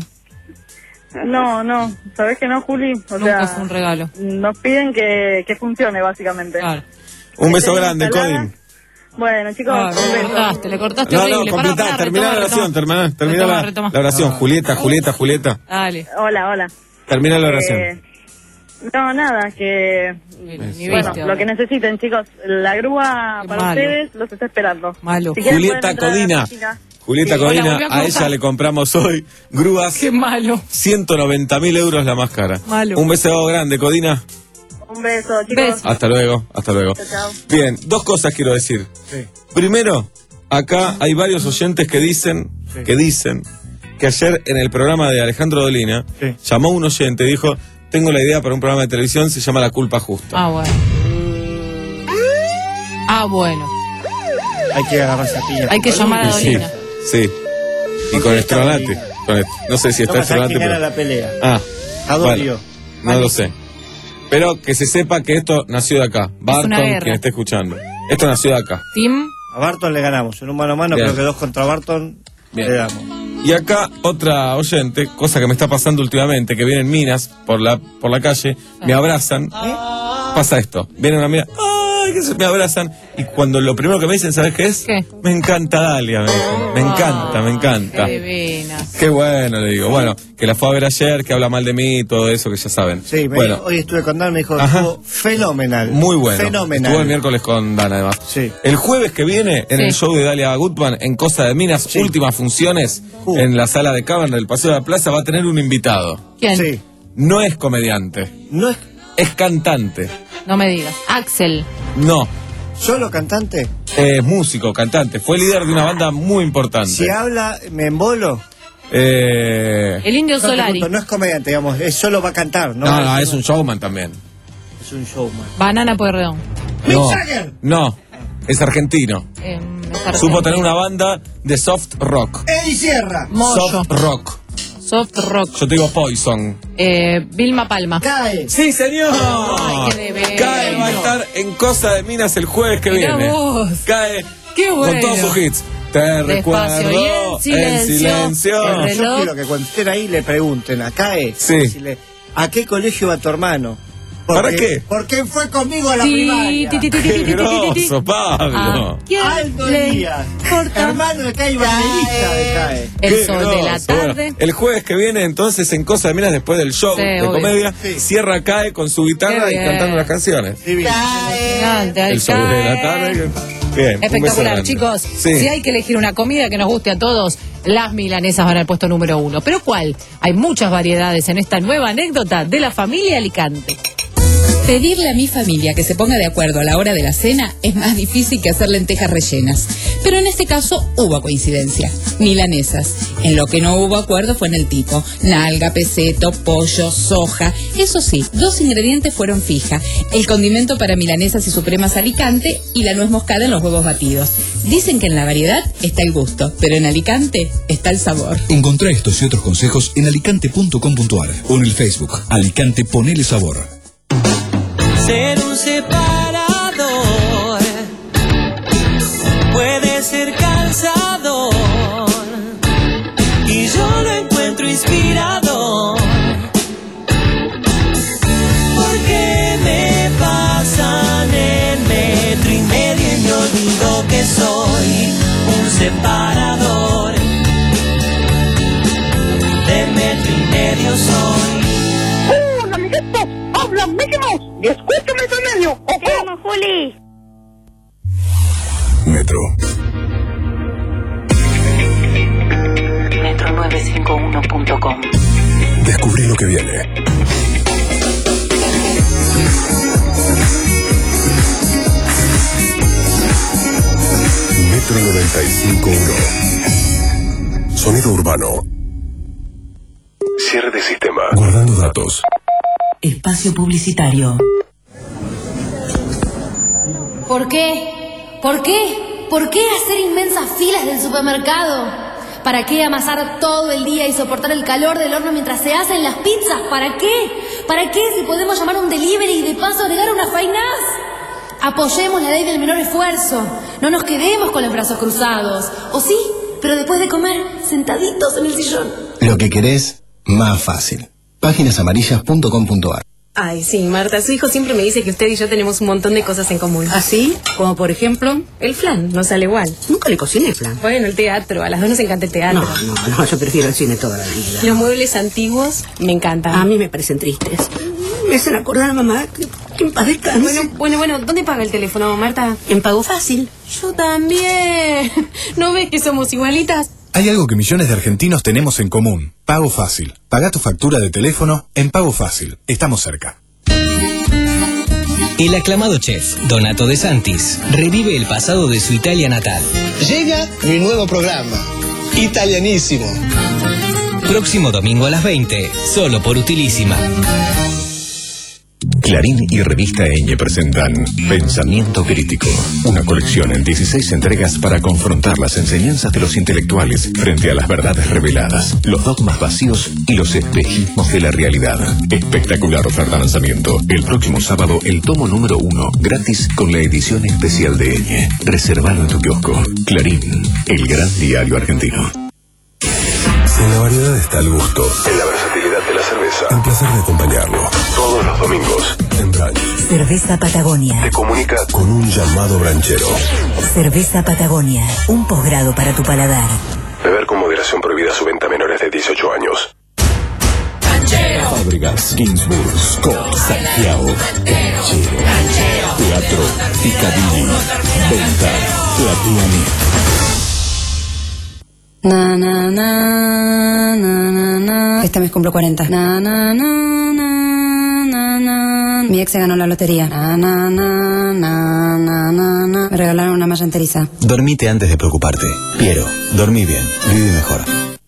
No, no, ¿sabés que no, Juli? O Nunca sea, fue un regalo. nos piden que, que funcione, básicamente. Un beso Tenemos grande, instalada. Codin. Bueno, chicos, Ah, un le beso. cortaste, le cortaste No, no, horrible. Pará, completá, pará, terminá la retoma, oración, retoma. terminá, terminá Retoma, la, retoma. la oración. Julieta, Julieta, Julieta, Dale. Hola, hola. termina la oración. Eh, no, nada, que... Ni bueno, viste, lo que necesiten, chicos. La grúa Qué para malo. ustedes los está esperando. Malo. Si quieren, Julieta pueden entrar a la Codina. página. Julieta Sí. Codina, Hola, volví a a ella cortar. le compramos hoy grúas. Qué malo. ciento noventa mil euros la más cara. Malo. Un beso grande, Codina. Un beso, chicos. Hasta luego, hasta luego. Chao, chao. Bien, dos cosas quiero decir. Primero, acá hay varios oyentes que dicen, que dicen que ayer en el programa de Alejandro Dolina llamó un oyente y dijo, tengo la idea para un programa de televisión, se llama La Culpa Justa. Ah, bueno. Ah, bueno. Hay que agarrar esa piña. Hay que llamar a Sí, Dolina. sí. Y con Estronate. Con est- no sé si está Vamos a ver Estronate, quién gana pero... la pelea. Ah, A bueno, Dolio. no lo sé. Pero que se sepa que esto nació de acá. Barton, guerra. quien esté escuchando. Esto nació de acá. Tim. A Barton le ganamos. En un mano a mano Bien. creo que dos contra Barton Bien. le damos. Y acá otra oyente, cosa que me está pasando últimamente, que vienen minas por la, por la calle, me abrazan, pasa esto, viene una mina, ¡ay! Que se me abrazan, y cuando lo primero que me dicen, ¿sabes qué es? ¿Qué? Me encanta Dalia, me dicen, me encanta, me encanta. Qué divina. Qué bueno, le digo, bueno, que la fue a ver ayer, que habla mal de mí, todo eso que ya saben. Sí, me bueno, dijo- hoy estuve con Dan, me dijo, Ajá. estuvo fenomenal. muy bueno. Fenomenal. Estuvo el miércoles con Dan, además. Sí. El jueves que viene, en Sí. el show de Dalia Gutman, en Cosa de Minas, Sí. últimas funciones, Uh. en la sala de Cavern del Paseo de la Plaza, va a tener un invitado. ¿Quién? Sí. No es comediante, ¿No es es cantante. No me digas. Axel. No, solo cantante? es músico, cantante. Fue líder de una banda muy importante. Si habla, me embolo. Eh... El Indio No, te Solari. pregunto, no es comediante, digamos, es solo va a cantar, ¿no? No, no, es un showman también. Es un showman. Banana Pueyrredón. No, Mick Jagger. no, es argentino. Eh, Supo tener una banda de soft rock. Eddie Sierra. Moyo. Soft rock. Soft Rock. Yo te digo Poison. Eh, Vilma Palma. Cae. Sí, señor. Ay, qué de veras. Cae va a estar en Cosa de Minas el jueves que Mirá viene. vos. Cae Qué bueno. con todos sus hits. Te Despacio recuerdo y en silencio. silencio. El reloj. Yo quiero que cuando estén ahí le pregunten a Cae, Sí. decirle, ¿a qué colegio va tu hermano? ¿Para qué? Porque fue conmigo a la Ti, primaria. ti, ti, ti, ti, Qué ti, ti, ti, ti. groso, Pablo. ¿A quién Aldo le Díaz, importa? hermano de Cae, baterista de Cae. El Qué sol de la groso. tarde. Bueno, el jueves que viene, entonces, en Cosa de Minas, después del show Sí, de obvio. comedia, Sí. cierra Cae con su guitarra Qué y bien. cantando las canciones. Divino. Impresionante, ahí El sol de la cae. tarde. Bien, un beso Espectacular, grande. chicos. Sí. Si hay que elegir una comida que nos guste a todos, las milanesas van al puesto número uno. ¿Pero cuál? Hay muchas variedades en esta nueva anécdota de la familia Alicante. Pedirle a mi familia que se ponga de acuerdo a la hora de la cena es más difícil que hacer lentejas rellenas. Pero en este caso hubo coincidencia. Milanesas. En lo que no hubo acuerdo fue en el tipo. Nalga, peseto, pollo, soja. Eso sí, dos ingredientes fueron fija. El condimento para milanesas y supremas Alicante y la nuez moscada en los huevos batidos. Dicen que en la variedad está el gusto, pero en Alicante está el sabor. Encontrá estos y otros consejos en alicante punto com punto ar o en el Facebook Alicante Ponele Sabor. Ser un separador puede ser cansador y yo lo encuentro inspirador porque me pasan el metro y medio y me olvido que soy un separador de metro y medio soy. ¡Hola, amiguitos! ¡Habla Mickey Mouse! ¡Y escúchame ese medio! ¡Ok! ¡Vamos, Juli! Metro. metro nueve cinco uno punto com. Descubrí lo que viene. Metro noventa y cinco punto uno. Sonido urbano. Cierre de sistema. Guardando datos. Espacio publicitario. ¿Por qué? ¿Por qué? ¿Por qué hacer inmensas filas del supermercado? ¿Para qué amasar todo el día y soportar el calor del horno mientras se hacen las pizzas? ¿Para qué? ¿Para qué si podemos llamar un delivery y de paso agregar unas fainas? Apoyemos la ley del menor esfuerzo. No nos quedemos con los brazos cruzados. ¿O sí? Pero después de comer, sentaditos en el sillón. Lo que querés, más fácil. páginas amarillas punto com punto ar. Ay, sí, Marta, su hijo siempre me dice que usted y yo tenemos un montón de cosas en común. ¿Ah, sí? Como por ejemplo, El flan, no sale igual. nunca le cociné flan. Bueno, el teatro, a las dos nos encanta el teatro. No, no, no, yo prefiero el cine toda la vida. Los muebles antiguos me encantan. A mí me parecen tristes. Me hacen acordar a mamá que, que en paz descanse. Bueno, bueno, bueno, ¿dónde paga el teléfono, Marta? En Pago Fácil. Yo también. ¿No ves que somos igualitas? Hay algo que millones de argentinos tenemos en común. Pago Fácil. Paga tu factura de teléfono en Pago Fácil. Estamos cerca. El aclamado chef Donato De Santis revive el pasado de su Italia natal. Llega mi nuevo programa, Italianísimo. Próximo domingo a las veinte, solo por Utilísima. Clarín y Revista Eñe presentan Pensamiento Crítico, una colección en dieciséis entregas para confrontar las enseñanzas de los intelectuales frente a las verdades reveladas, los dogmas vacíos y los espejismos de la realidad. Espectacular oferta lanzamiento. El próximo sábado, el tomo número uno, gratis con la edición especial de Eñe. Reservalo en tu kiosco. Clarín, el gran diario argentino. En la variedad está el gusto. En la versatilidad de la cerveza. El placer de acompañarlo. Todos los domingos. En Brunch. Cerveza Patagonia. Te comunica con un llamado branchero. Cerveza Patagonia. Un posgrado para tu paladar. Beber con moderación, prohibida su venta a menores de dieciocho años. Fábricas, Ginsburg, Scott, Santiago, Canchero, Teatro, Picadilly, Venta, Platiani. Na, na, na, na, na, na. Este mes cumplo cuarenta. Na, na, na, na, na, na. Mi ex se ganó la lotería. Na, na, na, na, na, na, na. Me regalaron una malla enteriza. Dormite antes de preocuparte. Piero, dormí bien, viví mejor.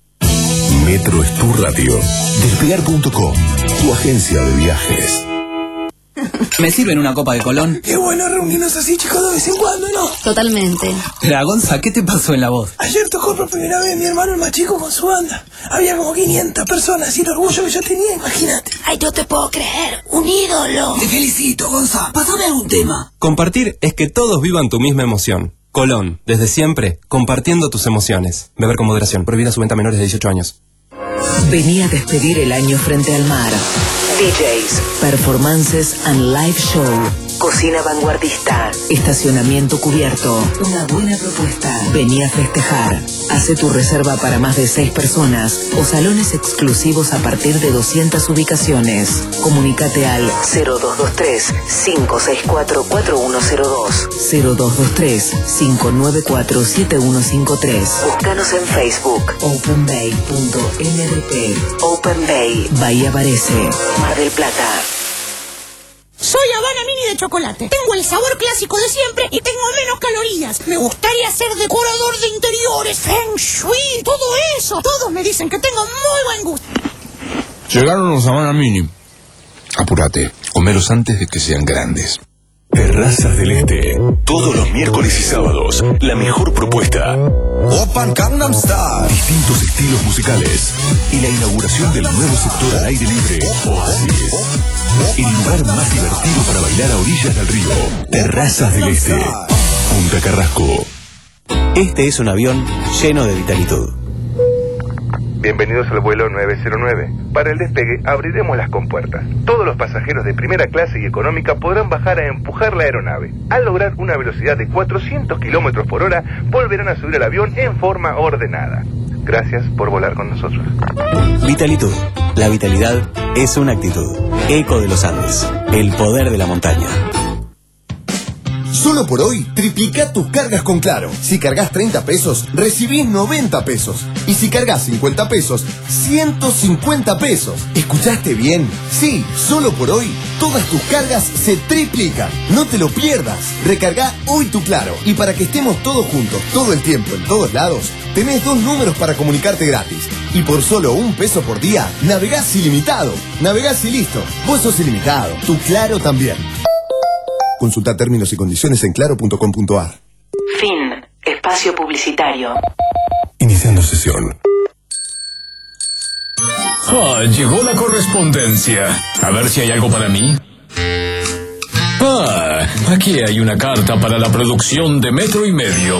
Metro es tu radio. Despegar punto com, tu agencia de viajes. ¿Me sirven una copa de Colón? Qué bueno reunirnos así, chicos, de vez en cuando, ¿no? Totalmente. La Gonza, ¿qué te pasó en la voz? Ayer tocó por primera vez mi hermano el más chico con su banda. Había como quinientas personas y el orgullo que yo tenía, imagínate. Ay, no te puedo creer. Un ídolo. Te felicito, Gonza. Pásame algún tema. Compartir es que todos vivan tu misma emoción. Colón, desde siempre, compartiendo tus emociones. Beber con moderación. Prohibida su venta a menores de dieciocho años. Vení a despedir el año frente al mar. D Js, performances and live show. Cocina vanguardista. Estacionamiento cubierto. Una buena propuesta. Vení a festejar. Hace tu reserva para más de seis personas o salones exclusivos a partir de doscientas ubicaciones. Comunícate al cero dos dos tres, cinco seis cuatro, cuatro uno cero dos, cero dos dos tres, cinco nueve cuatro, siete uno cinco tres. Búscanos en Facebook. open bay punto n d p. Open Bay. Bahía Aparece. Mar del Plata. Soy Habana Mini de chocolate. Tengo el sabor clásico de siempre y tengo menos calorías. Me gustaría ser decorador de interiores, feng shui, todo eso. Todos me dicen que tengo muy buen gusto. Llegaron los Habana Mini. Apúrate, comelos antes de que sean grandes. Terrazas del Este. Todos los miércoles y sábados. La mejor propuesta. Open Gangnam Style. Distintos estilos musicales. Y la inauguración del nuevo sector al aire libre. Oasis. El lugar más divertido para bailar a orillas del río. Terrazas del Este. Punta Carrasco. Este es un avión lleno de vitalitud. Bienvenidos al vuelo nueve cero nueve. Para el despegue abriremos las compuertas. Todos los pasajeros de primera clase y económica podrán bajar a empujar la aeronave. Al lograr una velocidad de cuatrocientos kilómetros por hora, volverán a subir al avión en forma ordenada. Gracias por volar con nosotros. Vitalitud. La vitalidad es una actitud. Eco de los Andes. El poder de la montaña. Solo por hoy, triplica tus cargas con Claro. Si cargas treinta pesos, recibís noventa pesos. Y si cargas cincuenta pesos, ciento cincuenta pesos. ¿Escuchaste bien? Sí, solo por hoy, todas tus cargas se triplican. No te lo pierdas. Recarga hoy tu Claro. Y para que estemos todos juntos, todo el tiempo, en todos lados, tenés dos números para comunicarte gratis. Y por solo un peso por día, navegás ilimitado. Navegás y listo. Vos sos ilimitado. Tu Claro también. Consulta términos y condiciones en claro punto com punto a r. Fin. Espacio publicitario. Iniciando sesión. Ah, llegó la correspondencia. A ver si hay algo para mí. Ah, aquí hay una carta para la producción de Metro y Medio.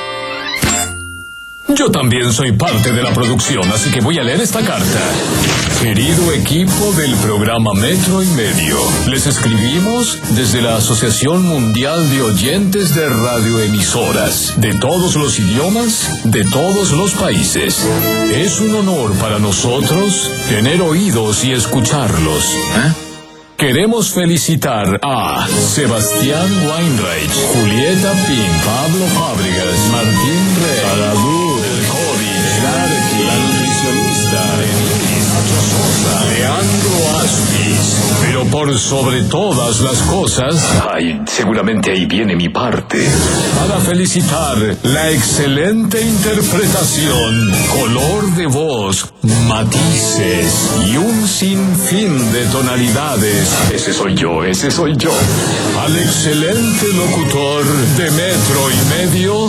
Yo también soy parte de la producción, así que voy a leer esta carta. Querido equipo del programa Metro y Medio, les escribimos desde la Asociación Mundial de Oyentes de Radioemisoras, de todos los idiomas, de todos los países. Es un honor para nosotros tener oídos y escucharlos. ¿Eh? Queremos felicitar a Sebastián Weinreich, Julieta Pin, Pablo Fábregas, Martín Rey, Aradú, el Cody, Sharky, la nutricionista, Denise Sosa, Leandro Aspis. Pero por sobre todas las cosas, ay, seguramente ahí viene mi parte, para felicitar la excelente interpretación, color de voz, matices y un sinfín de tonalidades. Ese soy yo, ese soy yo. Al excelente locutor de Metro y Medio,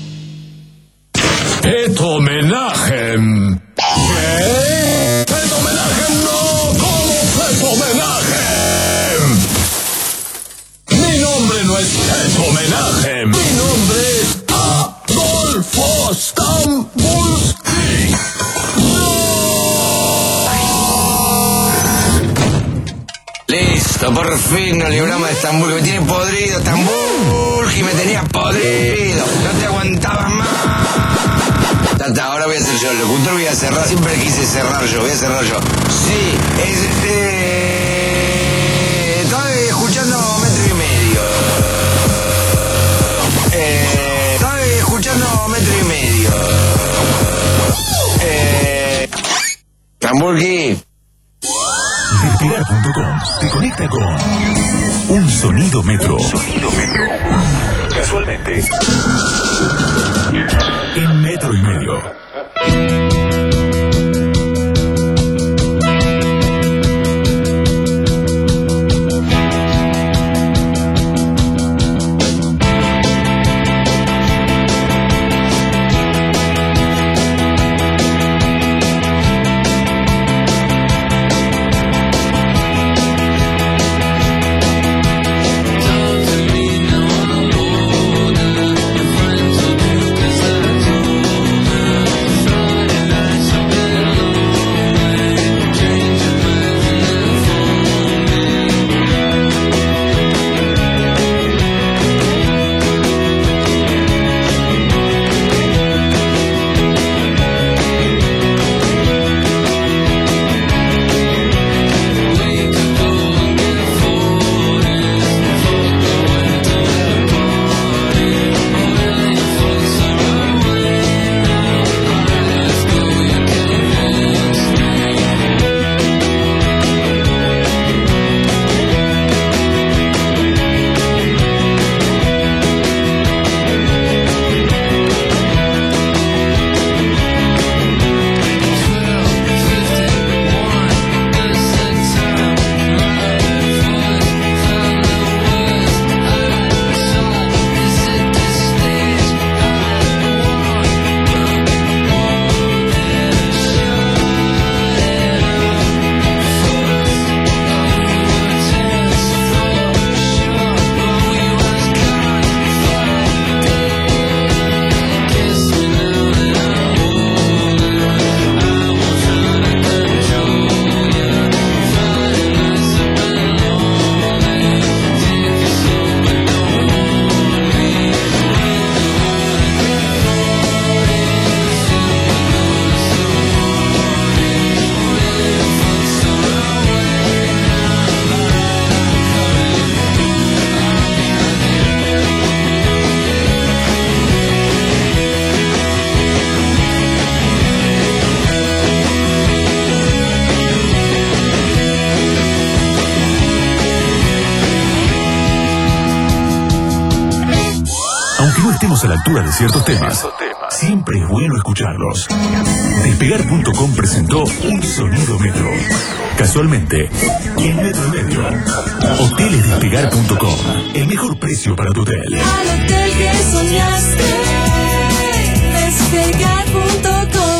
Eto Menachem. ¿Qué? ¡Eto Menachem no! ¿Cómo Eto Menachem? Mi nombre no es Eto Menachem. Mi nombre es Adolfo Stambulski. esto. Por fin nos libramos de Estambul, que me tiene podrido. Estambul, y me tenía podrido. No te aguantabas más. Tata, ahora voy a ser yo el locutor, voy a cerrar. Siempre quise cerrar yo, voy a cerrar yo. Sí, es, eh, estoy escuchando metro y medio. Eh, estoy escuchando metro y medio. Eh, Estambulki. Despegar punto com te conecta con un sonido metro. Un sonido metro. Casualmente. En metro y medio. A la altura de ciertos temas, siempre es bueno escucharlos. Despegar punto com presentó un sonido metro. Casualmente, en metro y medio. Hoteles Despegar punto com, el mejor precio para tu hotel. Al hotel que soñaste, Despegar punto com.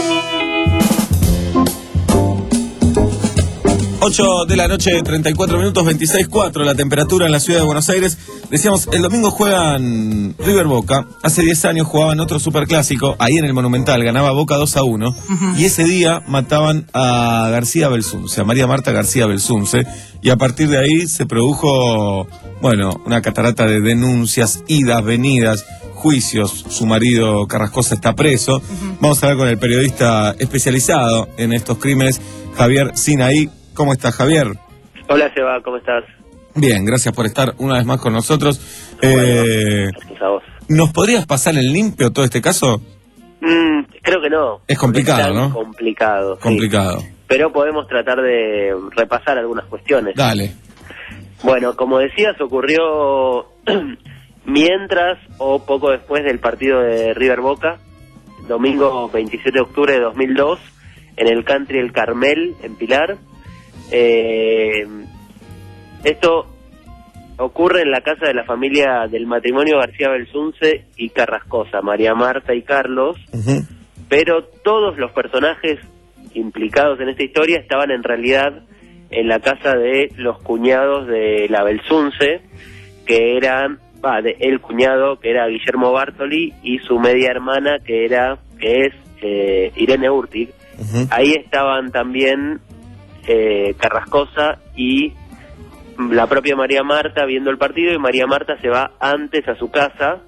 ocho de la noche, treinta y cuatro minutos, veintiséis cuatro la temperatura en la ciudad de Buenos Aires. Decíamos, el domingo juegan River Boca. Hace diez años jugaban otro superclásico, ahí en el Monumental, ganaba Boca dos a uno. Uh-huh. Y ese día mataban a García Belsunce, a María Marta García Belsunce. Y a partir de ahí se produjo, bueno, una catarata de denuncias, idas, venidas, juicios. Su marido Carrascosa está preso. Uh-huh. Vamos a hablar con el periodista especializado en estos crímenes, Javier Sinaí. ¿Cómo estás, Javier? Hola, Seba, ¿cómo estás? Bien, gracias por estar una vez más con nosotros. Bueno, eh, gracias a vos. ¿Nos podrías pasar en limpio todo este caso? Mm, creo que no. Es complicado, ¿no? Complicado. Complicado. Sí. Pero podemos tratar de repasar algunas cuestiones. Dale. Bueno, como decías, ocurrió mientras o poco después del partido de River Boca, domingo veintisiete de octubre de dos mil dos, en el Country El Carmel, en Pilar. Eh, esto ocurre en la casa de la familia del matrimonio García Belsunce y Carrascosa, María Marta y Carlos, uh-huh. Pero todos los personajes implicados en esta historia estaban en realidad en la casa de los cuñados de la Belsunce, que eran, va, de el cuñado, que era Guillermo Bartoli, y su media hermana, que era, que es eh, Irene Urtig. Uh-huh. Ahí estaban también eh, Carrascosa y la propia María Marta viendo el partido, y María Marta se va antes a su casa.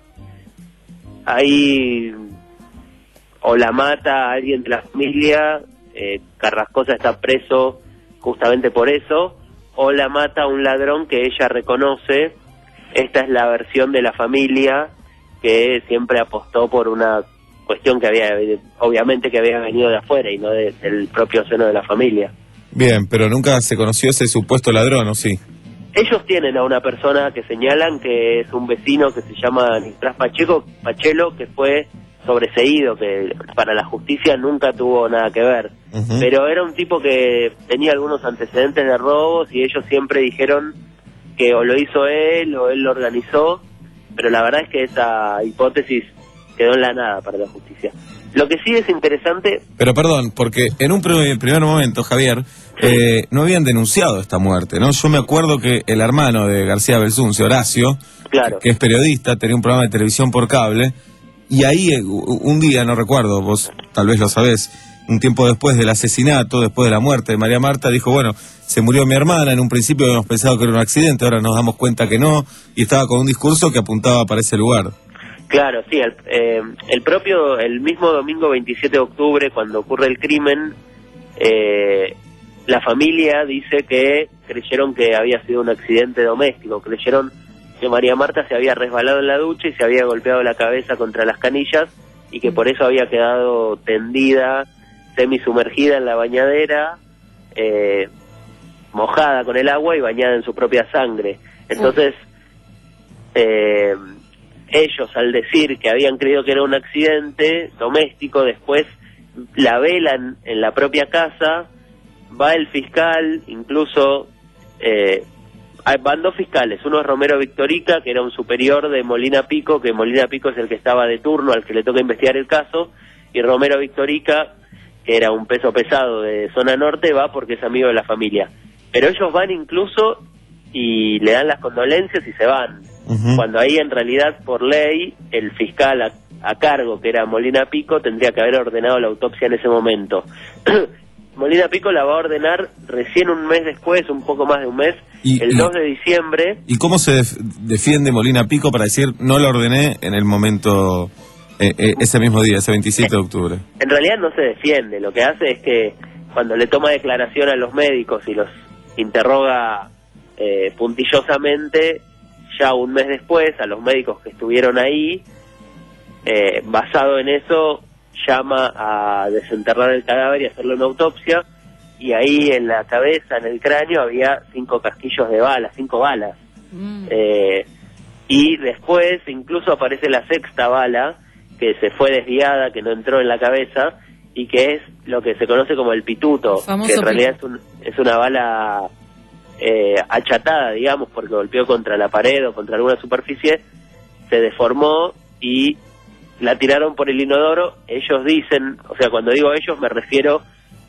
Ahí o la mata a alguien de la familia, eh, Carrascosa está preso justamente por eso, o la mata a un ladrón que ella reconoce. Esta es la versión de la familia, que siempre apostó por una cuestión que había, obviamente que había venido de afuera y no de, del propio seno de la familia. Bien, pero nunca se conoció ese supuesto ladrón, ¿o sí? Ellos tienen a una persona que señalan que es un vecino que se llama Nicolás Pacheco, Pachelo, que fue sobreseído, que para la justicia nunca tuvo nada que ver. Uh-huh. Pero era un tipo que tenía algunos antecedentes de robos y ellos siempre dijeron que o lo hizo él o él lo organizó, pero la verdad es que esa hipótesis quedó en la nada para la justicia. Lo que sí es interesante... Pero perdón, porque en un primer, primer momento, Javier, eh, no habían denunciado esta muerte, ¿no? Yo me acuerdo que el hermano de García Belsunce, Horacio, claro, que es periodista, tenía un programa de televisión por cable, y ahí un día, no recuerdo, vos tal vez lo sabés, un tiempo después del asesinato, después de la muerte de María Marta, dijo, bueno, se murió mi hermana, en un principio habíamos pensado que era un accidente, ahora nos damos cuenta que no, y estaba con un discurso que apuntaba para ese lugar. Claro, sí, el, eh, el propio, el mismo domingo veintisiete de octubre, cuando ocurre el crimen, eh, la familia dice que creyeron que había sido un accidente doméstico, creyeron que María Marta se había resbalado en la ducha y se había golpeado la cabeza contra las canillas y que por eso había quedado tendida, semisumergida en la bañadera, eh, mojada con el agua y bañada en su propia sangre. Entonces, eh, ellos, al decir que habían creído que era un accidente doméstico, después la velan en la propia casa, va el fiscal, incluso eh, van dos fiscales, uno es Romero Victorica, que era un superior de Molina Pico, que Molina Pico es el que estaba de turno, al que le toca investigar el caso, y Romero Victorica, que era un peso pesado de zona norte, va porque es amigo de la familia. Pero ellos van incluso y le dan las condolencias y se van. Uh-huh. Cuando ahí en realidad por ley el fiscal a, a cargo, que era Molina Pico, tendría que haber ordenado la autopsia en ese momento. Molina Pico la va a ordenar recién un mes después, un poco más de un mes, y, el y, dos de diciembre. ¿Y cómo se def defiende Molina Pico para decir no la ordené en el momento, eh, eh, ese mismo día, ese veintisiete de octubre? En realidad no se defiende, lo que hace es que cuando le toma declaración a los médicos y los interroga eh, puntillosamente, ya un mes después, a los médicos que estuvieron ahí, eh, basado en eso, llama a desenterrar el cadáver y hacerle una autopsia, y ahí en la cabeza, en el cráneo, había cinco casquillos de balas, cinco balas. Mm. Eh, y después incluso aparece la sexta bala, que se fue desviada, que no entró en la cabeza, y que es lo que se conoce como el pituto, que en realidad es, un, es una bala eh, achatada, digamos, porque golpeó contra la pared o contra alguna superficie, se deformó y la tiraron por el inodoro. Ellos dicen, o sea, cuando digo ellos me refiero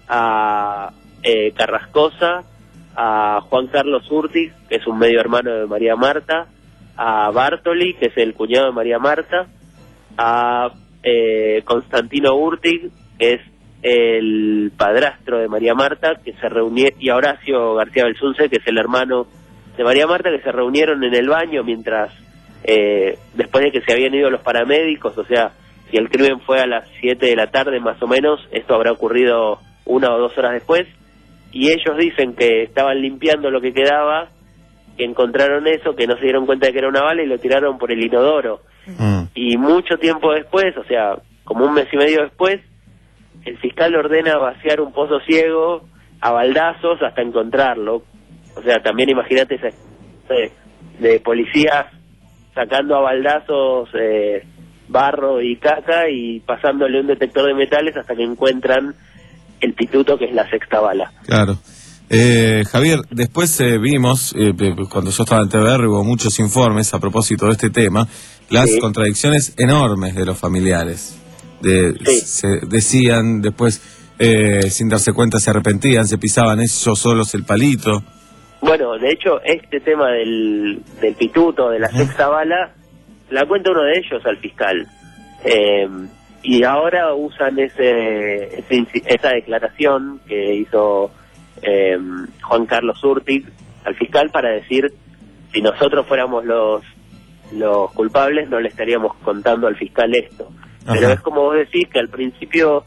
a eh, Carrascosa, a Juan Carlos Urtig, que es un medio hermano de María Marta, a Bartoli, que es el cuñado de María Marta, a eh, Constantino Urtig, que es el padrastro de María Marta, que se reunió, y a Horacio García Belsunce, que es el hermano de María Marta, que se reunieron en el baño mientras, eh, después de que se habían ido los paramédicos, o sea, si el crimen fue a las siete de la tarde más o menos, esto habrá ocurrido una o dos horas después, y ellos dicen que estaban limpiando lo que quedaba, que encontraron eso, que no se dieron cuenta de que era una bala y lo tiraron por el inodoro. Mm. Y mucho tiempo después, o sea, como un mes y medio después, el fiscal ordena vaciar un pozo ciego a baldazos hasta encontrarlo. O sea, también imagínate ese de, de policías sacando a baldazos eh, barro y caca y pasándole un detector de metales hasta que encuentran el pituto, que es la sexta bala. Claro. Eh, Javier, después eh, vimos, eh, cuando yo estaba en T V R, hubo muchos informes a propósito de este tema, las sí. contradicciones enormes de los familiares. De, sí. Se decían, después, eh, sin darse cuenta, se arrepentían, se pisaban ellos solos el palito. Bueno, de hecho, este tema del, del pituto, de la ¿Eh? sexta bala, la cuenta uno de ellos al fiscal. Eh, y ahora usan ese, ese esa declaración que hizo eh, Juan Carlos Urtig al fiscal para decir, si nosotros fuéramos los los culpables, no le estaríamos contando al fiscal esto. Ajá. Pero es como vos decís, que al principio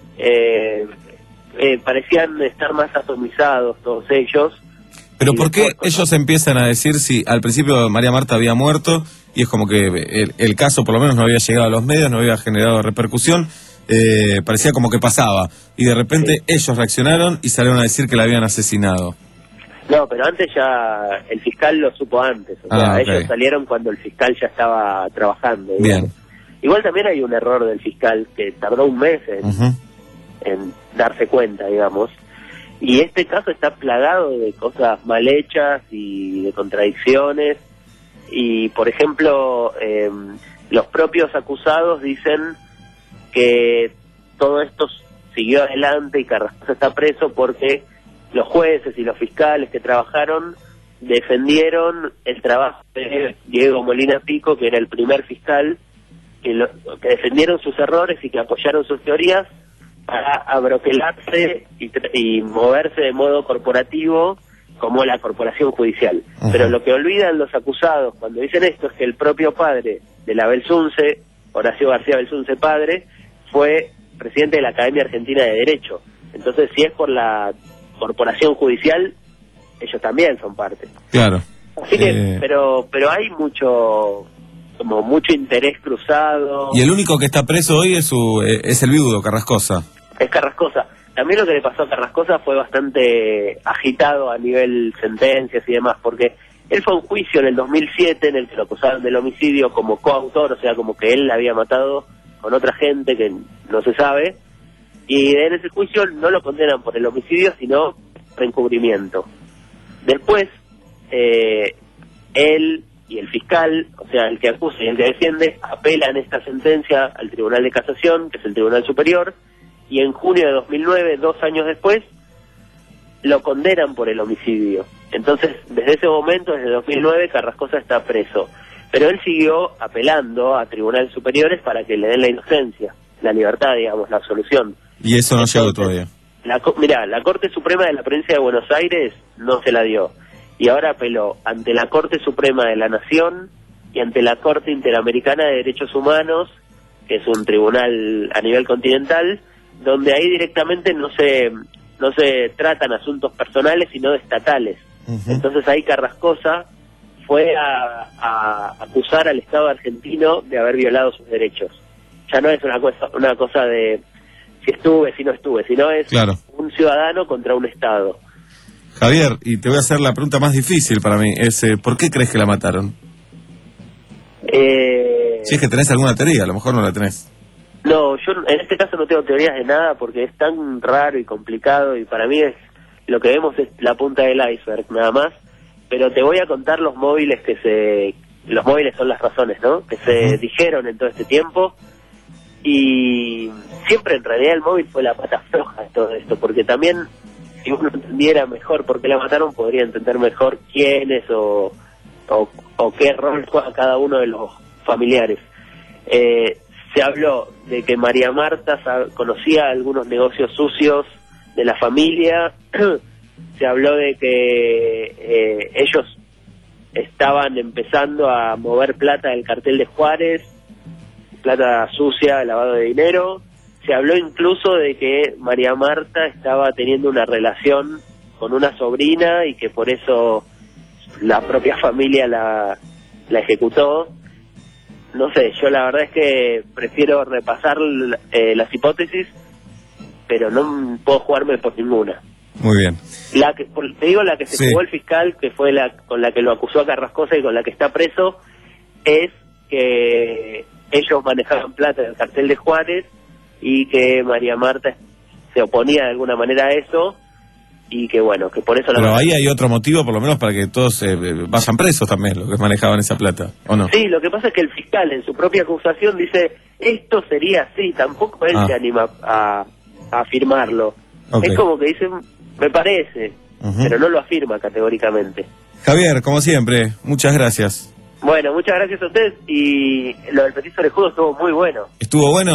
eh, eh, parecían estar más atomizados todos ellos. Pero ¿por qué ellos empiezan a decir si al principio María Marta había muerto y es como que el, el caso por lo menos no había llegado a los medios, no había generado repercusión, eh, parecía como que pasaba, y de repente sí. ellos reaccionaron y salieron a decir que la habían asesinado? No, pero antes ya el fiscal lo supo antes, o sea, Ah, ok. ellos salieron cuando el fiscal ya estaba trabajando. Bien. digamos. Igual también hay un error del fiscal que tardó un mes en, Ujú. en darse cuenta, digamos. Y este caso está plagado de cosas mal hechas y de contradicciones. Y, por ejemplo, eh, los propios acusados dicen que todo esto siguió adelante y Carrascosa está preso porque los jueces y los fiscales que trabajaron defendieron el trabajo de Diego Molina Pico, que era el primer fiscal, que, lo, que defendieron sus errores y que apoyaron sus teorías para abroquelarse y, tra- y moverse de modo corporativo como la corporación judicial. Ajá. Pero lo que olvidan los acusados cuando dicen esto es que el propio padre de la Belsunce, Horacio García Belsunce padre, fue presidente de la Academia Argentina de Derecho. Entonces, si es por la corporación judicial, ellos también son parte. Claro. Así que, Eh. pero pero hay mucho, como mucho interés cruzado. Y el único que está preso hoy es su eh, es el viudo, Carrascosa. Es Carrascosa. También lo que le pasó a Carrascosa fue bastante agitado a nivel sentencias y demás, porque él fue a un juicio en el dos mil siete en el que lo acusaron del homicidio como coautor, o sea, como que él la había matado con otra gente que no se sabe, y en ese juicio no lo condenan por el homicidio, sino por encubrimiento. Después, eh, él y el fiscal, o sea, el que acusa y el que defiende, apelan esta sentencia al Tribunal de Casación, que es el Tribunal Superior, y en junio de dos mil nueve, dos años después, lo condenan por el homicidio. Entonces, desde ese momento, desde dos mil nueve, Carrascosa está preso. Pero él siguió apelando a tribunales superiores para que le den la inocencia, la libertad, digamos, la absolución. Y eso no llegó todavía. La, co- mirá, la Corte Suprema de la Provincia de Buenos Aires no se la dio. Y ahora apeló ante la Corte Suprema de la Nación y ante la Corte Interamericana de Derechos Humanos, que es un tribunal a nivel continental, donde ahí directamente no se no se tratan asuntos personales, sino estatales. Entonces ahí Carrascosa fue a, a acusar al Estado argentino de haber violado sus derechos. Ya no es una cosa, una cosa de si estuve, si no estuve, sino es Claro. un ciudadano contra un Estado. Javier, y te voy a hacer la pregunta más difícil para mí, es eh, ¿por qué crees que la mataron? Eh, Si es que tenés alguna teoría, a lo mejor no la tenés. No, yo en este caso no tengo teorías de nada porque es tan raro y complicado y para mí es lo que vemos es la punta del iceberg nada más, pero te voy a contar los móviles que se los móviles son las razones, ¿no? Que se Ujú. dijeron en todo este tiempo y siempre en realidad el móvil fue la pata floja de todo esto, porque también si uno entendiera mejor por qué la mataron podría entender mejor quiénes o o, o qué rol juega cada uno de los familiares. Eh, se habló de que María Marta sa- conocía algunos negocios sucios de la familia, se habló de que eh, ellos estaban empezando a mover plata del cartel de Juárez, plata sucia, lavado de dinero, se habló incluso de que María Marta estaba teniendo una relación con una sobrina y que por eso la propia familia la, la ejecutó. No sé, yo la verdad es que prefiero repasar eh, las hipótesis, pero no puedo jugarme por ninguna. Muy bien. La que, por- te digo, la que se Sí. jugó el fiscal, que fue la con la que lo acusó a Carrascosa y con la que está preso, es que ellos manejaban plata del cartel de Juárez y que María Marta se oponía de alguna manera a eso y que bueno, que por eso la Pero mataron. ahí hay otro motivo, por lo menos, para que todos eh, vayan presos también, los que manejaban esa plata, ¿o no? Sí, lo que pasa es que el fiscal en su propia acusación dice, esto sería así, tampoco él Ah. se anima a, a afirmarlo. Ok. Es como que dice, me parece, Ujú. pero no lo afirma categóricamente. Javier, como siempre, muchas gracias. Bueno, muchas gracias a ustedes y lo del petiso orejudo estuvo muy bueno. ¿Estuvo bueno?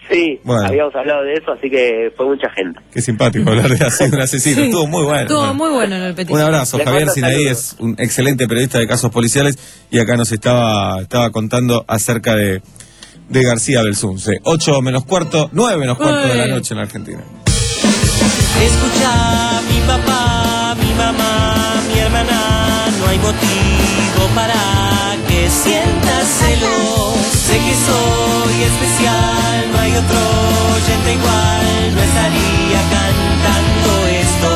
Sí, Bueno. habíamos hablado de eso, así que fue mucha gente. Qué simpático hablar de así de un asesino. Sí. Estuvo muy bueno. Estuvo muy bueno en el Petit. Un abrazo, Les Javier mando Sinaí saludos. es un excelente periodista de casos policiales y acá nos estaba, estaba contando acerca de, de García Belsunce. ocho menos cuarto, nueve menos cuarto de la noche en la Argentina. Escucha, mi papá, mi mamá, mi hermana, no hay motivo para que sientas celos. Sé que soy especial, no hay otro oyente igual, no estaría cantando esto.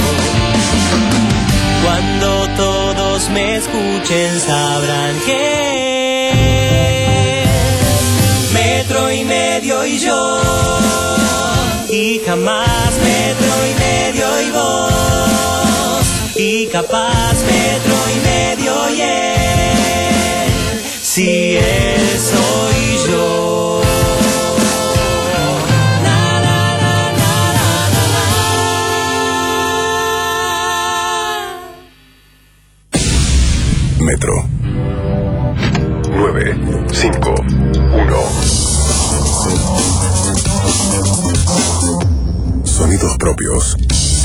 Cuando todos me escuchen sabrán que metro y medio y yo, y jamás metro y medio y vos, y capaz metro y medio y él, si él soy yo. Na, na, na, na, na, na. Metro. nueve, cinco, uno. Sonidos propios.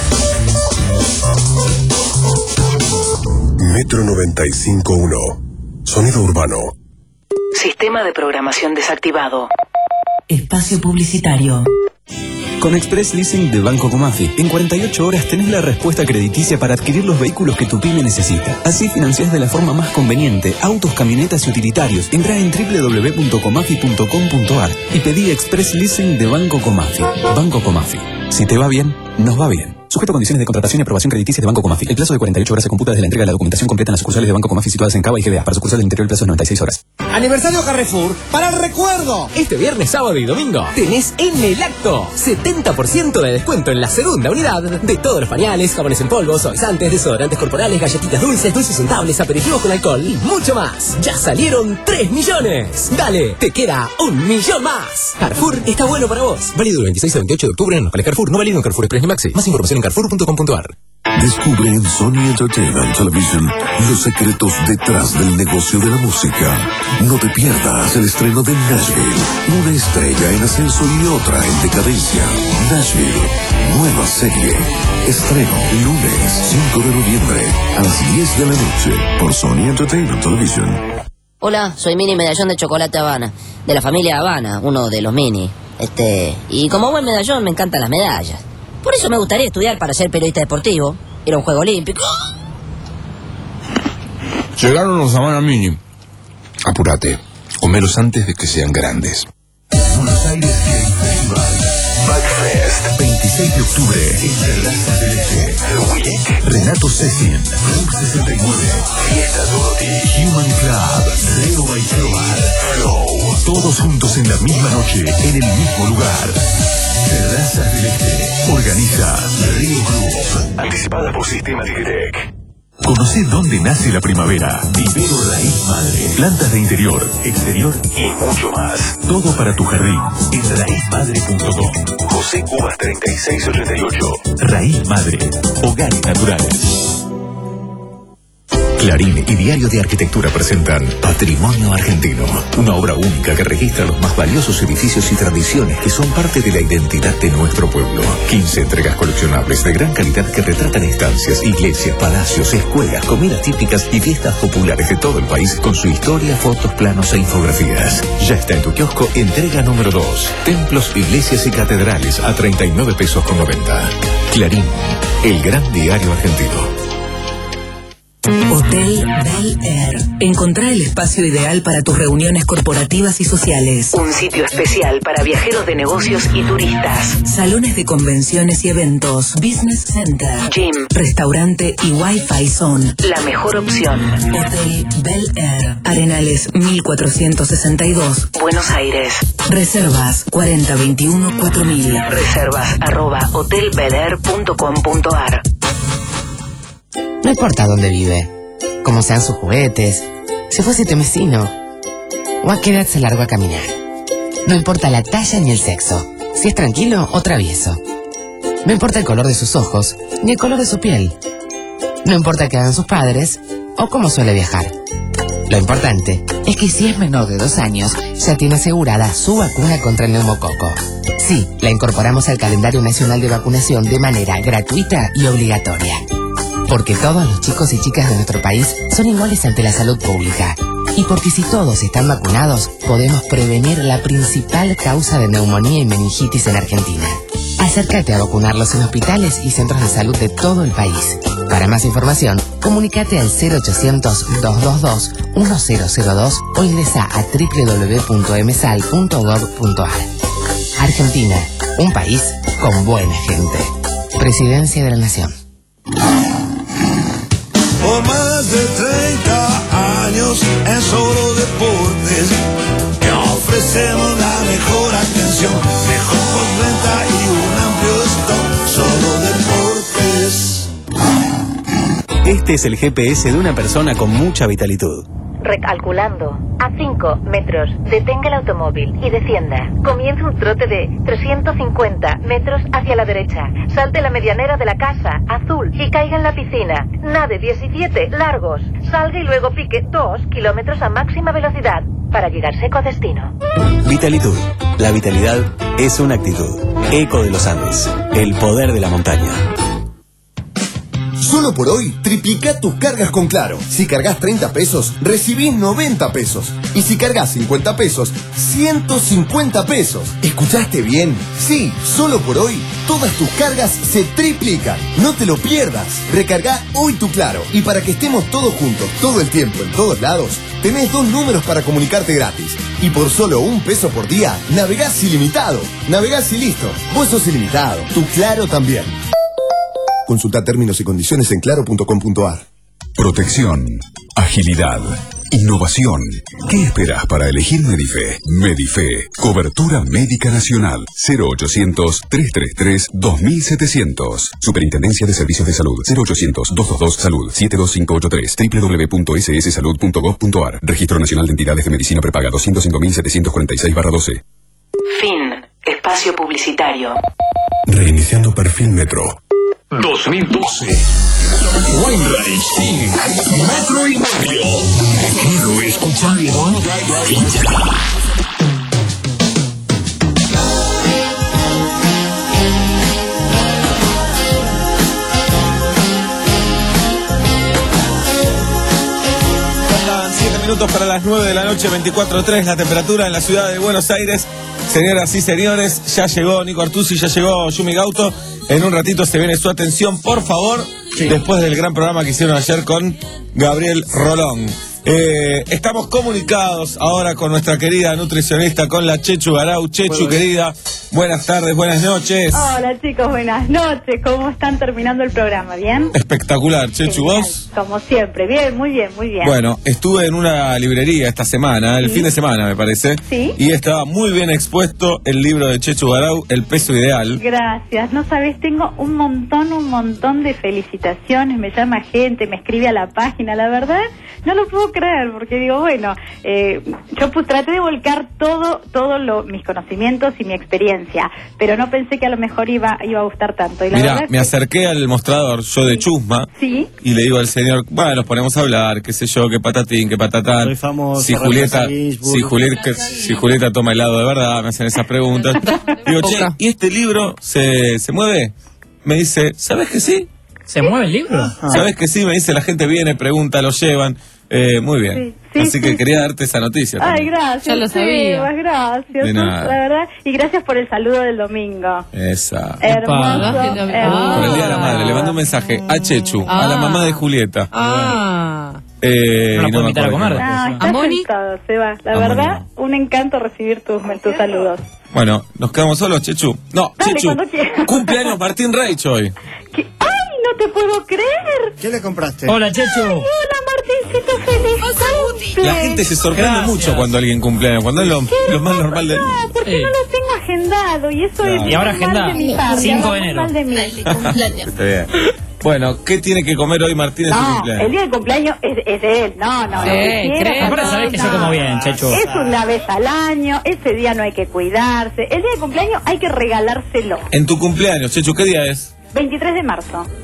Metro noventa y cinco punto uno. Sonido urbano. Sistema de programación desactivado. Espacio publicitario. Con Express Leasing de Banco Comafi, en cuarenta y ocho horas tenés la respuesta crediticia para adquirir los vehículos que tu pyme necesita. Así financiás de la forma más conveniente autos, camionetas y utilitarios. Entrá en doble u doble u doble u punto comafi punto com punto ar y pedí Express Leasing de Banco Comafi. Banco Comafi. Si te va bien, nos va bien. Sujeto a condiciones de contratación y aprobación crediticia de Banco Comafi. El plazo de cuarenta y ocho horas se computa desde la entrega de la documentación completa en las sucursales de Banco Comafi situadas en Cava y G B A. Para sucursales del interior el plazo es noventa y seis horas. Aniversario Carrefour para el recuerdo. Este viernes, sábado y domingo tenés en el acto setenta por ciento de descuento en la segunda unidad de todos los pañales, jabones en polvo, suavizantes, desodorantes corporales, galletitas dulces, dulces untables, aperitivos con alcohol y mucho más. Ya salieron tres millones. Dale, te queda un millón más. Carrefour está bueno para vos. Válido del veintiséis al veintiocho de octubre en locales Carrefour. No válido en Carrefour Express ni Maxi. Más información en carrefour punto com punto ar. Descubre en Sony Entertainment Television los secretos detrás del negocio de la música. No te pierdas el estreno de Nashville, una estrella en ascenso y otra en decadencia. Nashville, nueva serie. Estreno lunes cinco de noviembre a las diez de la noche por Sony Entertainment Television. Hola, soy Mini Medallón de Chocolate Habana, de la familia Habana, uno de los Mini. Este, y como buen medallón me encantan las medallas. Por eso me gustaría estudiar para ser periodista deportivo, ir a un juego olímpico. Llegaron los Habana Mini. Apúrate, comelos antes de que sean grandes. Buenos Aires Gay Festival. Backfest. veintiséis de octubre. En Terrazas del Este. Week. Renato Cecin. Club sesenta y nueve. Fiesta Dorothy. Human Club. Leo Baitrobar. Flow. Todos juntos en la misma noche. En el mismo lugar. Terrazas del Este. Organiza Río Group. Anticipada por Sistema Tigretec. Conoce dónde nace la primavera. Vivero Raíz Madre. Plantas de interior, exterior y mucho más. Todo para tu jardín en raíz madre punto com. José Cubas treinta y seis ochenta y ocho. Raíz Madre. Hogares naturales. Clarín y Diario de Arquitectura presentan Patrimonio Argentino, una obra única que registra los más valiosos edificios y tradiciones que son parte de la identidad de nuestro pueblo. quince entregas coleccionables de gran calidad que retratan estancias, iglesias, palacios, escuelas, comidas típicas y fiestas populares de todo el país con su historia, fotos, planos e infografías. Ya está en tu kiosco entrega número dos. Templos, iglesias y catedrales a treinta y nueve pesos con noventa. Clarín, el gran diario argentino. Hotel Bel Air. Encontrá el espacio ideal para tus reuniones corporativas y sociales. Un sitio especial para viajeros de negocios y turistas. Salones de convenciones y eventos. Business Center. Gym. Restaurante y Wi-Fi Zone. La mejor opción. Hotel Bel Air. Arenales mil cuatrocientos sesenta y dos. Buenos Aires. Reservas cuarenta veintiuno cuatro mil. Reservas arroba hotel bel air punto com punto ar. No importa dónde vive, cómo sean sus juguetes, si fue sitemesino o a qué edad se largó a caminar. No importa la talla ni el sexo, si es tranquilo o travieso. No importa el color de sus ojos ni el color de su piel. No importa qué hagan sus padres o cómo suele viajar. Lo importante es que si es menor de dos años, ya tiene asegurada su vacuna contra el neumococo. Sí, la incorporamos al calendario nacional de vacunación de manera gratuita y obligatoria. Porque todos los chicos y chicas de nuestro país son iguales ante la salud pública. Y porque si todos están vacunados, podemos prevenir la principal causa de neumonía y meningitis en Argentina. Acércate a vacunarlos en hospitales y centros de salud de todo el país. Para más información, comunícate al cero ochocientos, dos dos dos, uno cero cero dos o ingresa a doble u doble u doble u punto m s a l punto gov punto a r. Argentina, un país con buena gente. Presidencia de la Nación. Por más de treinta años en Solo Deportes, te ofrecemos la mejor atención, mejor postventa y un amplio stock. Solo Deportes. Este es el G P S de una persona con mucha vitalitud. Recalculando. A cinco metros, detenga el automóvil y descienda. Comience un trote de trescientos cincuenta metros hacia la derecha. Salte la medianera de la casa, azul, y caiga en la piscina. Nade diecisiete largos. Salga y luego pique dos kilómetros a máxima velocidad para llegar seco a destino. Vitalitud. La vitalidad es una actitud. Eco de los Andes. El poder de la montaña. Solo por hoy, triplica tus cargas con Claro. Si cargas treinta pesos, recibís noventa pesos. Y si cargas cincuenta pesos, ciento cincuenta pesos. ¿Escuchaste bien? Sí, solo por hoy, todas tus cargas se triplican. No te lo pierdas. Recarga hoy tu Claro. Y para que estemos todos juntos, todo el tiempo, en todos lados, tenés dos números para comunicarte gratis. Y por solo un peso por día, navegás ilimitado. Navegás y listo. Vos sos ilimitado. Tu Claro también. Consulta términos y condiciones en claro punto com punto a r. Protección, agilidad, innovación. ¿Qué esperas para elegir Medife? Medife, cobertura médica nacional. cero ochocientos, trescientos treinta y tres, dos mil setecientos. Superintendencia de Servicios de Salud. cero ochocientos, doscientos veintidós, salud. siete dos cinco ocho tres. doble u doble u doble u punto s s salud punto gov punto a r. Registro Nacional de Entidades de Medicina Prepaga doscientos cinco mil setecientos cuarenta y seis barra doce. Fin. Espacio publicitario. Reiniciando perfil Metro. dos mil doce. Weinreich Incorporated. Metro y medio. Quiero escuchar. Faltan siete minutos para las nueve de la noche, veinticuatro tres la temperatura en la ciudad de Buenos Aires. Señoras y señores, ya llegó Nico Artusi, ya llegó Yumi Gauto. En un ratito se viene su atención, por favor, sí. Después del gran programa que hicieron ayer con Gabriel Rolón. Eh, estamos comunicados ahora con nuestra querida nutricionista, con la Chechu Garau. Chechu, bueno, querida, buenas tardes, buenas noches. Hola chicos, buenas noches. ¿Cómo están terminando el programa? ¿Bien? Espectacular, Chechu, genial. ¿Vos? Como siempre, bien, muy bien, muy bien. Bueno, estuve en una librería esta semana, el sí. fin de semana me parece. Sí. Y estaba muy bien expuesto el libro de Chechu Garau, El peso ideal. Gracias, no sabés, tengo un montón, un montón de felicitaciones, me llama gente, me escribe a la página, la verdad, no lo puedo creer, porque digo, bueno, eh, yo pues traté de volcar todo, todo lo, mis conocimientos y mi experiencia, pero no pensé que a lo mejor iba, iba a gustar tanto. Y la Mirá, verdad me que... acerqué al mostrador, yo de chusma, sí. Y le digo al señor, bueno, nos ponemos a hablar, qué sé yo, qué patatín, qué patatán. Soy famoso, si Julieta, si Julieta, si Julieta toma helado de verdad, me hacen esas preguntas. Digo, che, ¿y este libro se, se mueve? Me dice, ¿sabes que sí? ¿Se mueve el libro? ¿Sabes que sí? Me dice, la gente viene, pregunta, lo llevan. Eh, muy bien. Sí, sí, Así sí, que sí. quería darte esa noticia. Ay, también. gracias. Ya lo sabía. Sebas, gracias. De nada. La verdad, y gracias por el saludo del domingo. Esa. Hermoso. hermoso. Por el Día de la Madre, le mando un mensaje a Chechu, Ah. a la mamá de Julieta. Ah. Eh, No la y puedo me invitar a acuerdo comer. quién No, más. está ¿A Moni? sentado, Seba. La A verdad, un encanto recibir tus, tus saludos. Bueno, ¿nos quedamos solos, Chechu? No, Dale, Chechu, cuando quieras. cumpleaños Martín Reich hoy. ¿Qué? ¡Ay, no te puedo creer! ¿Qué le compraste? Hola, Chechu. Hola, Martincito, feliz cumple. La gente se sorprende Gracias. mucho cuando alguien cumpleaños, cuando es lo, lo más normal del... No, porque Sí. no lo tengo agendado y eso Claro. es Y ahora muy mal agenda, de mi parte, cinco de muy enero. mal de mí. Está bien. Bueno, ¿qué tiene que comer hoy Martín en su No, cumpleaños? el día del cumpleaños es, es de él. No, no, Sí, lo que quiera, creo. Aparte no, sabés que yo no. como bien, Chechu. Es una vez al año, ese día no hay que cuidarse. El día del cumpleaños hay que regalárselo. En tu cumpleaños, Chechu, ¿qué día es? veintitrés de marzo.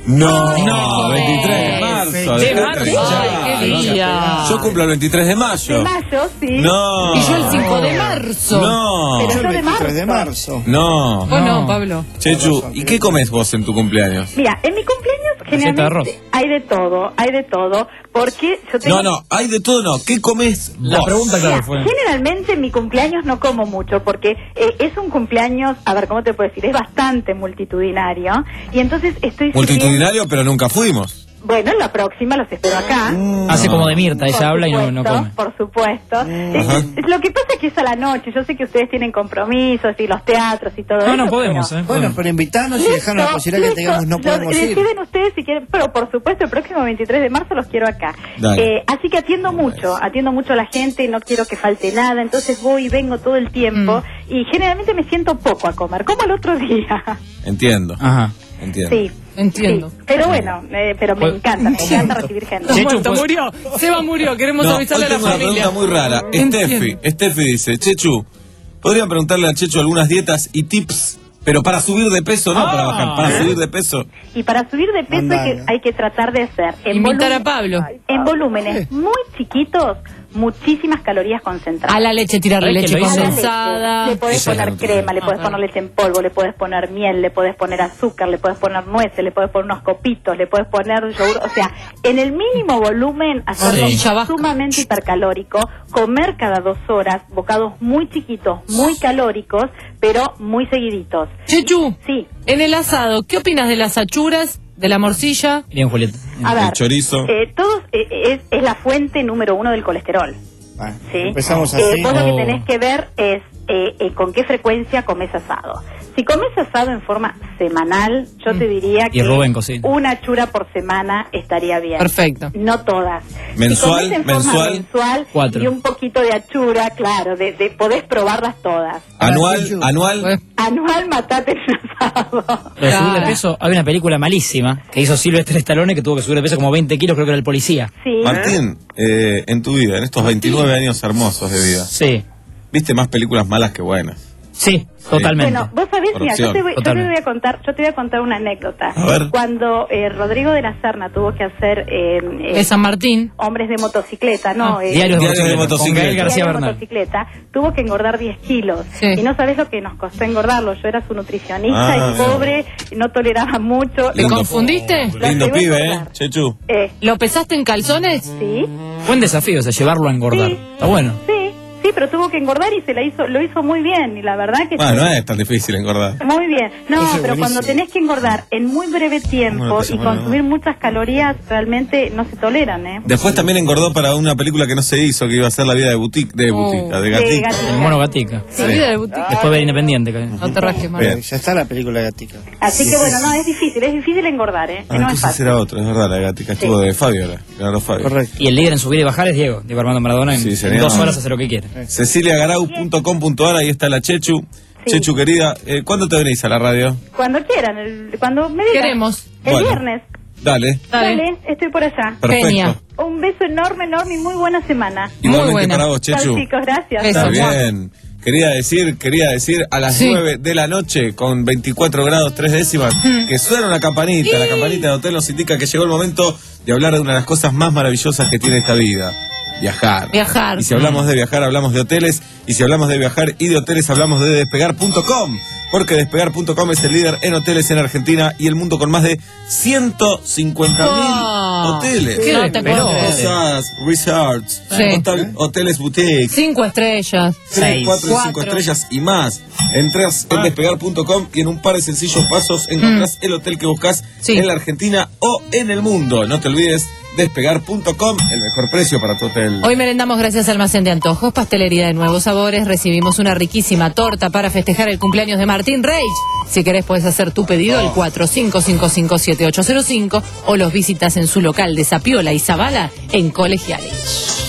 No, No, veintitrés de marzo. de dejate marzo. de hinchar. Ay, qué día. Yo cumplo el veintitrés de mayo. De mayo, sí. No. Y yo el cinco de marzo. No. Pero yo de veintitrés marzo. de marzo. No. Vos no, Pablo. Chechu, ¿y qué comes vos en tu cumpleaños? Mira, en mi cumpleaños Receta de arroz. generalmente hay de todo, hay de todo, porque yo tengo... No, no, hay de todo, no. ¿Qué comes La vos? pregunta, claro, Mira, fue. generalmente en mi cumpleaños no como mucho porque eh, es un cumpleaños, a ver, ¿cómo te puedo decir? Es bastante multitudinario y entonces estoy... sirviendo- Multitudinario, pero nunca fuimos. Bueno, en la próxima los espero acá. Hace como de Mirta, ella Por habla y no, no supuesto, come. Por supuesto. Ajá. Eh, eh, Lo que pasa es que es a la noche. Yo sé que ustedes tienen compromisos y los teatros y todo eso. No, no podemos, pero- ¿eh? Bueno, pero invitarnos y dejarnos la posibilidad que te digamos no Lo- podemos ir. deciden ustedes si quieren, pero por supuesto el próximo veintitrés de marzo los quiero acá. Dale. Eh, así que atiendo mucho, atiendo mucho a la gente, no quiero que falte nada, entonces voy y vengo todo el tiempo y generalmente me siento poco a comer, como el otro día. Entiendo. Ajá. Entiendo. Sí. Entiendo. Sí, pero bueno, eh, pero me encanta, me encanta recibir gente. Muerto, murió. Seba murió. Queremos No, hoy avisarle a la tengo una familia. pregunta muy rara. Steffi, Steffi dice, Chechu, ¿podrían preguntarle a Chechu algunas dietas y tips, pero para subir de peso, no para bajar, para subir de peso? Y para subir de peso hay que, hay que tratar de hacer en, Invitar volúmen- a Pablo. en volúmenes muy chiquitos, muchísimas calorías concentradas. A la leche, tirarle A la leche leche. condensada. Le podés Esa es la poner rutina. crema, le podés poner leche en polvo, le podés poner miel, le podés poner azúcar, le podés poner nueces, le podés poner unos copitos, le podés poner yogur, o sea, en el mínimo volumen hacerlo Sí. sumamente hipercalórico, comer cada dos horas, bocados muy chiquitos, muy calóricos, pero muy seguiditos. Chechu, sí. En el asado, ¿qué opinas de las achuras, de la morcilla? Bien, Julieta. A ver, El chorizo. eh, todos eh, es, es la fuente número uno del colesterol. ¿sí? empezamos Eh, así. vos lo que Oh. tenés que ver es eh, eh, con qué frecuencia comes asado. Si comes asado en forma semanal, yo te diría Y que Rubén cocina. una chura por semana estaría bien. Perfecto. No todas. Mensual, si comes en forma mensual. mensual Cuatro. y un poquito de achura, claro, de, de- podés probarlas todas. Anual, anual. Anual matate un asado. Pero subir de peso, hay una película malísima que hizo Silvestre Stallone que tuvo que subir de peso como veinte kilos, creo que era el policía. Sí. Martín, eh, en tu vida, en estos veintinueve años hermosos de vida, sí. ¿viste más películas malas que buenas? Sí, totalmente. Bueno, vos sabés, mira, yo Corrupción. te, voy, yo te Totalmente. voy a contar, yo te voy a contar una anécdota. A ver. Cuando eh, Rodrigo de la Serna tuvo que hacer eh, eh, De San Martín. Hombres de motocicleta, no, Ah, eh, Diarios de Diarios de motocicleta, con motocicleta. Gael García Diario de Bernal. motocicleta, tuvo que engordar diez kilos. Sí. Y no sabés lo que nos costó engordarlo. Yo era su nutricionista Ah, y pobre, no toleraba mucho. ¿Te Lindo. confundiste? Lindo llevé a pibe, ¿eh? engordar. Chechu. Eh, ¿Lo pesaste en calzones? sí, Buen desafío, o sea, llevarlo a engordar. Sí. Está bueno. sí, sí, pero tuvo que engordar y se la hizo, lo hizo muy bien. Y la verdad que Bueno, no es tan difícil engordar. muy bien. No, Eso es pero cuando buenísimo. tenés que engordar en muy breve tiempo Bueno, pues, y bueno, consumir muchas calorías, realmente no se toleran, ¿eh? Después también engordó para una película que no se hizo, que iba a ser La vida de boutique, de boutique, de De Gatica. Gatica. El mono Gatica. La vida de boutique. Después ver Independiente. que- No te rasques, más. Bien. Ya está la película de Gatica. Así que bueno, no, es difícil, es difícil engordar, ¿eh? Ah, no es entonces fácil. era otro, es verdad, la Gatica estuvo de Fabio ahora, Leonardo Fabio. Correcto. Y el líder en subir y bajar es Diego, Diego Armando Maradona. En Sí, en señor. dos horas hace lo que quiere. Cecilia Garau punto com punto ar, ahí está la Chechu. Sí. Chechu querida, eh, ¿cuándo te venís a la radio? Cuando quieran, el- cuando me digan. Queremos. El Bueno. viernes. Dale, Dale. Dale, estoy por allá. perfecto. Genia. Un beso enorme, enorme y muy buena semana. Igualmente buena. para vos, Chao, Chechu. chicos, gracias. Beso. Está bien. Quería decir, quería decir a las Sí. nueve de la noche con veinticuatro grados tres décimas que suena una campanita. La campanita de hotel nos indica que llegó el momento de hablar de una de las cosas más maravillosas que tiene esta vida. Viajar. Viajar. Y si hablamos de viajar, hablamos de hoteles. Y si hablamos de viajar y de hoteles, hablamos de despegar punto com. Porque despegar punto com es el líder en hoteles en Argentina y el mundo con más de ciento cincuenta mil Oh. hoteles. ¿Qué No te puedo creer. Cosas, resorts, Sí. hotel- hoteles boutiques. Cinco estrellas. Tres, cuatro y cinco Cuatro. estrellas y más. Entras en despegar punto com y en un par de sencillos pasos encontrás el hotel que buscas Sí. en la Argentina o en el mundo. No te olvides, despegar punto com, el mejor precio para tu hotel. Hoy merendamos gracias al Almacén de Antojos, pastelería de nuevos sabores. Recibimos una riquísima torta para festejar el cumpleaños de Martín Reich. Si querés puedes hacer tu pedido al cuatro cinco cinco cinco siete ocho cero cinco o los visitas en su local de Zapiola y Zabala en Colegiales.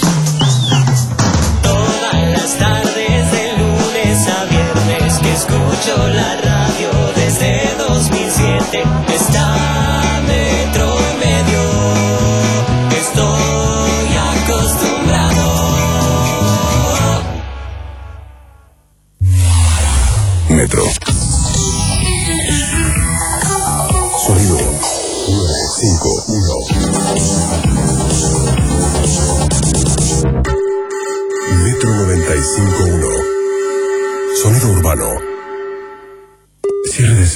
Todas las tardes de lunes a viernes que escucho la radio desde dos mil siete está Metro y Medio. Estoy acostumbrado. Metro. Sonido nueve.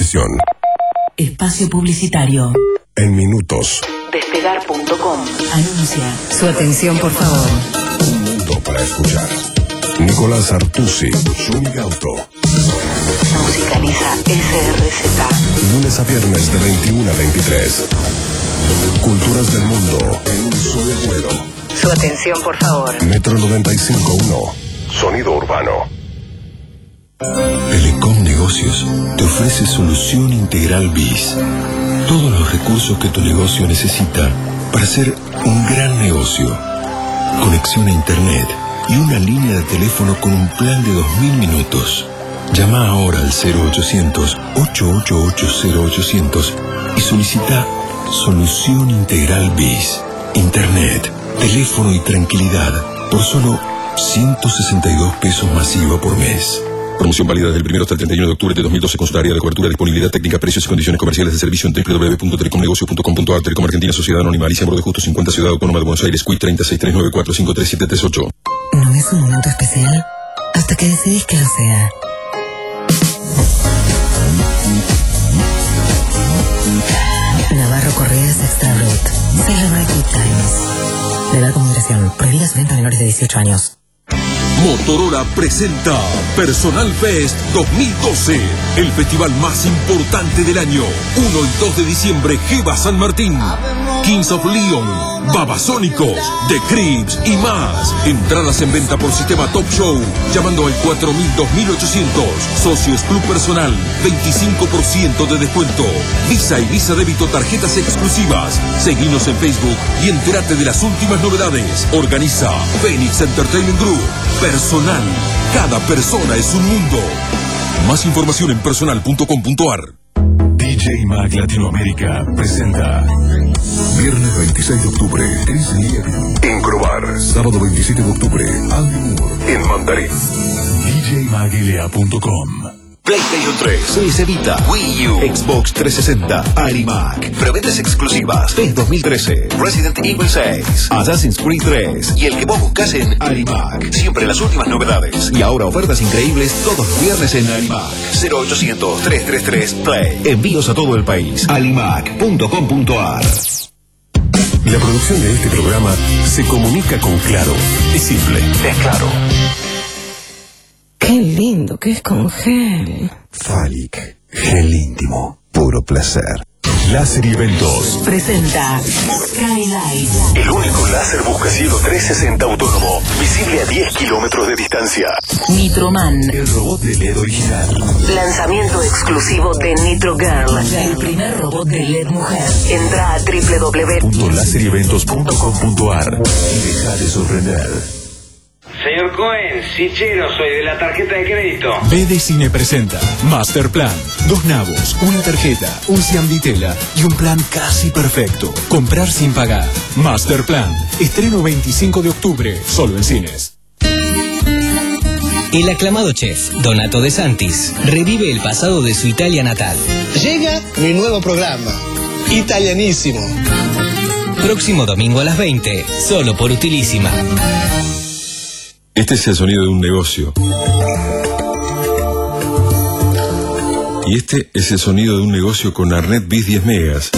televisión. Espacio publicitario. En minutos. Despegar punto com. Anuncia. Su atención, por favor. Un mundo para escuchar. Nicolás Artusi, Zúñiga Auto. Musicaliza S R Z. Lunes a viernes de veintiuno a veintitrés. Culturas del mundo en un solo vuelo. Su atención, por favor. Metro noventa y cinco punto uno. Sonido urbano. Telecom Negocios te ofrece solución integral B I S. Todos los recursos que tu negocio necesita para hacer un gran negocio. Conexión a internet y una línea de teléfono con un plan de dos mil minutos. Llama ahora al cero ochocientos, ocho ocho ocho, cero ochocientos y solicita solución integral B I S. Internet, teléfono y tranquilidad por solo ciento sesenta y dos pesos masiva por mes. Promoción válida del primero hasta el treinta y uno de octubre de dos mil doce. Consulta área de cobertura, disponibilidad técnica, precios y condiciones comerciales de servicio en doble u doble u doble u punto telecomnegocio punto com punto a r. Telecom Argentina, Sociedad Anónima, Alicia Moro de Justo cincuenta, Ciudad Autónoma de Buenos Aires, Q I treinta, seis tres nueve cuatro cinco tres siete tres ocho. ¿No es un momento especial? Hasta que decidís que lo sea. Navarro Correas Extra Brut. Celebrate Good Times. De edad con moderación. Prohibida su venta a menores de dieciocho años. Motorola presenta Personal Fest dos mil doce, el festival más importante del año. uno y dos de diciembre, Geva San Martín, Kings of Leon, Babasónicos, The Crips y más. Entradas en venta por sistema Top Show, llamando al cuatro mil, dos mil ochocientos. Socios Club Personal, veinticinco por ciento de descuento. Visa y Visa Débito, tarjetas exclusivas. Seguinos en Facebook y entérate de las últimas novedades. Organiza Phoenix Entertainment Group. Personal. Cada persona es un mundo. Más información en personal punto com punto a r. D J Mag Latinoamérica presenta viernes veintiséis de octubre, Chris Lee en Crobar. Sábado veintisiete de octubre, Alvin Moore en Mandarín. D J mag L A punto com. PlayStation tres, P S Vita, Wii U, Xbox trescientos sesenta, iMac. Preventas exclusivas, P E S dos mil trece, Resident Evil seis, Assassin's Creed tres y el que vos buscas en iMac. Siempre las últimas novedades. Y ahora ofertas increíbles todos los viernes en iMac. cero ochocientos, trescientos treinta y tres, Play. Envíos a todo el país. alimac punto com punto a r. La producción de este programa se comunica con Claro. Es simple. Es Claro. Qué lindo que es con gel. Falic. Gel íntimo. Puro placer. Láser y Eventos Presenta Skylight. El único láser buscacielo trescientos sesenta autónomo, visible a diez kilómetros de distancia. Nitroman. El robot de L E D original. Lanzamiento exclusivo de Nitro Girl. El primer robot de L E D mujer. Entra a doble u doble u doble u punto láser y eventos punto com punto a r y deja de sorprender. Señor Cohen, Sichero, soy de la tarjeta de crédito. B D Cine presenta Master Plan. Dos nabos, una tarjeta, un Ciam Vitela y un plan casi perfecto. Comprar sin pagar. Master Plan. Estreno veinticinco de octubre, solo en cines. El aclamado chef Donato De Santis revive el pasado de su Italia natal. Llega mi nuevo programa, Italianísimo. Próximo domingo a las veinte, solo por Utilísima. Este es el sonido de un negocio. Y este es el sonido de un negocio con Arnet Bis diez megas.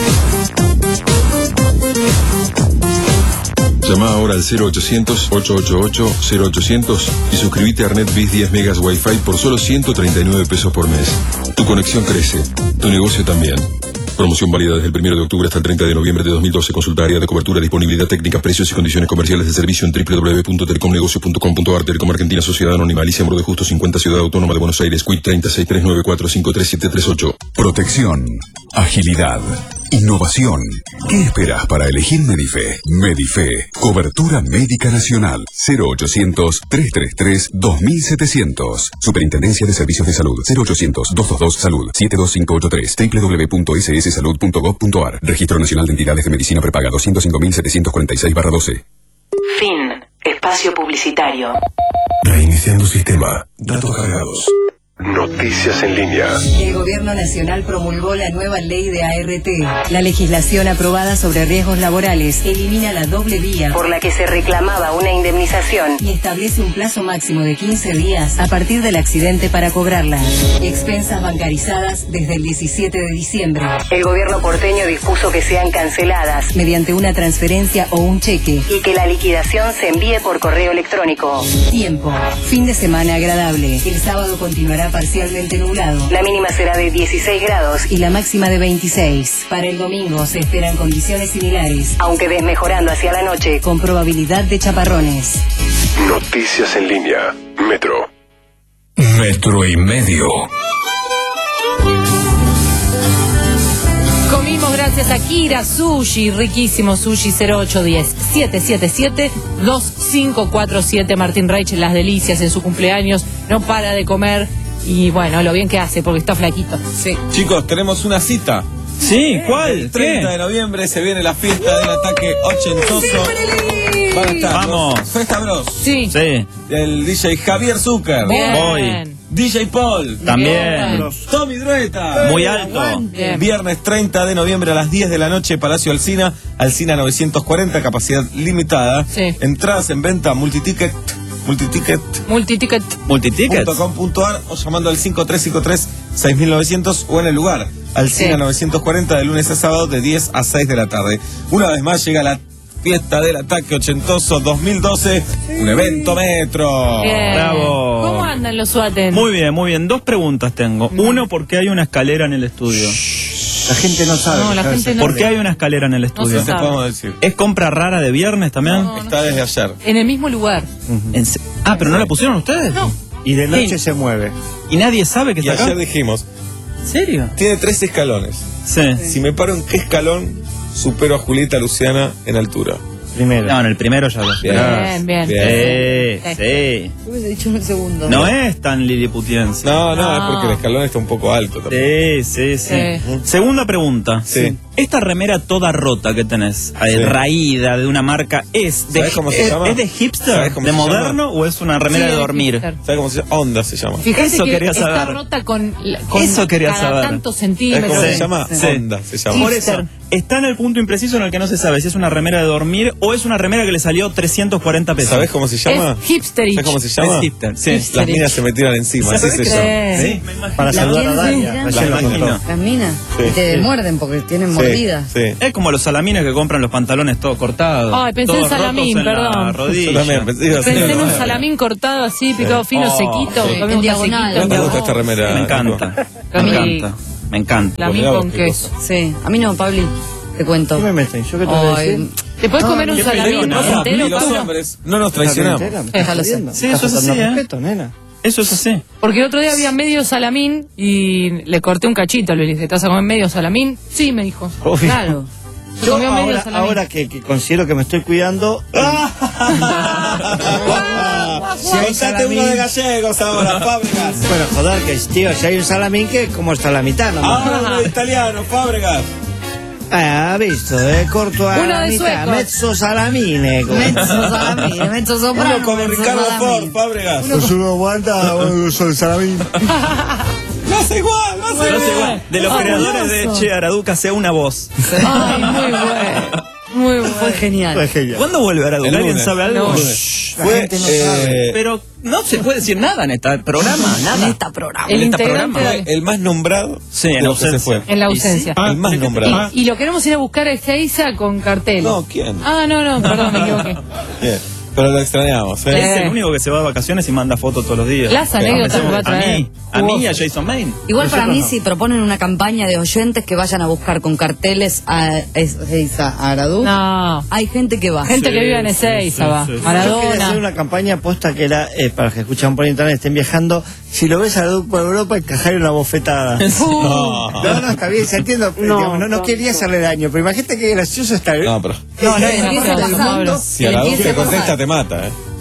Llama ahora al cero ochocientos, ocho ocho ocho, cero ochocientos y suscríbete a Arnet Bis diez megas Wi-Fi por solo ciento treinta y nueve pesos por mes. Tu conexión crece, tu negocio también. Promoción válida desde el primero de octubre hasta el treinta de noviembre de dos mil doce. Consulta área de cobertura, disponibilidad técnica, precios y condiciones comerciales de servicio en doble u doble u doble u punto telecomnegocio punto com punto a r. Telecom Argentina, Sociedad Anónima, Alicia Moro de Justo cincuenta, Ciudad Autónoma de Buenos Aires, Q I treinta, seis tres nueve cuatro cinco tres siete tres ocho. Protección, agilidad, innovación. ¿Qué esperas para elegir Medife? Medife, cobertura médica nacional. cero ochocientos, trescientos treinta y tres, dos mil setecientos. Superintendencia de Servicios de Salud. cero ochocientos, doscientos veintidós, salud. siete dos cinco ocho tres. doble u doble u doble u punto s s salud punto gov punto a r. Registro Nacional de Entidades de Medicina Prepaga doscientos cinco mil setecientos cuarenta y seis barra doce. Fin. Espacio publicitario. Reiniciando sistema. Datos cargados. Noticias en línea. El Gobierno Nacional promulgó la nueva ley de A R T. La legislación aprobada sobre riesgos laborales elimina la doble vía por la que se reclamaba una indemnización y establece un plazo máximo de quince días a partir del accidente para cobrarla. Expensas bancarizadas desde el diecisiete de diciembre. El gobierno porteño dispuso que sean canceladas mediante una transferencia o un cheque y que la liquidación se envíe por correo electrónico. Tiempo. Fin de semana agradable. El sábado continuará parcialmente nublado. La mínima será de dieciséis grados y la máxima de veintiséis. Para el domingo se esperan condiciones similares, aunque desmejorando hacia la noche con probabilidad de chaparrones. Noticias en línea. Metro. Metro y medio. Comimos gracias a Kira Sushi, riquísimo sushi. Cero ocho uno cero, siete siete siete, dos cinco cuatro siete. Martín Reich, las delicias en su cumpleaños, no para de comer y bueno, lo bien que hace porque está flaquito. Sí. Chicos, tenemos una cita. Sí, ¿cuál? El treinta ¿Qué? de noviembre se viene la fiesta del ataque ochentoso. Van a estar Vamos. los Festa Bros. Sí. Sí. El D J Javier Zucker. Bien. Voy. D J Paul. También. Bien. Tommy Drueta. Muy alto. Bien. Viernes treinta de noviembre a las diez de la noche, Palacio Alsina, Alsina novecientos cuarenta, capacidad limitada. Sí. Entradas en venta, multiticket, multiticket. Multiticket. Multitickets. punto com punto ar o llamando al cinco tres cinco tres, seis mil novecientos o en el lugar Alsina Sí. novecientos cuarenta de lunes a sábado de diez a seis de la tarde. Una vez más llega la fiesta del ataque ochentoso dos mil doce, un evento metro. Bien. Bravo. ¿Cómo andan los SWATen? Muy bien, muy bien. Dos preguntas tengo. Uno, ¿por qué hay una escalera en el estudio? La gente no sabe. No, la gente no ¿Por qué hay una escalera en el No estudio? se ¿Qué te sabe. podemos decir? ¿Es compra rara de viernes también? No, no. Está desde ayer. En el mismo lugar. En se- Ah, pero no la pusieron ustedes. No. Y de noche Sí. se mueve. Y nadie sabe que Y está acá. ayer dijimos, ¿En serio? tiene tres escalones. Sí. Si me paro en qué escalón, supero a Julieta Luciana en altura. Primero. No, en el primero ya lo Bien, bien. Sí, sí. Yo hubiese dicho en el segundo. No es tan liliputiense. No, no, No. es porque el escalón está un poco alto también. Sí, sí, sí. Sí. Segunda pregunta. Sí. Esta remera toda rota que tenés, eh, Sí. raída de una marca, ¿es de, ¿Sabés cómo se es, llama? es de hipster? ¿Sabés cómo ¿De se moderno o es una remera Sí, de de dormir? hipster. ¿Sabes cómo se llama? Onda se llama. Fíjate Eso que quería está saber. rota con, la- con Eso quería cada saber. tantos ¿Sabes centímetros. cómo se Sí. llama? Sí. Onda se llama. Por eso, está en el punto impreciso en el que no se sabe si es una remera de dormir o es una remera que le salió trescientos cuarenta pesos. ¿Sabes cómo se llama? Es hipsterich. ¿Sabes cómo se llama? Es hipster, sí. Las minas se metieron encima, así se Sí. llama. Sí. Para ¿La saludar a quién se Dalia. dirá? Recién lo Las contó. minas. Las minas. Sí. Y te muerden porque tienen Sí, mordidas. sí. Es como los salamines que compran los pantalones todos cortados. Ay, pensé todos en salamín, rotos en la perdón. rodilla. Yo también pensé, iba a ser- Pensé en un salamín cortado así, picado fino, Oh, sequito. sí. comí En un diagonal. tasequito. ¿No te gusta esta remera? Me encanta. A Me mí- encanta. Me encanta. Lamín Mirá vos con qué queso. Sí. A mí no, Pabli. Te cuento. ¿Qué me meten? ¿Yo qué te voy a Ay, decir? ¿Te puedes No, comer un qué salamín peleona, vos ¿no? entero? Y los Pablo? hombres no nos traicionamos. Entera, me Déjalo estás ser. jodiendo. Sí, Estás eso es faltando así, ¿eh? respeto, nena. Eso es así. Porque el otro día había medio salamín y le corté un cachito. Le dije, ¿te vas a comer medio salamín? Sí, me dijo. Obvio. Claro. Yo Comió medio ahora, salamín. ahora que, que considero que me estoy cuidando. Si hay Contate uno de salamín. gallegos ahora, Fábregas. Bueno, joder, que tío, si hay un salamín que como está la mitad, ¿no? Ahora uno de italiano, Fábregas. Ah, ha visto, eh, corto a Uno la de mitad, sueco. mezzo salamine. como- Mezzo salamín, mezzo soprano. Uno como mezzo Ricardo Ford, salamín. Fábregas. Pues uno aguanta, uno soy salamín. No hace igual, no hace No sé, igual. De los Ah, creadores de fabuloso. Che Araduca sea una voz. Ay, muy bueno. Muy bueno. Fue genial. Fue genial. ¿Cuándo vuelve Araduca? El ¿Alguien lunes. sabe algo? No. Shh. La Fue, gente no eh, sabe. Pero no se puede decir nada en este programa, En nada. esta programa. El en este integrante programa. de- el más nombrado Sí, en de los que se ausencia. fue. En la Y sí. ausencia. El más nombrado. Y, y lo queremos ir a buscar a Ezeiza con cartel. No, ¿quién? Ah, no, no, perdón, me equivoqué. Bien. Pero lo extrañamos, ¿eh? Es el único que se va de vacaciones y manda fotos todos los días. Las anécdotas que va a A traer. mí, a mí y a Jason Maine. Igual para Nosotros mí, no. si proponen una campaña de oyentes que vayan a buscar con carteles a Ezeiza, a Aradú, No. hay gente que va. Gente Sí, que vive en sí, Ezeiza, sí, va. sí, sí. Yo quería hacer Maradona. una campaña posta que era, eh, para los que escuchan por internet, estén viajando. Si lo ves a Duke por Europa, encajar una bofetada. Uh, No. No, no, está bien, se entiendo. No, digamos, no, no quería hacerle daño, pero imagínate qué gracioso está. No, pero No, no, Empieza no, pasando, Pablo. si a que la empiece te a pasar. contesta te mata, ¿eh?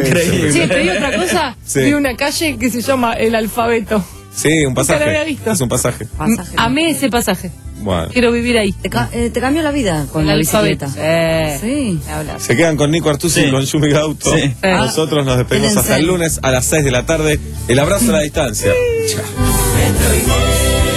Increíble. Sí, te digo otra cosa. Sí. Vi una calle que se llama El Alfabeto. Sí, un pasaje. Nunca lo había visto. Es un pasaje. Amé ese pasaje. Bueno. Quiero vivir ahí. Te, ca- eh, te cambió la vida con la bicicleta. Eh, Sí. Se quedan con Nico Artusi Sí. y con Yumi Gauto. Sí. Nosotros nos despedimos Quédense. hasta el lunes a las seis de la tarde. El abrazo a la distancia. Chao. Metro y medio.